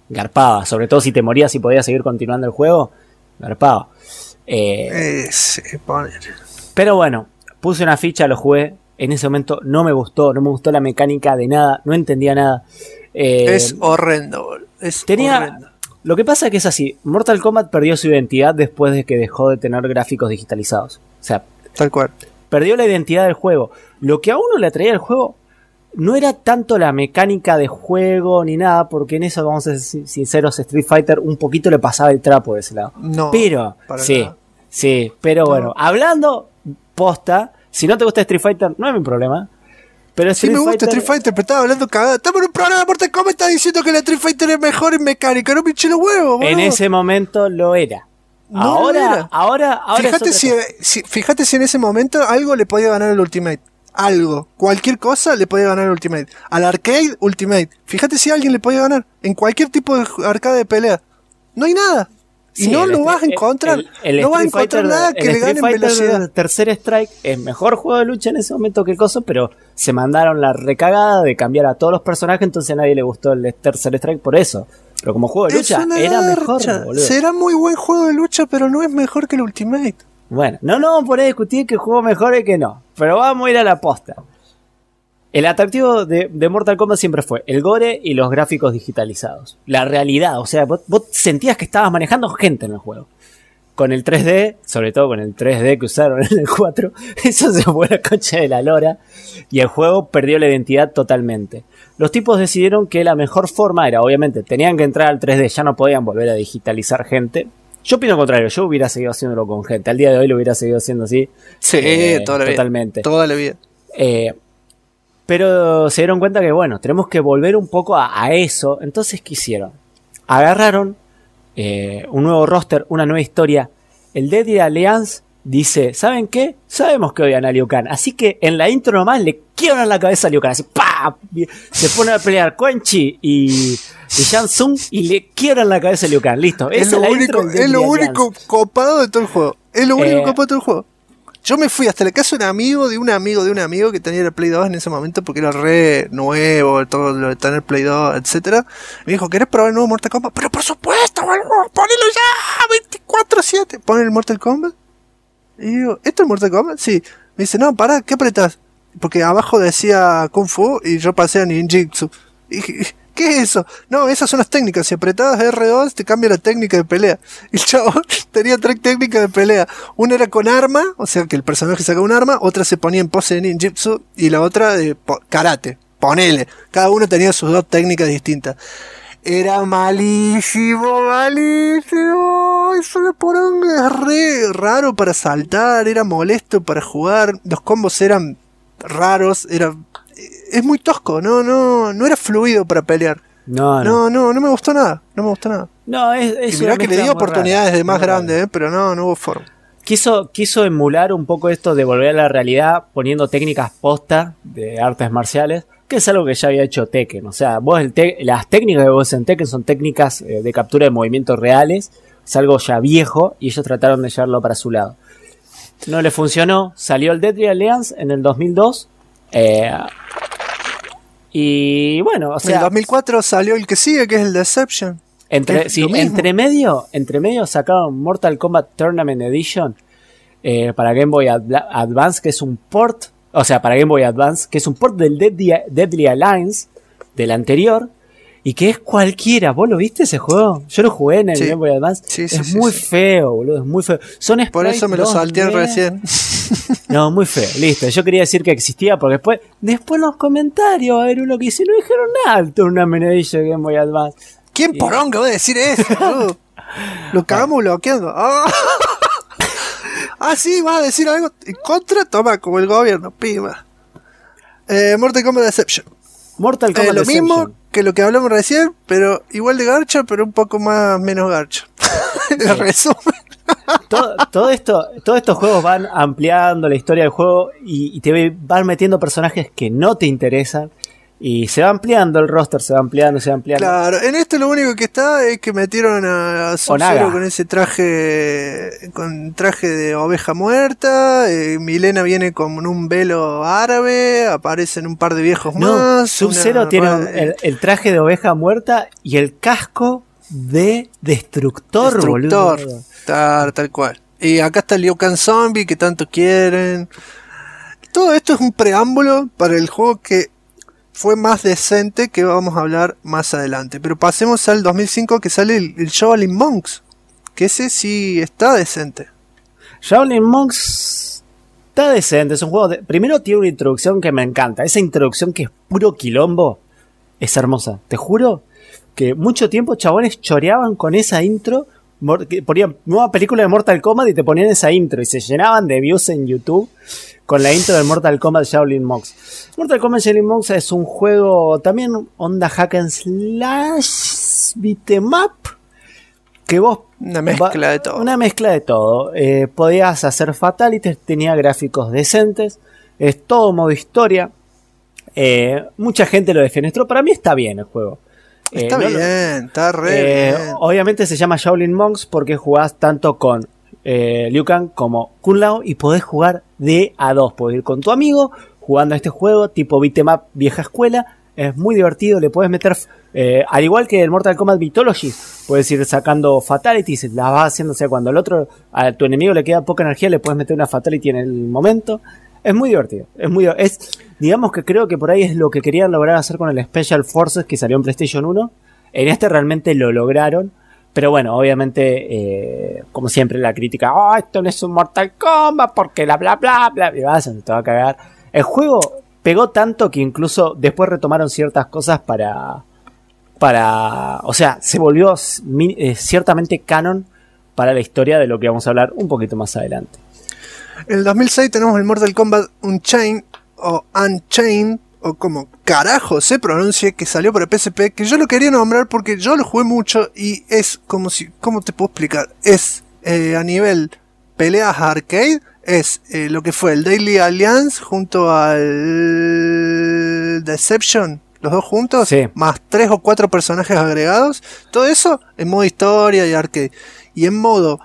garpaba, sobre todo si te morías y podías seguir continuando el juego, garpaba. Sí, ponele. Pero bueno, puse una ficha, lo jugué. En ese momento no me gustó la mecánica de nada, no entendía nada. Es horrendo, boludo. Horrendo. Lo que pasa es que es así, Mortal Kombat perdió su identidad después de que dejó de tener gráficos digitalizados. O sea, tal cual. Perdió la identidad del juego. Lo que a uno le atraía al juego no era tanto la mecánica de juego ni nada, porque en eso, vamos a ser sinceros, Street Fighter un poquito le pasaba el trapo de ese lado. No, pero, sí, pero no. Bueno, hablando posta, si no te gusta Street Fighter, no es mi problema. Pero sí me gusta Street Fighter, pero estaba hablando cagada. Estamos en un programa de Mortal Kombat, está diciendo que la Street Fighter es mejor en mecánica, no pinche los huevos, boludo. En ese momento lo era. No ahora fíjate si en ese momento algo le podía ganar al Ultimate. Algo, cualquier cosa le podía ganar al Ultimate. Al arcade, Ultimate. Fíjate si alguien le podía ganar. En cualquier tipo de arcade de pelea. No hay nada. Y no lo vas a encontrar. No vas a encontrar nada que le gane en velocidad. El tercer Strike es mejor juego de lucha en ese momento que el coso, pero se mandaron la recagada de cambiar a todos los personajes, entonces a nadie le gustó el tercer Strike por eso. Pero como juego de lucha era mejor, boludo. Será muy buen juego de lucha, pero no es mejor que el Ultimate. Bueno, no vamos a poner a discutir que juego mejor y que no, pero vamos a ir a la posta. El atractivo de Mortal Kombat siempre fue el gore y los gráficos digitalizados. La realidad, o sea, vos sentías que estabas manejando gente en el juego. Con el 3D, sobre todo con el 3D que usaron en el 4, eso se fue a la concha de la lora y el juego perdió la identidad totalmente. Los tipos decidieron que la mejor forma era, obviamente, tenían que entrar al 3D, ya no podían volver a digitalizar gente. Yo opino lo contrario, yo hubiera seguido haciéndolo con gente. Al día de hoy lo hubiera seguido haciendo así. Sí, toda la vida. Totalmente. Toda la vida. Pero se dieron cuenta que, bueno, tenemos que volver un poco a eso. Entonces, ¿qué hicieron? Agarraron un nuevo roster, una nueva historia. El Deadly Alliance dice, ¿saben qué? Sabemos que odian a Liu Kang, así que en la intro nomás le quiebran la cabeza a Liu Kang, así ¡pah! Se ponen a pelear Quan Chi y Shang Tsung y le quiebran la cabeza a Liu Kang, listo. Es lo único copado de todo el juego. Es lo único copado de todo el juego. Yo me fui hasta la casa de un amigo que tenía el Play 2 en ese momento, porque era re nuevo, todo lo de tener Play 2, etcétera. Me dijo, ¿querés probar el nuevo Mortal Kombat? Pero por supuesto, boludo, ponelo ya, 24/7. Pon el Mortal Kombat. Y digo, ¿esto es Mortal Kombat? Sí. Me dice, no, pará, ¿qué apretás? Porque abajo decía Kung Fu y yo pasé a Ninjutsu. Y ¿qué es eso? No, esas son las técnicas. Si apretabas R2 te cambia la técnica de pelea. Y el chavo tenía 3 técnicas de pelea. Una era con arma, o sea que el personaje sacaba un arma. Otra se ponía en pose de ninjutsu. Y la otra de karate. Ponele. Cada uno tenía sus 2 técnicas distintas. Era malísimo. Eso de poronga es re raro para saltar. Era molesto para jugar. Los combos eran raros. Es muy tosco, no era fluido para pelear. No me gustó nada. No, y mirá que le dio oportunidades de más grandes, pero no hubo forma. Quiso emular un poco esto de volver a la realidad poniendo técnicas posta de artes marciales, que es algo que ya había hecho Tekken. O sea, las técnicas que vos en Tekken son técnicas de captura de movimientos reales, es algo ya viejo y ellos trataron de llevarlo para su lado. No le funcionó, salió el Deadly Alliance en el 2002. Y bueno, o sea, en el 2004 salió el que sigue, que es el Deception. Entre medio sacaron Mortal Kombat Tournament Edition para Game Boy Advance, que es un port, o sea, para Game Boy Advance, que es un port del Deadly Alliance del anterior, y que es cualquiera. ¿Vos lo viste ese juego? Yo lo jugué en el Game Boy Advance. Es muy feo, boludo, es muy feo. Son por eso me lo salté recién. No, muy feo, listo. Yo quería decir que existía porque después en los comentarios va a haber uno que dice, no dijeron nada del Tournament Edition de Game Boy Advance. ¿Quién poronga va a decir eso, boludo? Lo cagamos bloqueando. Sí, vas a decir algo en contra, toma, como el gobierno, pima. Mortal Kombat Deception. Mortal Kombat lo Deception. Mismo que lo que hablamos recién, pero igual de garcha, pero un poco menos garcha. En resumen. Todos estos juegos van ampliando la historia del juego y te van metiendo personajes que no te interesan. Y se va ampliando el roster, se va ampliando. Claro, en esto lo único que está es que metieron a Sub-Zero con ese traje, con traje de oveja muerta. Milena viene con un velo árabe, aparecen un par de viejos más. Sub-Zero tiene el traje de oveja muerta y el casco de destructor, boludo. Tal cual. Y acá está el Liu Kang Zombie que tanto quieren. Todo esto es un preámbulo para el juego que fue más decente, que vamos a hablar más adelante. Pero pasemos al 2005, que sale el Shaolin Monks, que ese sí está decente. Shaolin Monks está decente, es un juego primero tiene una introducción que me encanta. Esa introducción que es puro quilombo es hermosa. Te juro que mucho tiempo chabones choreaban con esa intro, que ponían nueva película de Mortal Kombat y te ponían esa intro y se llenaban de views en YouTube con la intro de Mortal Kombat Shaolin Monks. Mortal Kombat Shaolin Monks es un juego también onda hack and slash, beat'em up, que vos... Una mezcla de todo. Una mezcla de todo. Podías hacer fatalities, tenía gráficos decentes, es todo modo historia. Mucha gente lo defenestró, para mí está bien el juego. Está bien, está re bien. Obviamente se llama Shaolin Monks porque jugás tanto con Liu Kang como Kung Lao y podés jugar de a dos. Podés ir con tu amigo jugando a este juego tipo beat'em up vieja escuela. Es muy divertido, le puedes meter, al igual que el Mortal Kombat Mythology, puedes ir sacando fatalities, las vas haciendo, o sea, cuando a tu enemigo le queda poca energía, le puedes meter una fatality en el momento. Es muy divertido, digamos que creo que por ahí es lo que querían lograr hacer con el Special Forces que salió en PlayStation 1. En este realmente lo lograron, pero bueno, obviamente, como siempre la crítica, esto no es un Mortal Kombat porque bla bla bla bla, y vas, te va a cagar. El juego pegó tanto que incluso después retomaron ciertas cosas para o sea, se volvió ciertamente canon para la historia de lo que vamos a hablar un poquito más adelante. En el 2006 tenemos el Mortal Kombat Unchained o Unchained, o como carajo se pronuncia, que salió para PSP, que yo lo quería nombrar porque yo lo jugué mucho y es como si, ¿cómo te puedo explicar? Es a nivel peleas arcade, es lo que fue el Daily Alliance junto al Deception, los dos juntos, sí, más 3 o 4 personajes agregados, todo eso en modo historia y arcade. Y en modo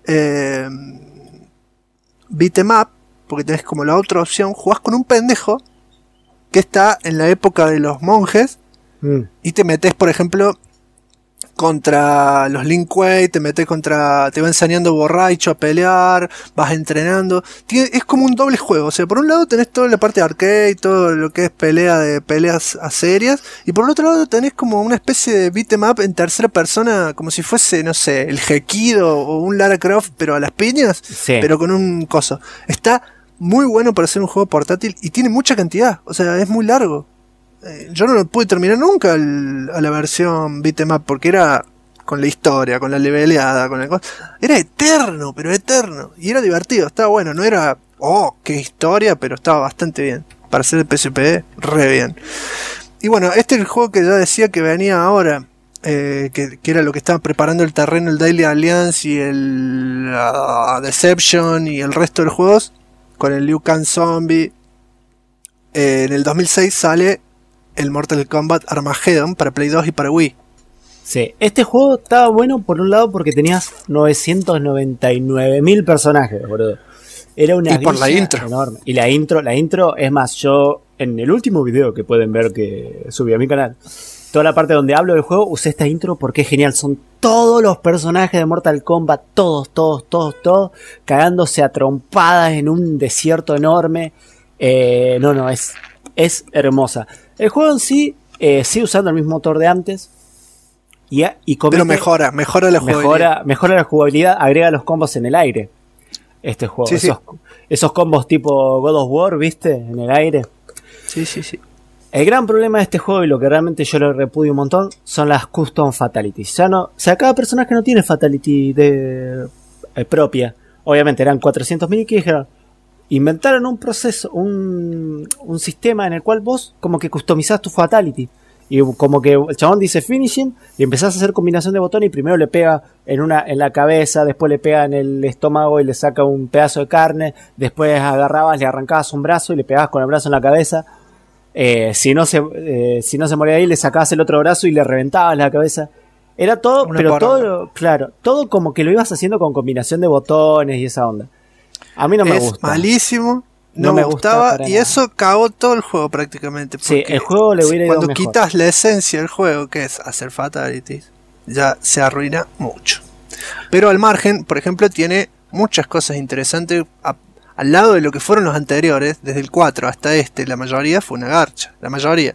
beat'em up, porque tenés como la otra opción, jugás con un pendejo que está en la época de los monjes y te metes, por ejemplo, contra los Lin Kuei, te va enseñando borracho a pelear, vas entrenando, es como un doble juego, o sea, por un lado tenés toda la parte de arcade, todo lo que es peleas a serias, y por el otro lado tenés como una especie de beat'em up en tercera persona, como si fuese, no sé, el Gekido o un Lara Croft, pero a las piñas, sí, pero con un coso. Está muy bueno para ser un juego portátil y tiene mucha cantidad, o sea, es muy largo. Yo no lo pude terminar nunca a la versión beat'em up porque era con la historia, con la leveleada, con la cosa. Era eterno, pero eterno. Y era divertido, estaba bueno. No era, qué historia, pero estaba bastante bien. Para ser de PSP, re bien. Y bueno, este es el juego que ya decía que venía ahora. Que era lo que estaba preparando el terreno, el Daily Alliance y el Deception y el resto de los juegos. Con el Liu Kang Zombie. En el 2006 sale el Mortal Kombat Armageddon para Play 2 y para Wii. Sí, este juego estaba bueno por un lado porque tenías 999.000 personajes, boludo. Era una y por la intro enorme. Y la intro, es más, yo en el último video que pueden ver que subí a mi canal, toda la parte donde hablo del juego, usé esta intro porque es genial. Son todos los personajes de Mortal Kombat, todos, cagándose a trompadas en un desierto enorme. Es hermosa. El juego en sí sigue usando el mismo motor de antes. Pero mejora la jugabilidad. Mejora la jugabilidad, agrega los combos en el aire. Este juego, sí, esos combos tipo God of War, ¿viste? En el aire. Sí. El gran problema de este juego, y lo que realmente yo lo repudio un montón, son las custom fatalities. Cada personaje no tiene fatality propia. Obviamente eran 400.000 que dijeron, inventaron un proceso, un sistema en el cual vos como que customizás tu fatality. Y como que el chabón dice finishing y empezás a hacer combinación de botones y primero le pega en la cabeza, después le pega en el estómago y le saca un pedazo de carne, después agarrabas, le arrancabas un brazo y le pegabas con el brazo en la cabeza. Si no se moría ahí, le sacabas el otro brazo y le reventabas la cabeza. Era todo, pero todo, claro, todo como que lo ibas haciendo con combinación de botones y esa onda. A mí no me gusta. Es malísimo. No me gustaba y eso cagó todo el juego prácticamente. Sí, el juego le hubiera ido cuando mejor. quitas la esencia del juego, que es hacer fatalities, ya se arruina mucho. Pero al margen, por ejemplo, tiene muchas cosas interesantes al lado de lo que fueron los anteriores. Desde el 4 hasta la mayoría fue una garcha. La mayoría.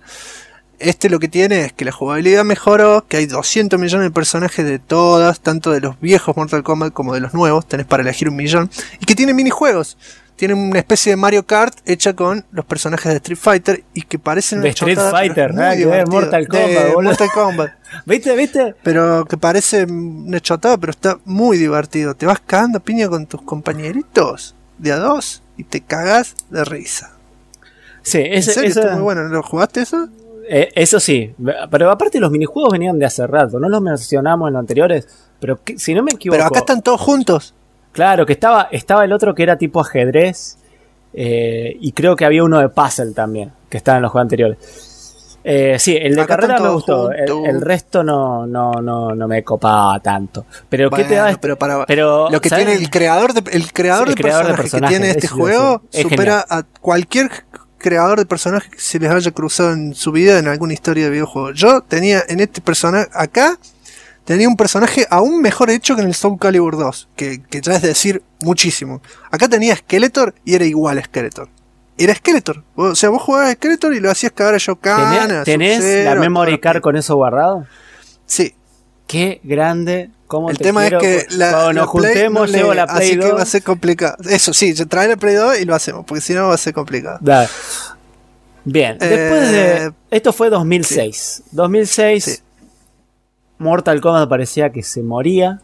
Lo que tiene es que la jugabilidad mejoró, que hay 200 millones de personajes de todas, tanto de los viejos Mortal Kombat como de los nuevos, tenés para elegir 1.000.000, y que tiene minijuegos. Tiene una especie de Mario Kart hecha con los personajes de Street Fighter y que parecen de Street Fighter, Mortal Kombat, Mortal Kombat. ¿Viste? Pero que parece una chotada, pero está muy divertido. Te vas cagando a piña con tus compañeritos de a dos y te cagas de risa. Sí, eso está muy bueno. ¿Lo jugaste eso? Eso sí, pero aparte los minijuegos venían de hace rato, no los mencionamos en los anteriores, pero si no me equivoco... Pero acá están todos juntos. Claro, que estaba el otro que era tipo ajedrez, y creo que había uno de puzzle también, que estaba en los juegos anteriores. Sí, el de acá carrera me gustó, el resto no me copaba tanto. Pero bueno, ¿qué te da? Pero lo que ¿sabes? Tiene el creador de personajes que tiene este juego supera genial. A cualquier creador de personajes que se les haya cruzado en su vida en alguna historia de videojuego. Yo tenía en este personaje acá, tenía un personaje aún mejor hecho que en el Soul Calibur 2, que ya es decir muchísimo. Acá tenía Skeletor y era igual a Skeletor. Era Skeletor. O sea, vos jugabas a Skeletor y lo hacías cagar a Shokan. ¿Tenés la memory card con eso guardado? Sí. Qué grande. ¿Cómo el tema quiero? Es que cuando nos juntemos llevo la Play 2. Así que va a ser complicado. Eso sí, trae la Play 2 y lo hacemos, porque si no va a ser complicado. Dale. Bien, después de... Esto fue 2006. Sí. 2006, sí. Mortal Kombat parecía que se moría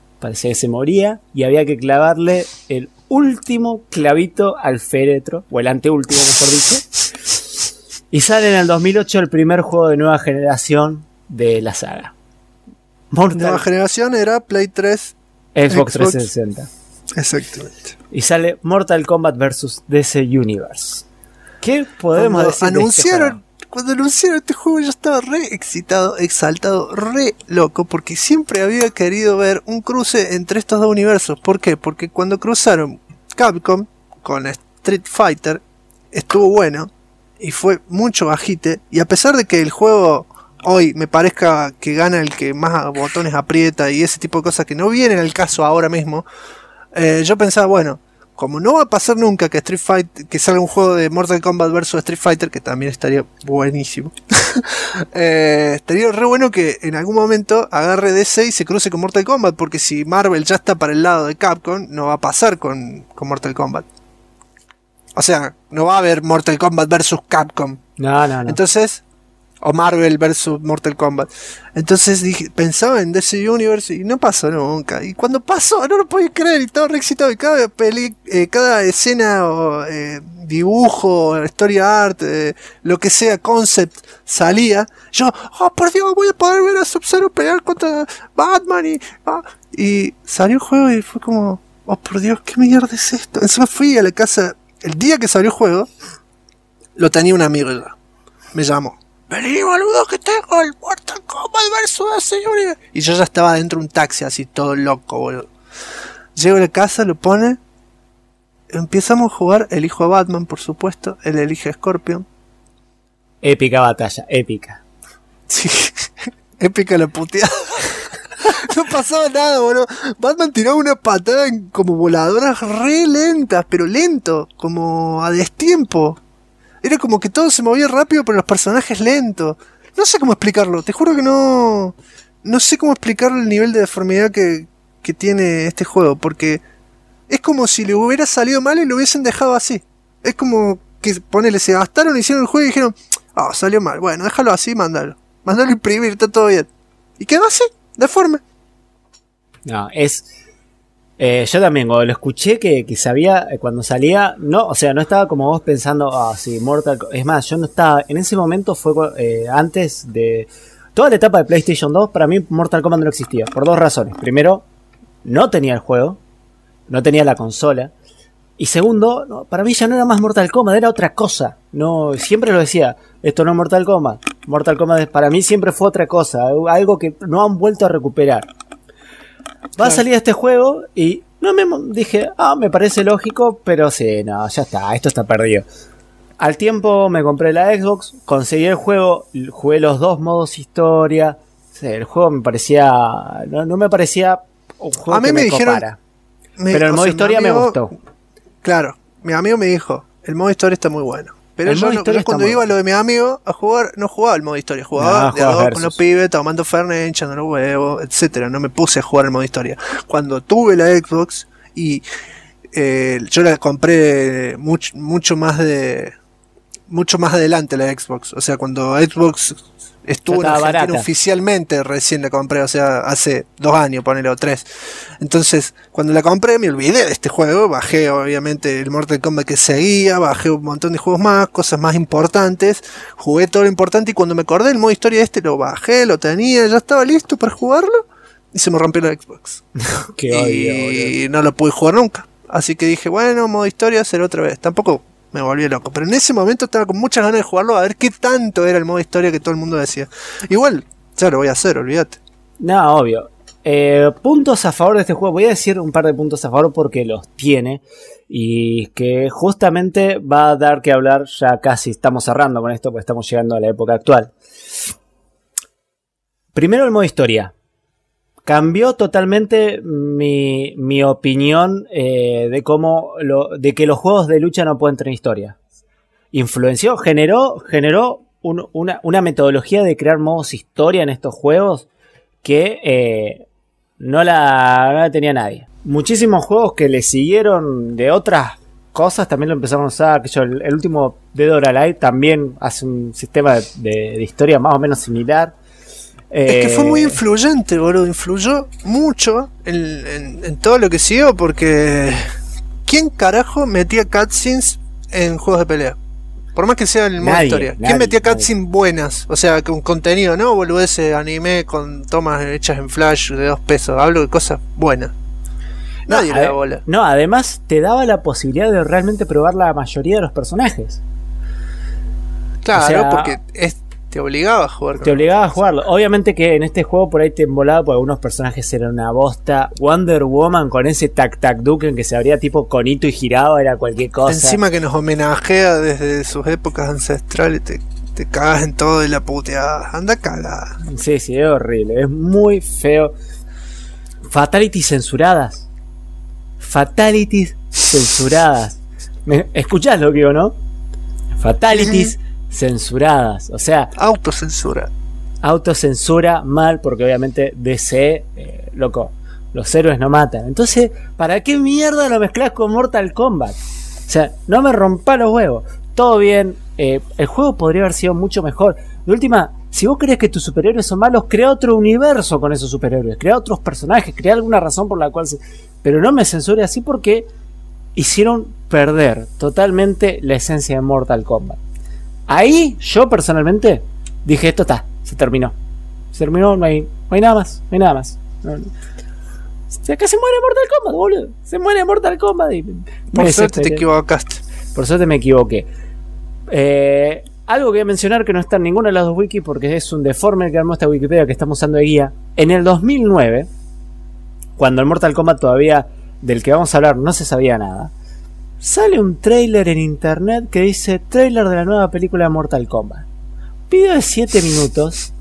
y había que clavarle el último clavito al féretro, o el anteúltimo mejor dicho. Y sale en el 2008 el primer juego de nueva generación de la saga. Nueva generación era Play 3, Xbox 360. Exactamente. Y sale Mortal Kombat vs DC Universe. ¿Qué podemos decir Cuando anunciaron este juego yo estaba re excitado, exaltado, re loco, porque siempre había querido ver un cruce entre estos dos universos. ¿Por qué? Porque cuando cruzaron Capcom con Street Fighter estuvo bueno y fue mucho bajite, y a pesar de que el juego hoy me parezca que gana el que más botones aprieta y ese tipo de cosas que no vienen al caso ahora mismo, yo pensaba, bueno, como no va a pasar nunca que que salga un juego de Mortal Kombat vs Street Fighter, que también estaría buenísimo, estaría re bueno que en algún momento agarre DC y se cruce con Mortal Kombat, porque si Marvel ya está para el lado de Capcom, no va a pasar con Mortal Kombat. O sea, no va a haber Mortal Kombat vs Capcom. No. Entonces, o Marvel vs Mortal Kombat. Entonces pensaba en DC Universe y no pasó nunca. Y cuando pasó, no lo podía creer, y estaba re excitado. Y cada escena o dibujo, story art, lo que sea, concept, salía. Yo, oh por Dios, voy a poder ver a Sub-Zero pelear contra Batman. Y salió el juego y fue como, oh por Dios, ¿qué mierda es esto? Encima fui a la casa, el día que salió el juego, lo tenía un amigo ya. Me llamó. Vení, boludo, que tengo el Mortal Kombat vs. DC. Y yo ya estaba dentro de un taxi, así todo loco, boludo. Llego a la casa, lo pone. Empezamos a jugar. Elijo a Batman, por supuesto. Él elige a Scorpion. Épica batalla, épica. Sí, épica la puteada. No pasaba nada, boludo. Batman tiraba una patada como voladoras re lentas, pero lento, como a destiempo. Era como que todo se movía rápido, pero los personajes lentos. No sé cómo explicarlo. Te juro que no sé cómo explicar el nivel de deformidad que tiene este juego. Porque es como si le hubiera salido mal y lo hubiesen dejado así. Es como que, ponele, se gastaron, hicieron el juego y dijeron, salió mal. Bueno, déjalo así, mándalo. Mándalo a imprimir, está todo bien. Y quedó así, deforme. No, yo también, cuando lo escuché que sabía, cuando salía, no, o sea, no estaba como vos pensando, sí, Mortal Kombat. Es más, yo no estaba, en ese momento fue antes de toda la etapa de PlayStation 2, para mí Mortal Kombat no existía, por dos razones. Primero, no tenía el juego, no tenía la consola, Y segundo, no, para mí ya no era más Mortal Kombat, era otra cosa. No, siempre lo decía, esto no es Mortal Kombat. Mortal Kombat para mí siempre fue otra cosa, algo que no han vuelto a recuperar. Va a salir este juego y no me dije, me parece lógico, pero sí, no, ya está, esto está perdido. Al tiempo me compré la Xbox, conseguí el juego, jugué los dos modos historia. Sí, el juego me parecía, no me parecía un juego a mí que me dijeron, copara. Pero el modo historia me gustó. Claro, mi amigo me dijo, el modo historia está muy bueno. Pero yo cuando iba a lo de mi amigo a jugar, no jugaba el modo historia, jugaba de a dos con los pibes, tomando Fernet, echando los huevos, etcétera. No me puse a jugar el modo historia. Cuando tuve la Xbox y yo la compré mucho más adelante la Xbox. O sea, cuando Xbox estuvo en Argentina barata. Oficialmente recién la compré, o sea, hace 2 años, ponele, o 3. Entonces, cuando la compré me olvidé de este juego, bajé obviamente el Mortal Kombat que seguía, bajé un montón de juegos más, cosas más importantes, jugué todo lo importante y cuando me acordé del modo historia lo bajé, lo tenía, ya estaba listo para jugarlo y se me rompió la Xbox. Qué odio, no lo pude jugar nunca. Así que dije, bueno, modo historia será otra vez. Tampoco me volví loco, pero en ese momento estaba con muchas ganas de jugarlo, a ver qué tanto era el modo historia que todo el mundo decía. Igual, ya lo voy a hacer, olvídate. No, obvio. Puntos a favor de este juego, voy a decir un par de puntos a favor porque los tiene y que justamente va a dar que hablar, ya casi estamos cerrando con esto porque estamos llegando a la época actual. Primero el modo historia. Cambió totalmente mi opinión de cómo de que los juegos de lucha no pueden tener historia. Influenció, generó una metodología de crear modos historia en estos juegos que no la tenía nadie. Muchísimos juegos que le siguieron de otras cosas también lo empezaron a usar. El último Dead or Alive también hace un sistema de historia más o menos similar. Es que fue muy influyente, boludo. Influyó mucho en todo lo que siguió. Porque ¿quién carajo metía cutscenes en juegos de pelea? Por más que sea el modo historia. ¿Quién metía cutscenes buenas? O sea, con contenido, ¿no? Boludo, ese anime con tomas hechas en flash de 2 pesos. Hablo de cosas buenas. Nadie le da bola. No, además te daba la posibilidad de realmente probar la mayoría de los personajes. Claro, o sea, porque te obligaba a jugar. Te obligaba a jugarlo. Obviamente que en este juego por ahí te embolaba porque algunos personajes eran una bosta. Wonder Woman con ese tac-tac-duken que se abría tipo conito y giraba, era cualquier cosa. Encima que nos homenajea desde sus épocas ancestrales, te cagas en todo y la puteada. Anda cagada. Sí, es horrible. Es muy feo. Fatalities censuradas. Fatalities censuradas. ¿Me escuchás lo que digo, no? Fatalities censuradas, o sea, autocensura mal, porque obviamente DC, loco, los héroes no matan. Entonces, ¿para qué mierda lo mezclas con Mortal Kombat? O sea, no me rompa los huevos. Todo bien, el juego podría haber sido mucho mejor. De última, si vos crees que tus superhéroes son malos, crea otro universo con esos superhéroes, crea otros personajes, crea alguna razón por la cual pero no me censure así porque hicieron perder totalmente la esencia de Mortal Kombat. Ahí yo personalmente dije, esto está, se terminó, no hay nada más, No. Acá se muere Mortal Kombat, boludo, se muere Mortal Kombat y por suerte te equivocaste. Por suerte me equivoqué. Algo que voy a mencionar que no está en ninguna de las dos wikis porque es un deforme que armó esta Wikipedia que estamos usando de guía. En el 2009, cuando el Mortal Kombat todavía del que vamos a hablar no se sabía nada, sale un trailer en internet que dice trailer de la nueva película de Mortal Kombat. Video de 7 minutos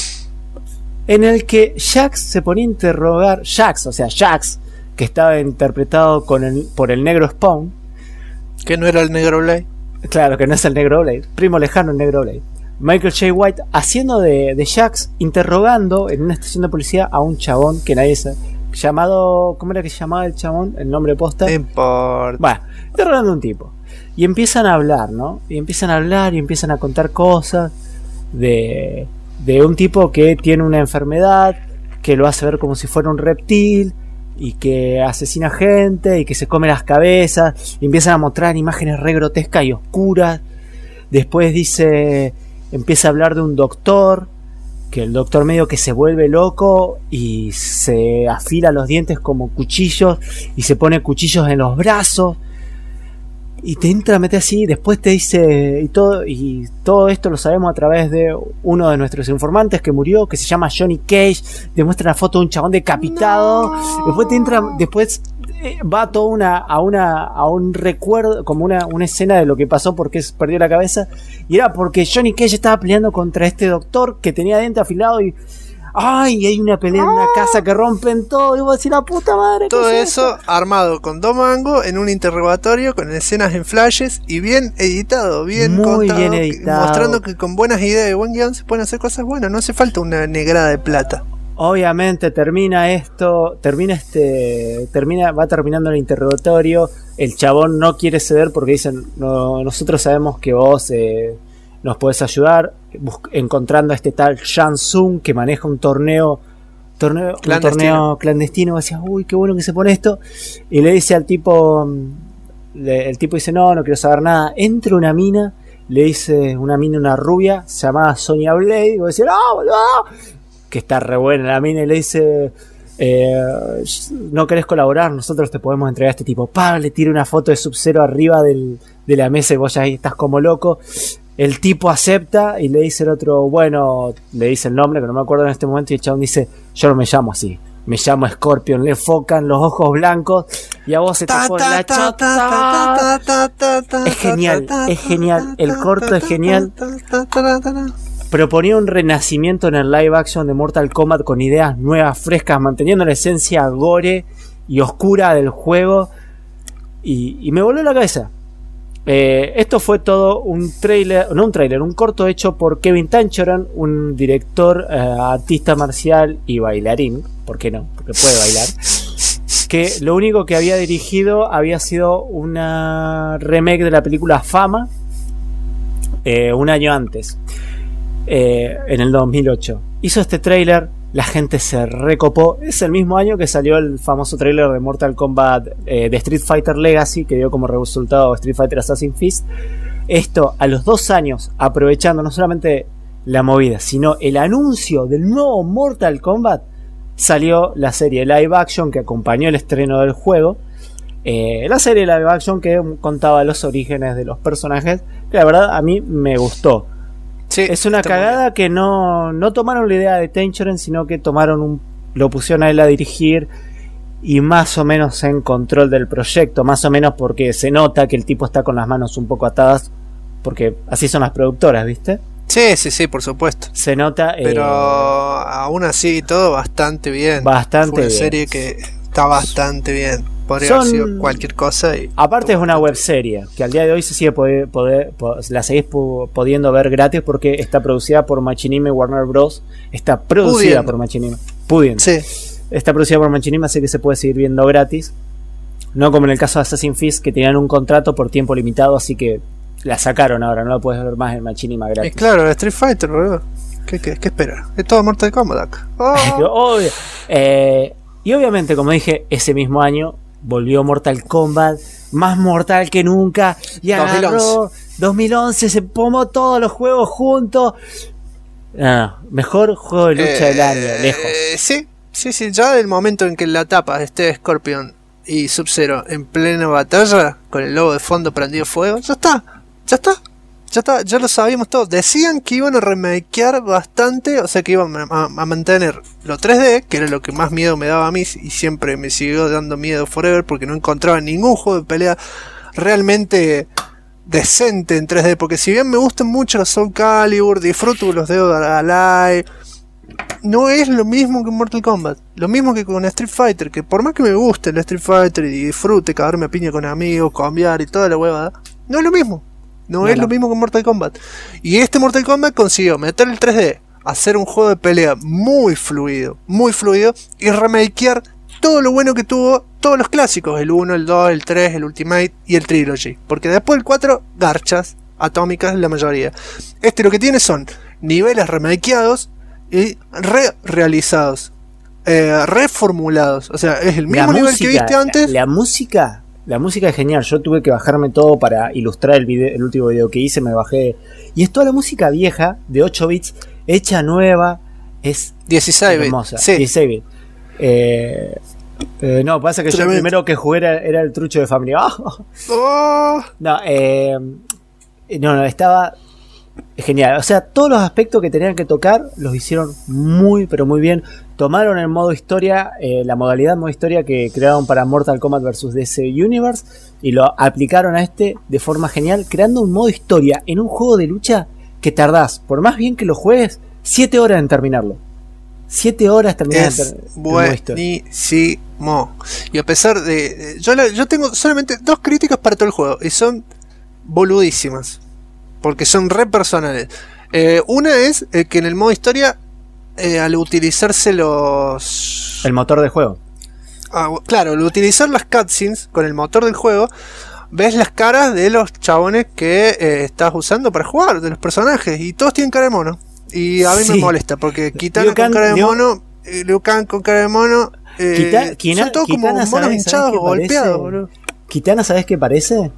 en el que Jax se ponía a interrogar, Jax, que estaba interpretado por el negro Spawn. Que no era el negro Blade. Claro, que no es el negro Blade, primo lejano el negro Blade. Michael J. White haciendo de Jax, interrogando en una estación de policía a un chabón que nadie sabe. Llamado, ¿cómo era que se llamaba el chabón? El nombre posta. No importa. Bueno, interrogando a un tipo. Y empiezan a hablar, ¿no? Y empiezan a contar cosas de un tipo que tiene una enfermedad, que lo hace ver como si fuera un reptil, y que asesina gente, y que se come las cabezas. Y empiezan a mostrar imágenes re grotescas y oscuras. Después empieza a hablar de un doctor, que el doctor medio que se vuelve loco y se afila los dientes como cuchillos y se pone cuchillos en los brazos Y te entra a meter así, después te dice, y todo esto lo sabemos a través de uno de nuestros informantes que murió, que se llama Johnny Cage. Te muestra una foto de un chabón decapitado. No. Después va toda a un recuerdo, como una escena de lo que pasó porque perdió la cabeza. Y era porque Johnny Cage estaba peleando contra este doctor que tenía diente afilado y hay una pelea en una casa que rompen todo. Y vos decís, la puta madre. Todo eso armado con 2 mangos en un interrogatorio con escenas en flashes y bien editado, bien muy contado, bien editado, mostrando que con buenas ideas y buen guión se pueden hacer cosas buenas. No hace falta una negrada de plata. Obviamente va terminando el interrogatorio. El chabón no quiere ceder porque dicen, no, nosotros sabemos que vos nos podés ayudar encontrando a este tal Shang Tsung que maneja un torneo clandestino. Decía, uy, qué bueno que se pone esto. Y le dice al tipo, el tipo dice, no quiero saber nada. Entra una mina, le dice una rubia, se llamaba Sonya Blade, y vos decís, no, boludo, que está re buena la mina, y le dice, no querés colaborar, nosotros te podemos entregar a este tipo. Le tira una foto de Sub-Zero arriba de la mesa y vos ya ahí estás como loco. El tipo acepta y le dice el otro, bueno, le dice el nombre que no me acuerdo en este momento, y el chabón dice, yo no me llamo así, me llamo Scorpion. Le enfocan los ojos blancos y a vos se te pone la chota. Es genial, el corto es genial. Proponía un renacimiento en el live action de Mortal Kombat con ideas nuevas, frescas, manteniendo la esencia gore y oscura del juego, y me voló la cabeza. Esto fue todo un corto hecho por Kevin Tancharoen, un director, artista marcial y bailarín, ¿por qué no? Porque puede bailar, que lo único que había dirigido había sido una remake de la película Fama, un año antes, en el 2008. Hizo este tráiler, la gente se recopó. Es el mismo año que salió el famoso tráiler de Mortal Kombat, de Street Fighter Legacy, que dio como resultado Street Fighter Assassin's Fist. Esto a los 2 años, aprovechando no solamente la movida, sino el anuncio del nuevo Mortal Kombat, salió la serie live action que acompañó el estreno del juego. La serie live action que contaba los orígenes de los personajes, que la verdad a mí me gustó. Sí, es una cagada que no tomaron la idea de Tancharoen, sino que lo pusieron a él a dirigir y más o menos en control del proyecto, más o menos porque se nota que el tipo está con las manos un poco atadas, porque así son las productoras, ¿viste? Sí, por supuesto. Se nota. Pero aún así todo bastante bien. Fue una serie que está bastante bien. Podría haber sido cualquier cosa. Aparte es una webserie que al día de hoy se sigue la seguís pudiendo ver gratis porque está producida por Machinima y Warner Bros. Está producida por Machinima. Sí. Está producida por Machinima, así que se puede seguir viendo gratis. No como en el caso de Assassin's Fist, que tenían un contrato por tiempo limitado, así que la sacaron ahora, no la puedes ver más en Machinima gratis. Claro, Street Fighter, boludo. ¿Qué esperas? Es todo Mortal Kombat acá. Obvio. Y obviamente, como dije, ese mismo año volvió Mortal Kombat, más mortal que nunca, y agarró 2011, se pomó todos los juegos juntos. Mejor juego de lucha del año, lejos. Sí, ya del momento en que en la tapa esté Scorpion y Sub-Zero en plena batalla, con el logo de fondo prendido fuego, ya lo sabíamos todos. Decían que iban a remakear bastante, o sea que iban a mantener lo 3D, que era lo que más miedo me daba a mí, y siempre me siguió dando miedo forever, porque no encontraba ningún juego de pelea realmente decente en 3D, porque si bien me gustan mucho los Soul Calibur, disfruto los Dead or Alive, no es lo mismo que Mortal Kombat, lo mismo que con Street Fighter, que por más que me guste el Street Fighter y disfrute cagarme a piña con amigos, cambiar y toda la huevada, no es lo mismo. No es lo mismo que Mortal Kombat. Y este Mortal Kombat consiguió meter el 3D, hacer un juego de pelea muy fluido, y remakear todo lo bueno que tuvo todos los clásicos, el 1, el 2, el 3, el Ultimate y el Trilogy. Porque después el 4, garchas atómicas la mayoría. Lo que tiene son niveles remakeados y realizados, reformulados. O sea, es el mismo nivel que viste antes. La música es genial. Yo tuve que bajarme todo para ilustrar el último video que hice. Me bajé. Y es toda la música vieja de 8 bits, hecha nueva. Es 16 hermosa. Sí. 16 bits. No, pasa que yo el primero que jugué era el trucho de Family. No, estaba genial. O sea, todos los aspectos que tenían que tocar los hicieron muy, pero muy bien. Tomaron el modo historia, la modalidad modo historia que crearon para Mortal Kombat vs. DC Universe y lo aplicaron a este de forma genial, creando un modo historia en un juego de lucha que tardás, por más bien que lo juegues, 7 horas en terminarlo. 7 horas terminar es buenísimo. Y a pesar de... Yo tengo solamente 2 críticas para todo el juego y son boludísimas. Porque son re personales. Una es que en el modo historia, al utilizarse el motor del juego. Claro, al utilizar las cutscenes con el motor del juego, ves las caras de los chabones que estás usando para jugar, de los personajes, y todos tienen cara de mono. Y a mí me molesta, porque Kitana con cara de mono, Liu Kang con cara de mono, son todos como monos hinchados o golpeados, boludo. Kitana, ¿sabes qué parece?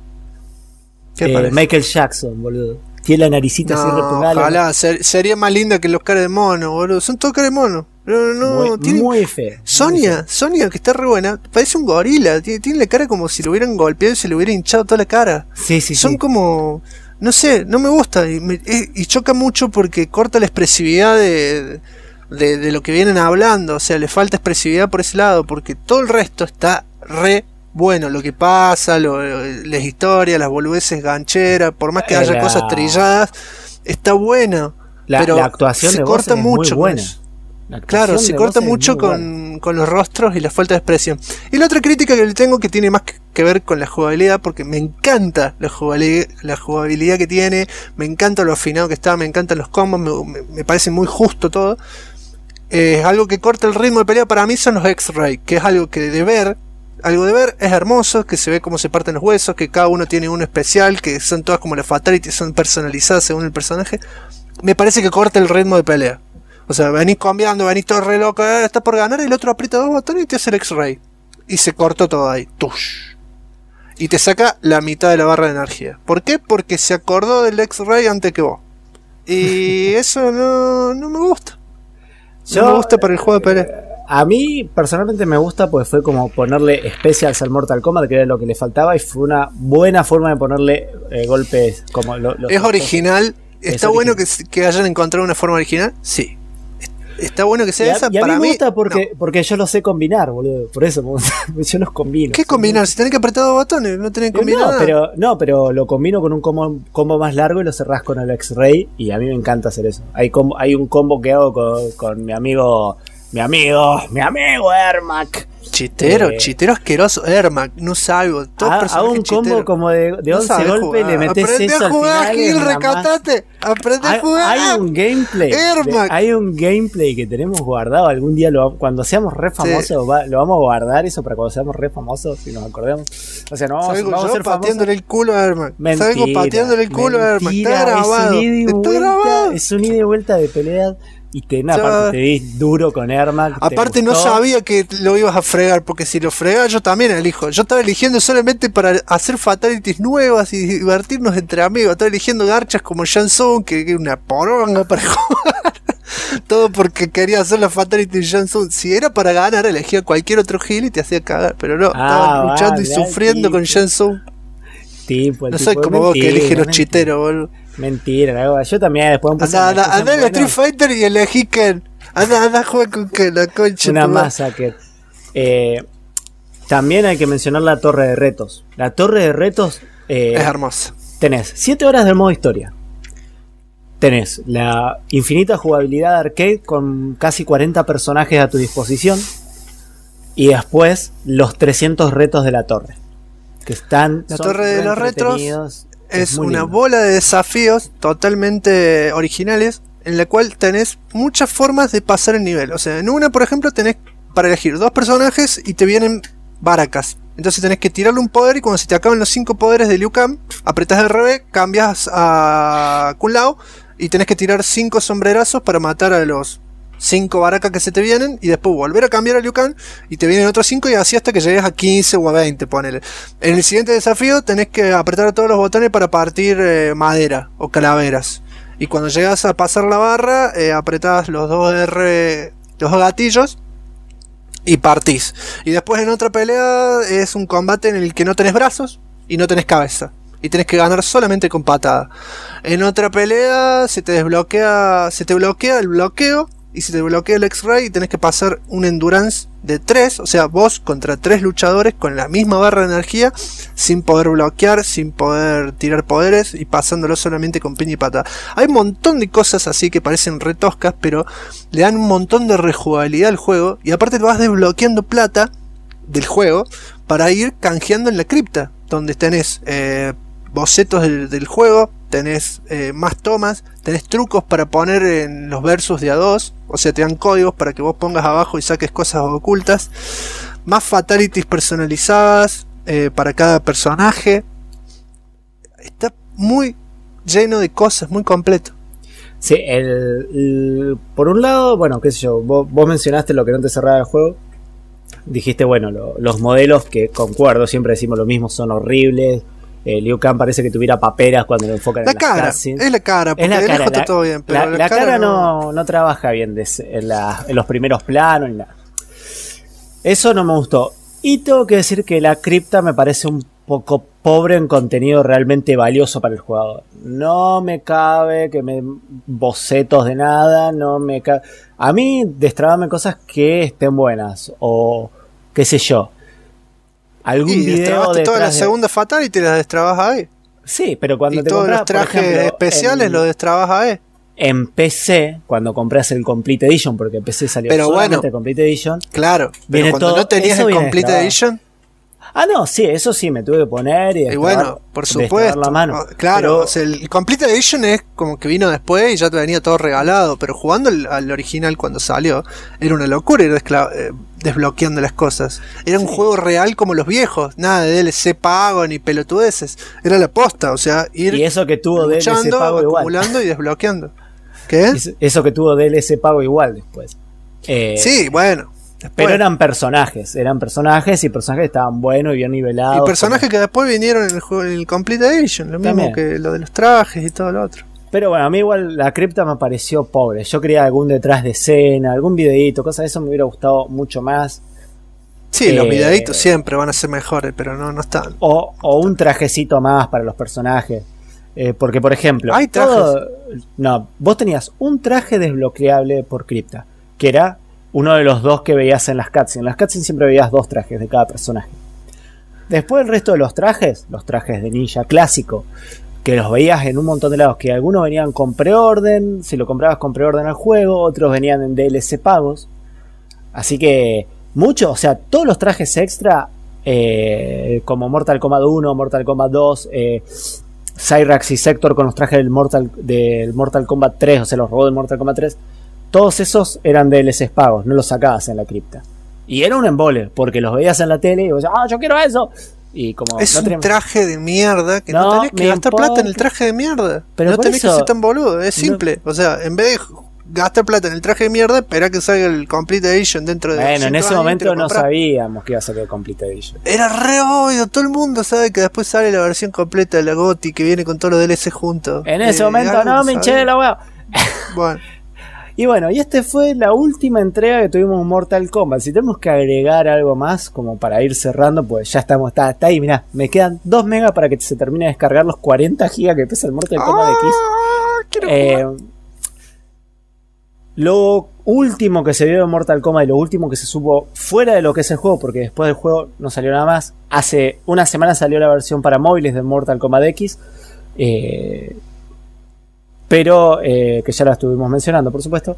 Michael Jackson, boludo. Tiene la naricita así repugada. Ojalá, sería más linda que los caras de mono, boludo. Son todos caras de mono. Muy feo. Sonia, que está re buena, parece un gorila. Tiene la cara como si lo hubieran golpeado y se le hubiera hinchado toda la cara. Son como... No sé, no me gusta. Y choca mucho porque corta la expresividad de lo que vienen hablando. O sea, le falta expresividad por ese lado. Porque todo el resto está re bueno, lo que pasa, las historias, las boludeces gancheras, por más que haya cosas trilladas, está bueno. Pero la actuación se de corta mucho. Muy buena. Claro, se corta mucho con los rostros y la falta de expresión. Y la otra crítica que le tengo, que tiene más que ver con la jugabilidad, porque me encanta la jugabilidad que tiene, me encanta lo afinado que está, me encantan los combos, me parece muy justo todo. Algo que corta el ritmo de pelea para mí son los X-Ray, que es algo que de ver es hermoso, que se ve cómo se parten los huesos, que cada uno tiene uno especial, que son todas como las fatalities, son personalizadas según el personaje. Me parece que corta el ritmo de pelea. O sea, venís cambiando, venís todo re loco, estás por ganar, y el otro aprieta 2 botones y te hace el X-Ray. Y se cortó todo ahí. ¡Tush! Y te saca la mitad de la barra de energía. ¿Por qué? Porque se acordó del X-Ray antes que vos. Y eso no me gusta. No me gusta para el juego de pelea. A mí personalmente me gusta, pues fue como ponerle specials al Mortal Kombat, que era lo que le faltaba, y fue una buena forma de ponerle golpes como es original. ¿Está bueno que hayan encontrado una forma original? Sí. Está bueno que sea esa. Y a mí me gusta porque yo lo sé combinar, boludo. Por eso yo los combino. ¿Qué combinar? Si tenés que apretar 2 botones, no tenés que combinar nada. Pero lo combino con un combo más largo y lo cerrás con el X-Ray. Y a mí me encanta hacer eso. Hay un combo que hago con mi amigo Ermac. Chitero asqueroso, Ermac, no salgo. Hago un combo chitero. Como de 11 golpes y le metes eso al final. Gil, recatate. Aprende a jugar. Hay un gameplay que tenemos guardado. Algún día cuando seamos re famosos, lo vamos a guardar eso para cuando seamos re famosos, si nos acordemos. O sea, no vamos a ser famosos. Pateándole el culo a Ermac. Salgo pateándole el culo a Ermac. Está grabado. Es un ida y vuelta de pelea. Y aparte te vi duro con Ermac. Aparte no sabía que lo ibas a fregar, porque si lo fregas yo también elijo. Yo estaba eligiendo solamente para hacer fatalities nuevas y divertirnos entre amigos. Estaba eligiendo garchas como Shansung, que es una poronga para jugar. Todo porque quería hacer la fatality de Shansung. Si era para ganar, elegía cualquier otro heal y te hacía cagar. Pero no, estaba luchando y sufriendo con Shansung. No soy como vos que eliges los chiteros, boludo. Mentira, yo también después anda en la Street Fighter y elegí Ken. Anda a jugar con Ken, la concha. Una masacre. También hay que mencionar la torre de retos. La torre de retos es hermosa. Tenés 7 horas del modo historia. Tenés la infinita jugabilidad arcade con casi 40 personajes a tu disposición. Y después los 300 retos de la torre. Que están. La torre de los retos es una bola de desafíos totalmente originales, en la cual tenés muchas formas de pasar el nivel. O sea, en una, por ejemplo, tenés para elegir 2 personajes y te vienen baracas. Entonces tenés que tirarle un poder y cuando se te acaban los 5 poderes de Liu Kang, apretás el RB, cambias a Kung Lao y tenés que tirar 5 sombrerazos para matar a los 5 baracas que se te vienen y después volver a cambiar a Liu Kang y te vienen otros 5 y así hasta que llegues a 15 o a 20, ponele. En el siguiente desafío tenés que apretar todos los botones para partir madera o calaveras. Y cuando llegas a pasar la barra, apretás los 2 gatillos y partís. Y después en otra pelea es un combate en el que no tenés brazos y no tenés cabeza. Y tenés que ganar solamente con patada. En otra pelea se te bloquea el bloqueo y se te bloquea el X-Ray y tenés que pasar un endurance de 3, o sea, vos contra 3 luchadores con la misma barra de energía, sin poder bloquear, sin poder tirar poderes y pasándolo solamente con piña y patada. Hay un montón de cosas así que parecen re toscas, pero le dan un montón de rejugabilidad al juego y aparte te vas desbloqueando plata del juego para ir canjeando en la cripta, donde tenés bocetos del juego, tenés más tomas, tenés trucos para poner en los versus de A2, o sea, te dan códigos para que vos pongas abajo y saques cosas ocultas, más fatalities personalizadas para cada personaje. Está muy lleno de cosas, muy completo. Sí, por un lado, bueno, qué sé yo, vos mencionaste lo que no te cerraba el juego. Dijiste, bueno, los modelos, que concuerdo, siempre decimos lo mismo, son horribles. Liu Kang parece que tuviera paperas cuando lo enfocan en las cutscenes. Es la cara, porque de lejos está todo bien, pero la cara no trabaja bien en los primeros planos ni nada. Eso no me gustó. Y tengo que decir que la cripta me parece un poco pobre en contenido realmente valioso para el jugador. No me cabe bocetos de nada, no me cabe. A mí destrabarme cosas que estén buenas o qué sé yo. Algún video de toda la segunda Fatality las destrabas ahí. Sí, pero cuando te todos los trajes especiales los destrabas ahí. En PC, cuando compras el Complete Edition, porque en PC salió solamente el Complete Edition. Claro, pero cuando no tenías el Complete Edition. Ah, no, sí, eso sí, me tuve que poner y bueno, por supuesto, la mano. Claro, pero, o sea, el Complete Edition es como que vino después y ya te venía todo regalado, pero jugando al original cuando salió, era una locura ir desbloqueando las cosas. Era un juego real como los viejos, nada de DLC pago ni pelotudeces, era la posta, o sea, ir y eso que tuvo luchando, DLC pago acumulando igual. Y desbloqueando. ¿Qué? Eso que tuvo DLC pago igual después. Sí, bueno. Pero eran personajes y personajes estaban buenos y bien nivelados. Y personajes que después vinieron en el Complete Edition, lo mismo que lo de los trajes y todo lo otro. Pero bueno, a mí igual la cripta me pareció pobre. Yo quería algún detrás de escena, algún videíto, cosas de eso me hubiera gustado mucho más. Sí, los videitos siempre van a ser mejores, pero no están. O un trajecito más para los personajes. Porque, por ejemplo, ¿hay trajes? Vos tenías un traje desbloqueable por cripta, que era uno de los dos que veías en las cutscenes. En las cutscenes siempre veías 2 trajes de cada personaje. Después el resto de los trajes de ninja clásico, que los veías en un montón de lados, que algunos venían con preorden, si lo comprabas con preorden al juego, otros venían en DLC pagos. Así que muchos, o sea, todos los trajes extra, como Mortal Kombat 1, Mortal Kombat 2, Cyrax y Sector con los trajes del Mortal Kombat 3, o sea, los robots del Mortal Kombat 3, todos esos eran DLCs pagos, no los sacabas en la cripta. Y era un embole, porque los veías en la tele y vos decías, yo quiero eso. Y como es un traje de mierda que no tenés que gastar plata en el traje de mierda. Pero no tenés eso, que ser tan boludo, es simple. O sea, en vez de gastar plata en el traje de mierda, esperá que salga el Complete Edition dentro de Bueno, en ese momento no sabíamos que iba a salir el Complete Edition. Era re obvio, todo el mundo sabe que después sale la versión completa de la GOTY que viene con todos los DLC juntos. En ese momento no me hinché de la hueá. Bueno. Y bueno, y esta fue la última entrega que tuvimos en Mortal Kombat. Si tenemos que agregar algo más, como para ir cerrando, pues ya estamos, está ahí, mirá, me quedan 2 megas para que se termine de descargar los 40 gigas que pesa el Mortal Kombat X. Lo último que se vio de Mortal Kombat y lo último que se supo fuera de lo que es el juego, porque después del juego no salió nada más. Hace una semana salió la versión para móviles de Mortal Kombat X. Pero que ya la estuvimos mencionando, por supuesto.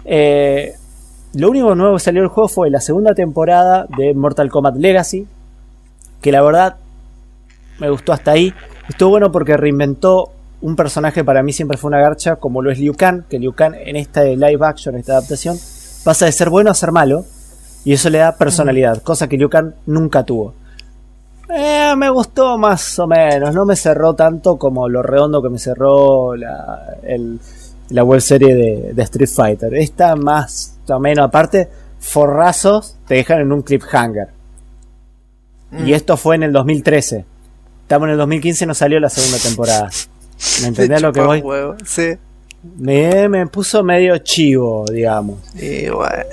Lo único nuevo que salió del juego fue la segunda temporada de Mortal Kombat Legacy, que la verdad me gustó hasta ahí. Estuvo bueno porque reinventó un personaje, para mí siempre fue una garcha, como lo es Liu Kang, que Liu Kang en esta live action, esta adaptación, pasa de ser bueno a ser malo, y eso le da personalidad, cosa que Liu Kang nunca tuvo. Me gustó más o menos, no me cerró tanto como lo redondo que me cerró la web serie de Street Fighter. Esta más o menos, aparte, forrazos te dejan en un cliffhanger. Y esto fue en el 2013. Estamos en el 2015 y no salió la segunda temporada. ¿Me entendés lo que voy? Sí. Me puso medio chivo, digamos. Y bueno.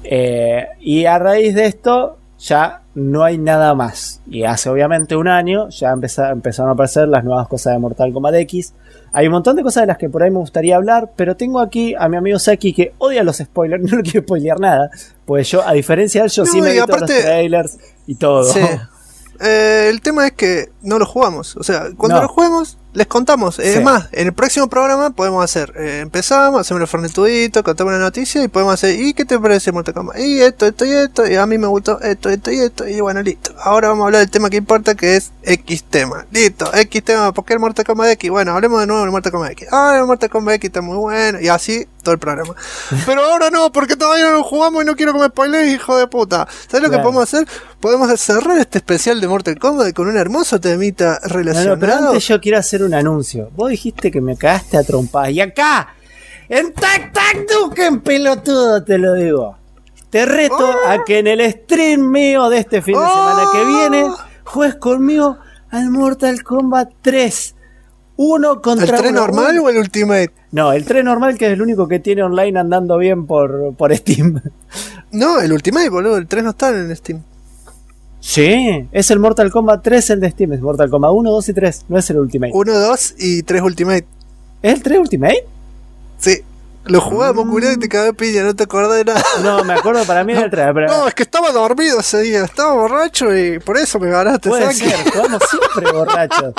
Y a raíz de esto ya no hay nada más. Y hace obviamente un año ya empezaron a aparecer las nuevas cosas de Mortal Kombat X. Hay un montón de cosas de las que por ahí me gustaría hablar, pero tengo aquí a mi amigo Saki que odia los spoilers, no le quiero spoilear nada, pues yo, a diferencia de él, yo sí me vi todos los trailers y todo. Sí. El tema es que no lo jugamos, o sea, cuando lo juguemos les contamos. Sí. Es más, en el próximo programa podemos hacer, empezamos, hacemos el fornetudito, contamos una noticia y podemos hacer, ¿y qué te parece Mortal Kombat? Y esto, y a mí me gustó esto, y bueno, listo. Ahora vamos a hablar del tema que importa, que es X tema. Listo, X tema, ¿por qué el Mortal Kombat X? Bueno, hablemos de nuevo del Mortal Kombat X. El Mortal Kombat X está muy bueno, y así todo el programa. Pero ahora no, porque todavía no lo jugamos y no quiero que me spoilees, hijo de puta. ¿Sabes lo que podemos hacer? Podemos cerrar este especial de Mortal Kombat con un hermoso temita relacionado. No, pero antes yo quiero hacer un anuncio. Vos dijiste que me cagaste a trompadas. Y acá, en Tac Tac Duken, pelotudo, te lo digo. Te reto a que en el stream mío de este fin de semana que viene juegues conmigo al Mortal Kombat 3. Uno contra uno. ¿El 3 normal o el Ultimate? No, el 3 normal, que es el único que tiene online andando bien por Steam. No, el Ultimate, boludo. El 3 no está en Steam. Sí, es el Mortal Kombat 3 el de Steam. Es Mortal Kombat 1, 2 y 3. No es el Ultimate. 1, 2 y 3 Ultimate. ¿Es el 3 Ultimate? Sí. Lo jugamos, culiado, y te cagó piña, no te acordás de nada. No, me acuerdo, para mí era el 3. Pero... No, es que estaba dormido ese día, estaba borracho y por eso me ganaste. Puede ser, jugamos siempre borrachos.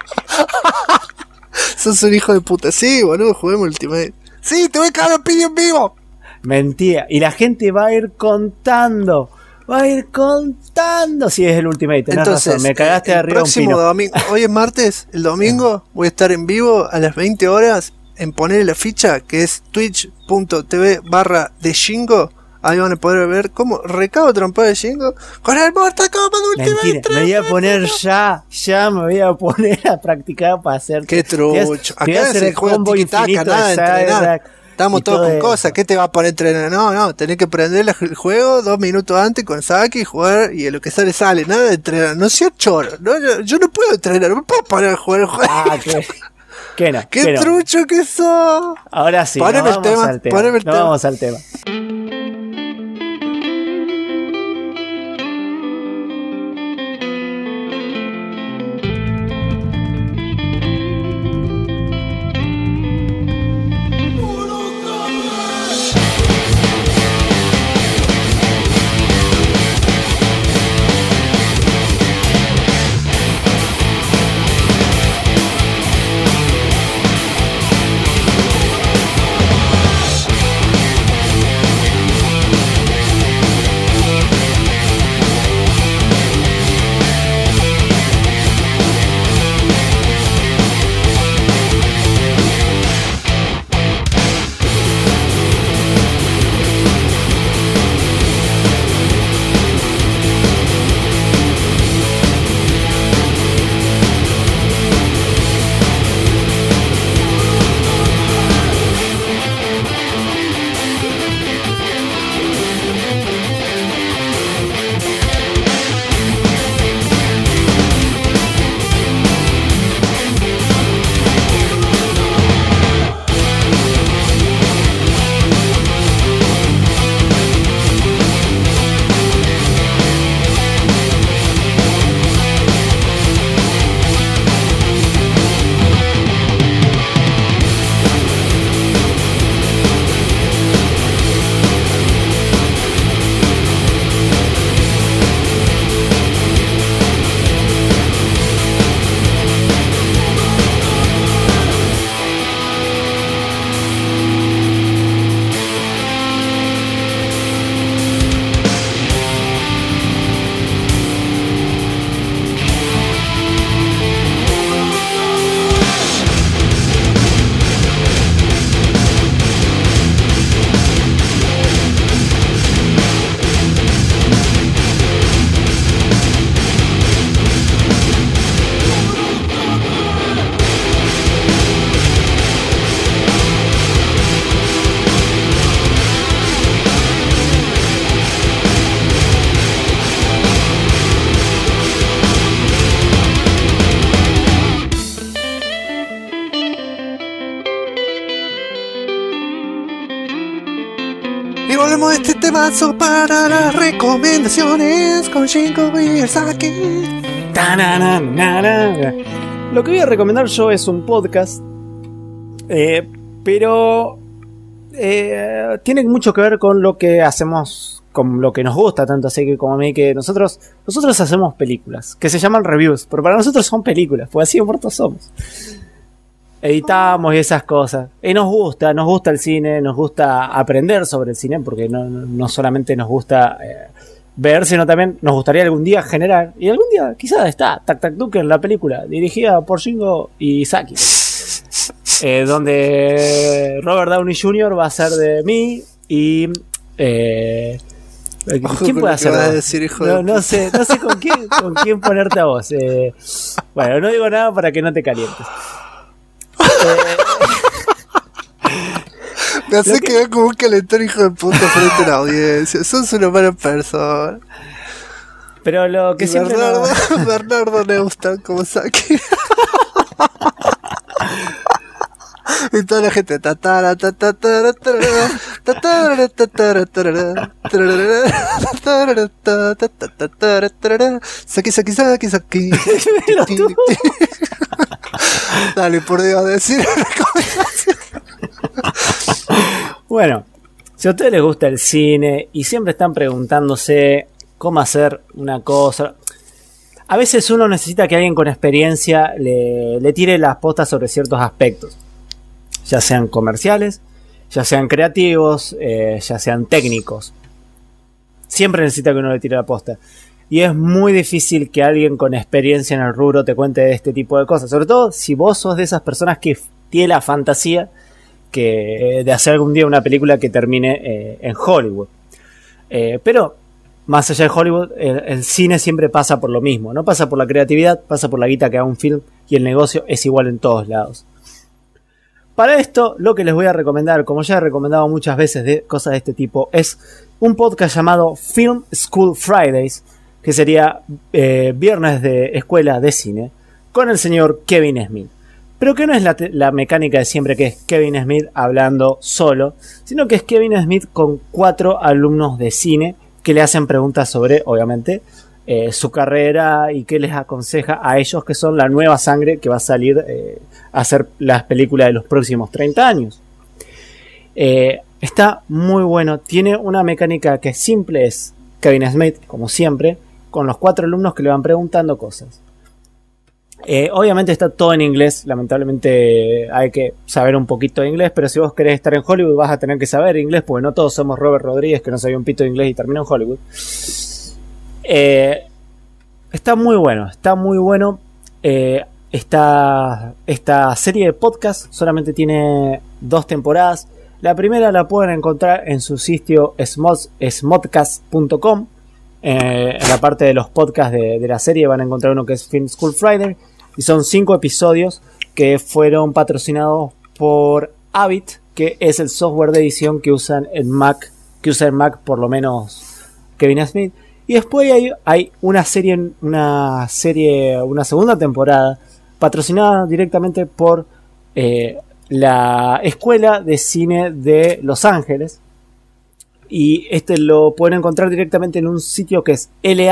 Sos un hijo de puta. Sí, boludo, juguemos Ultimate. Sí, te voy a cagar a piña en vivo. Mentira, y la gente va a ir contando. Si es el Ultimate, tenés razón, me cagaste de arriba un pino. Domingo, hoy es martes, el domingo voy a estar en vivo a las 20 horas en poner la ficha, que es twitch.tv/deshingo. Ahí van a poder ver cómo recabo trompada de Shingo con el Mortal Kombat Ultimate. Mentira, me voy a poner ya me voy a poner a practicar para hacer. Qué trucho. Acá se juega tiki-taka, nada de entrenar. Estamos todos con cosas. ¿Qué te va a poner a entrenar? No, tenés que prender el juego 2 minutos antes con Saki y jugar, y lo que sale, nada de entrenar. No seas choro. No, yo no puedo entrenar, no me puedo poner a jugar el juego. ¿Qué trucho que sos? Ahora sí, poneme el tema. Vamos al tema. Y volvemos a este temazo para las recomendaciones con Shingo Miyazaki. Lo que voy a recomendar yo es un podcast, pero tiene mucho que ver con lo que hacemos, con lo que nos gusta tanto así que como a mí, que nosotros hacemos películas que se llaman reviews, pero para nosotros son películas, pues así de muertos somos. Editamos y esas cosas. Y nos gusta el cine, nos gusta aprender sobre el cine, porque no solamente nos gusta ver, sino también nos gustaría algún día generar, y algún día quizás está Tac Tac Tuken, la película, dirigida por Shingo Miyazaki, donde Robert Downey Jr. va a ser de mí y... ¿quién puede hacer? No sé con quién ponerte a vos. Bueno, no digo nada para que no te calientes. Me hace quedar como un calentón, hijo de puta, frente a la audiencia. Sos una mala persona. Pero lo que siempre Bernardo le gusta como Saki. Y toda la gente Saki. Dale, por Dios, decir una recomendación. Bueno, si a ustedes les gusta el cine y siempre están preguntándose cómo hacer una cosa, a veces uno necesita que alguien con experiencia le tire las postas sobre ciertos aspectos, ya sean comerciales, ya sean creativos, ya sean técnicos. Siempre necesita que uno le tire la posta. Y es muy difícil que alguien con experiencia en el rubro te cuente de este tipo de cosas. Sobre todo si vos sos de esas personas que tiene la fantasía de hacer algún día una película que termine en Hollywood. Pero más allá de Hollywood, el cine siempre pasa por lo mismo. No pasa por la creatividad, pasa por la guita que haga un film, y el negocio es igual en todos lados. Para esto, lo que les voy a recomendar, como ya he recomendado muchas veces de cosas de este tipo, es un podcast llamado Film School Fridays, que sería viernes de escuela de cine, con el señor Kevin Smith. Pero que no es la mecánica de siempre, que es Kevin Smith hablando solo, sino que es Kevin Smith con 4 alumnos de cine que le hacen preguntas sobre, obviamente, su carrera y qué les aconseja a ellos, que son la nueva sangre que va a salir a hacer las películas de los próximos 30 años. Está muy bueno, tiene una mecánica que simple, es Kevin Smith, como siempre, con los 4 alumnos que le van preguntando cosas. Obviamente está todo en inglés, lamentablemente hay que saber un poquito de inglés, pero si vos querés estar en Hollywood vas a tener que saber inglés, porque no todos somos Robert Rodríguez, que no sabía un pito de inglés y terminó en Hollywood. Está muy bueno. Esta serie de podcast solamente tiene 2 temporadas. La primera la pueden encontrar en su sitio smodcast.com. En la parte de los podcasts de la serie van a encontrar uno que es Film School Friday, y son 5 episodios que fueron patrocinados por Avid, que es el software de edición que usan en Mac, por lo menos Kevin Smith. Y después hay una segunda temporada patrocinada directamente por la Escuela de Cine de Los Ángeles. Y lo pueden encontrar directamente en un sitio que es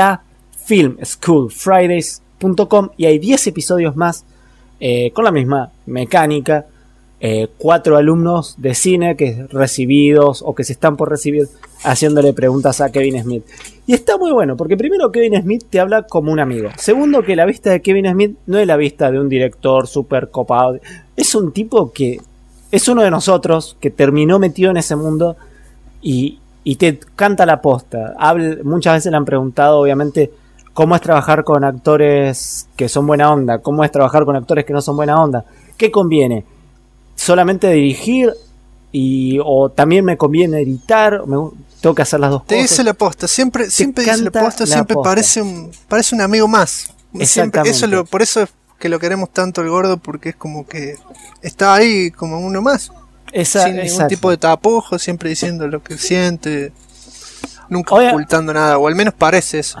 lafilmschoolfridays.com, y hay 10 episodios más con la misma mecánica. 4 alumnos de cine que recibidos o que se están por recibir, haciéndole preguntas a Kevin Smith. Y está muy bueno, porque primero Kevin Smith te habla como un amigo. Segundo, que la vista de Kevin Smith no es la vista de un director súper copado. Es un tipo que es uno de nosotros, que terminó metido en ese mundo y te canta la posta. Muchas veces le han preguntado, obviamente, cómo es trabajar con actores que son buena onda, cómo es trabajar con actores que no son buena onda, qué conviene, solamente dirigir o también me conviene editar, tengo que hacer las dos cosas. Te dice la posta, siempre dice la posta, siempre parece un amigo más. Exactamente. Por eso es que lo queremos tanto el gordo, porque es como que está ahí como uno más. Sin ningún tipo de tapujo, siempre diciendo lo que siente, nunca ocultando nada, o al menos parece eso.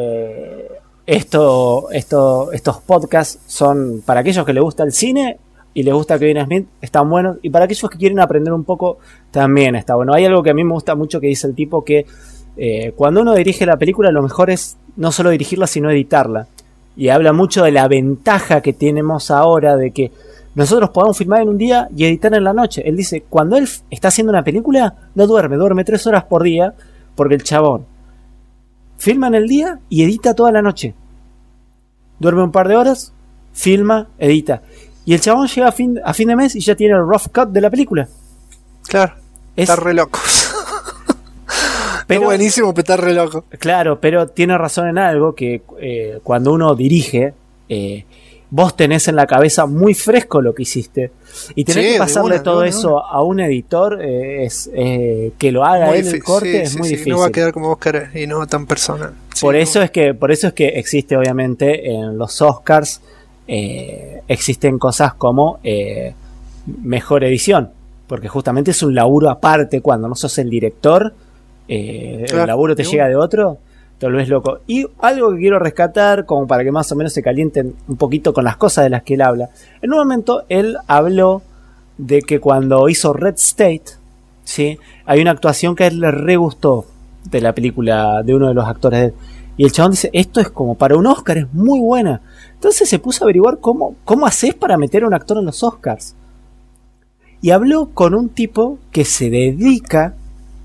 Obviamente estos podcasts son para aquellos que les gusta el cine y les gusta Kevin Smith, están buenos. Y para aquellos que quieren aprender un poco, también está bueno. Hay algo que a mí me gusta mucho que dice el tipo, que cuando uno dirige la película, lo mejor es no solo dirigirla, sino editarla. Y habla mucho de la ventaja que tenemos ahora de que nosotros podamos filmar en un día y editar en la noche. Él dice, cuando él está haciendo una película, no duerme 3 horas por día, porque el chabón filma en el día y edita toda la noche. Duerme un par de horas, filma, edita. Y el chabón llega a fin de mes y ya tiene el rough cut de la película. Claro, está re loco. Pero, está buenísimo, pero está re loco. Claro, pero tiene razón en algo, que cuando uno dirige, vos tenés en la cabeza muy fresco lo que hiciste. Y tener que pasarle todo eso a un editor, que lo haga él el corte, es muy difícil. No va a quedar como vos querés y no tan personal. Por eso es que existe, obviamente, en los Oscars, existen cosas como mejor edición, porque justamente es un laburo aparte. Cuando no sos el director, claro, el laburo te llega de otro, te volvés loco. Y algo que quiero rescatar, como para que más o menos se calienten un poquito con las cosas de las que él habla. En un momento él habló de que cuando hizo Red State, ¿sí?, hay una actuación que a él le re gustó de la película, de uno de los actores de él. Y el chabón dice, esto es como para un Oscar, es muy buena. Entonces se puso a averiguar cómo haces para meter a un actor en los Oscars. Y habló con un tipo que se dedica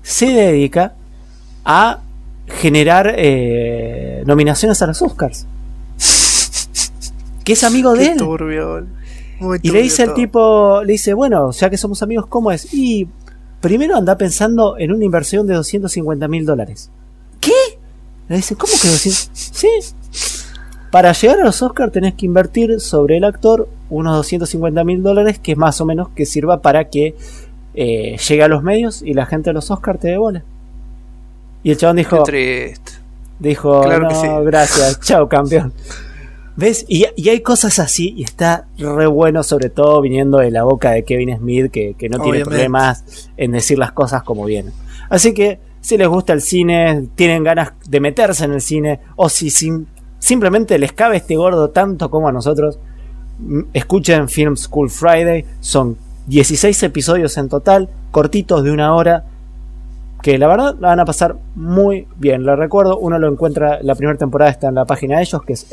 a generar nominaciones a los Oscars. Que es amigo de él. Turbio. Y le dice al tipo, le dice, bueno, ya que somos amigos, ¿cómo es? Y primero anda pensando en una inversión de $250,000. ¿Qué? Le dice, ¿cómo que 200? Sí. Para llegar a los Oscars tenés que invertir sobre el actor unos $250,000, que es más o menos que sirva para que llegue a los medios y la gente de los Oscars te dé bola. Y el chabón dijo, qué triste. Dijo, claro, no, que sí. Gracias, chao campeón. ¿Ves? Y hay cosas así, y está re bueno, sobre todo viniendo de la boca de Kevin Smith, que no tiene Obviamente. problemas en decir las cosas como vienen. Así que, si les gusta el cine, tienen ganas de meterse en el cine, o si simplemente les cabe este gordo tanto como a nosotros, escuchen Film School Friday. Son 16 episodios en total, cortitos de 1 hora, que la verdad la van a pasar muy bien. Les recuerdo, uno lo encuentra, la primera temporada está en la página de ellos, que es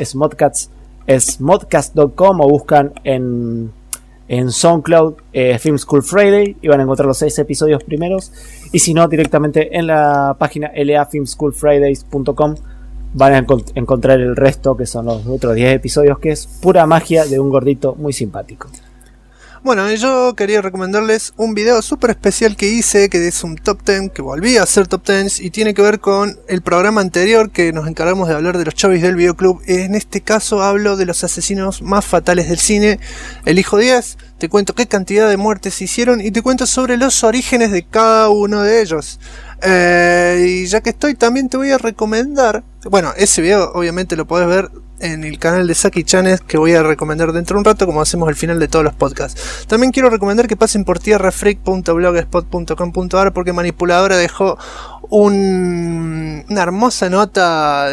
smodcast.com, o buscan en SoundCloud Film School Friday y van a encontrar los 6 episodios primeros, y si no, directamente en la página lafilmschoolfridays.com van a encontrar el resto, que son los otros 10 episodios, que es pura magia de un gordito muy simpático. Bueno, yo quería recomendarles un video súper especial que hice, que es un top 10, que volví a hacer top 10, y tiene que ver con el programa anterior, que nos encargamos de hablar de los chovis del videoclub. En este caso hablo de los asesinos más fatales del cine. Elijo 10, te cuento qué cantidad de muertes se hicieron y te cuento sobre los orígenes de cada uno de ellos. Y ya que estoy, también te voy a recomendar, bueno, ese video obviamente lo podés ver en el canal de Saki Chanes, que voy a recomendar dentro de un rato, como hacemos al final de todos los podcasts. También quiero recomendar que pasen por tierrafreak.blogspot.com.ar, porque Manipuladora dejó una hermosa nota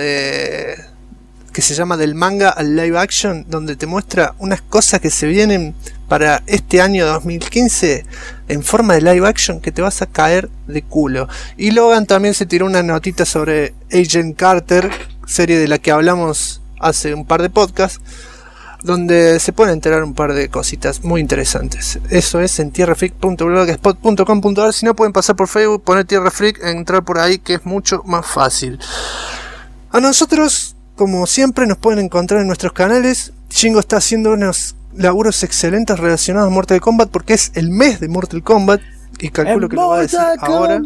que se llama Del manga al live action, donde te muestra unas cosas que se vienen para este año 2015 en forma de live action, que te vas a caer de culo. Y Logan también se tiró una notita sobre Agent Carter, serie de la que hablamos hace un par de podcasts, donde se pueden enterar un par de cositas muy interesantes. Eso es en tierrafreak.blogspot.com.ar. Si no, pueden pasar por Facebook, poner Tierra Freak, entrar por ahí, que es mucho más fácil. A nosotros, como siempre, nos pueden encontrar en nuestros canales. Shingo está haciendo unos laburos excelentes relacionados a Mortal Kombat, porque es el mes de Mortal Kombat, y calculo que lo va a decir ahora.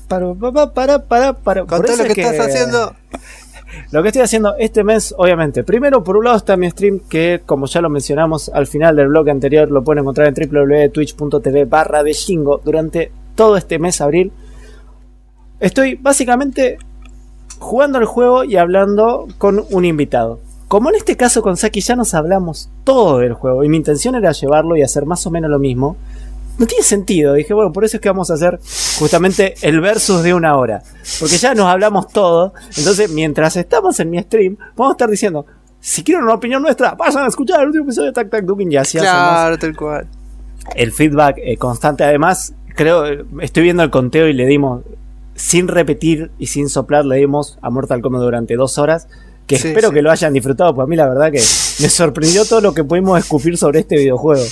Contá lo que estás haciendo. Lo que estoy haciendo este mes, obviamente, primero, por un lado está mi stream, que como ya lo mencionamos al final del blog anterior, lo pueden encontrar en www.twitch.tv/deshingo. Durante todo este mes, abril, estoy básicamente jugando el juego y hablando con un invitado. Como en este caso con Saki ya nos hablamos todo del juego, y mi intención era llevarlo y hacer más o menos lo mismo, no tiene sentido. Dije, bueno, por eso es que vamos a hacer justamente el versus de 1 hora, porque ya nos hablamos todo. Entonces, mientras estamos en mi stream, vamos a estar diciendo, si quieren una opinión nuestra, vayan a escuchar el último episodio de Tac Tac Dukin y así Claro, hacemos tal cual. el feedback constante. Además, estoy viendo el conteo y le dimos, sin repetir y sin soplar, le dimos a Mortal Kombat durante 2 horas, que Sí, espero sí. que lo hayan disfrutado, pues a mí la verdad que me sorprendió todo lo que pudimos escupir sobre este videojuego.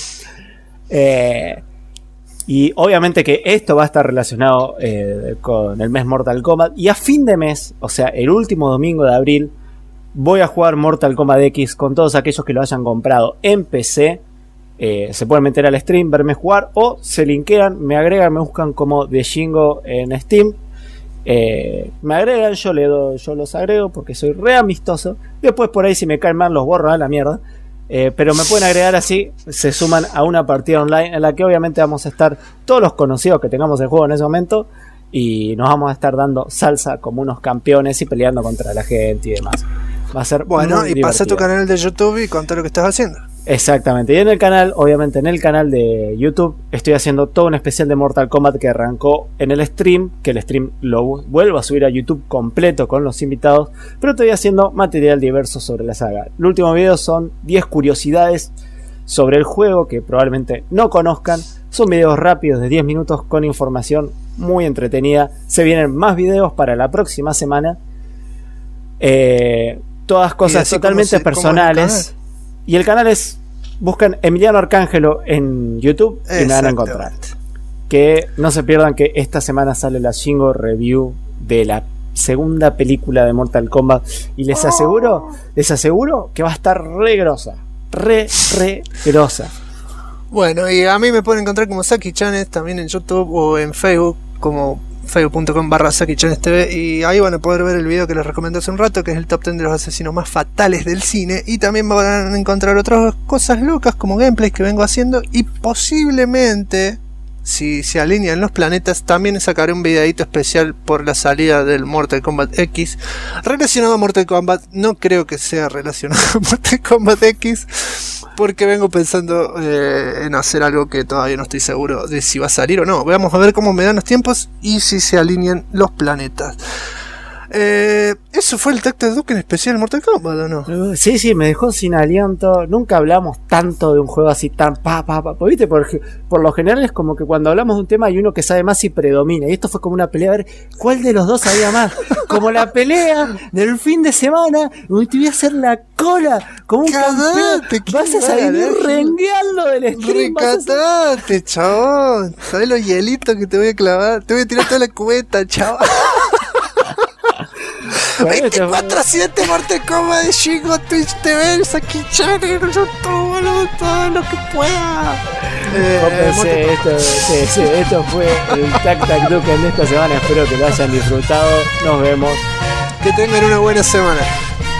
Y obviamente que esto va a estar relacionado con el mes Mortal Kombat, y a fin de mes, o sea, el último domingo de abril, voy a jugar Mortal Kombat X con todos aquellos que lo hayan comprado en PC. Se pueden meter al stream, verme jugar, o se linkean, me agregan, me buscan como The Shingo en Steam. Me agregan, yo los agrego porque soy re amistoso. Después por ahí si me caen mal los borro a la mierda. Pero me pueden agregar así, se suman a una partida online en la que obviamente vamos a estar todos los conocidos que tengamos el juego en ese momento, y nos vamos a estar dando salsa como unos campeones y peleando contra la gente y demás. Va a ser Bueno, muy y pasa a tu divertido. canal de YouTube y contá lo que estás haciendo. Exactamente, y en el canal, obviamente en el canal de YouTube, estoy haciendo todo un especial de Mortal Kombat que arrancó en el stream, que el stream lo vuelvo a subir a YouTube completo con los invitados, pero estoy haciendo material diverso sobre la saga. El último video son 10 curiosidades sobre el juego que probablemente no conozcan. Son videos rápidos de 10 minutos con información muy entretenida. Se vienen más videos para la próxima semana. Todas cosas así totalmente como el personales. Y el canal es, buscan Emiliano Arcángelo en YouTube y me van a encontrar. Que no se pierdan que esta semana sale la Shingo Review de la segunda película de Mortal Kombat, y les aseguro que va a estar re grosa. Re grosa. Bueno, y a mí me pueden encontrar como Saki Chanes también en YouTube o en Facebook como facebook.com/Saki Chanes TV, y ahí van a poder ver el video que les recomendé hace un rato, que es el top 10 de los asesinos más fatales del cine, y también van a encontrar otras cosas locas como gameplays que vengo haciendo, y posiblemente, si se alinean los planetas, también sacaré un videito especial por la salida del Mortal Kombat X relacionado a Mortal Kombat. No creo que sea relacionado a Mortal Kombat X, porque vengo pensando en hacer algo que todavía no estoy seguro de si va a salir o no. Vamos a ver cómo me dan los tiempos y si se alinean los planetas. Eso fue el Tacto de Duke en especial Mortal Kombat, ¿o no? Sí, me dejó sin aliento. Nunca hablamos tanto de un juego así tan ¿viste? Por lo general es como que cuando hablamos de un tema hay uno que sabe más y predomina, y esto fue como una pelea a ver cuál de los dos sabía más. Como la pelea del fin de semana donde te voy a hacer la cola como un campeón. Vas a salir rengueando del stream. Recatate, chabón. ¿Sabes los hielitos que te voy a clavar? Te voy a tirar toda la cubeta, chabón. 24/7 Mortal Kombat de Shingo, Twitch TV, Saki Channel, YouTube, boludo, todo lo que pueda. Esto fue el Tac Tac Duken de esta semana. Espero que lo hayan disfrutado. Nos vemos. Que tengan una buena semana.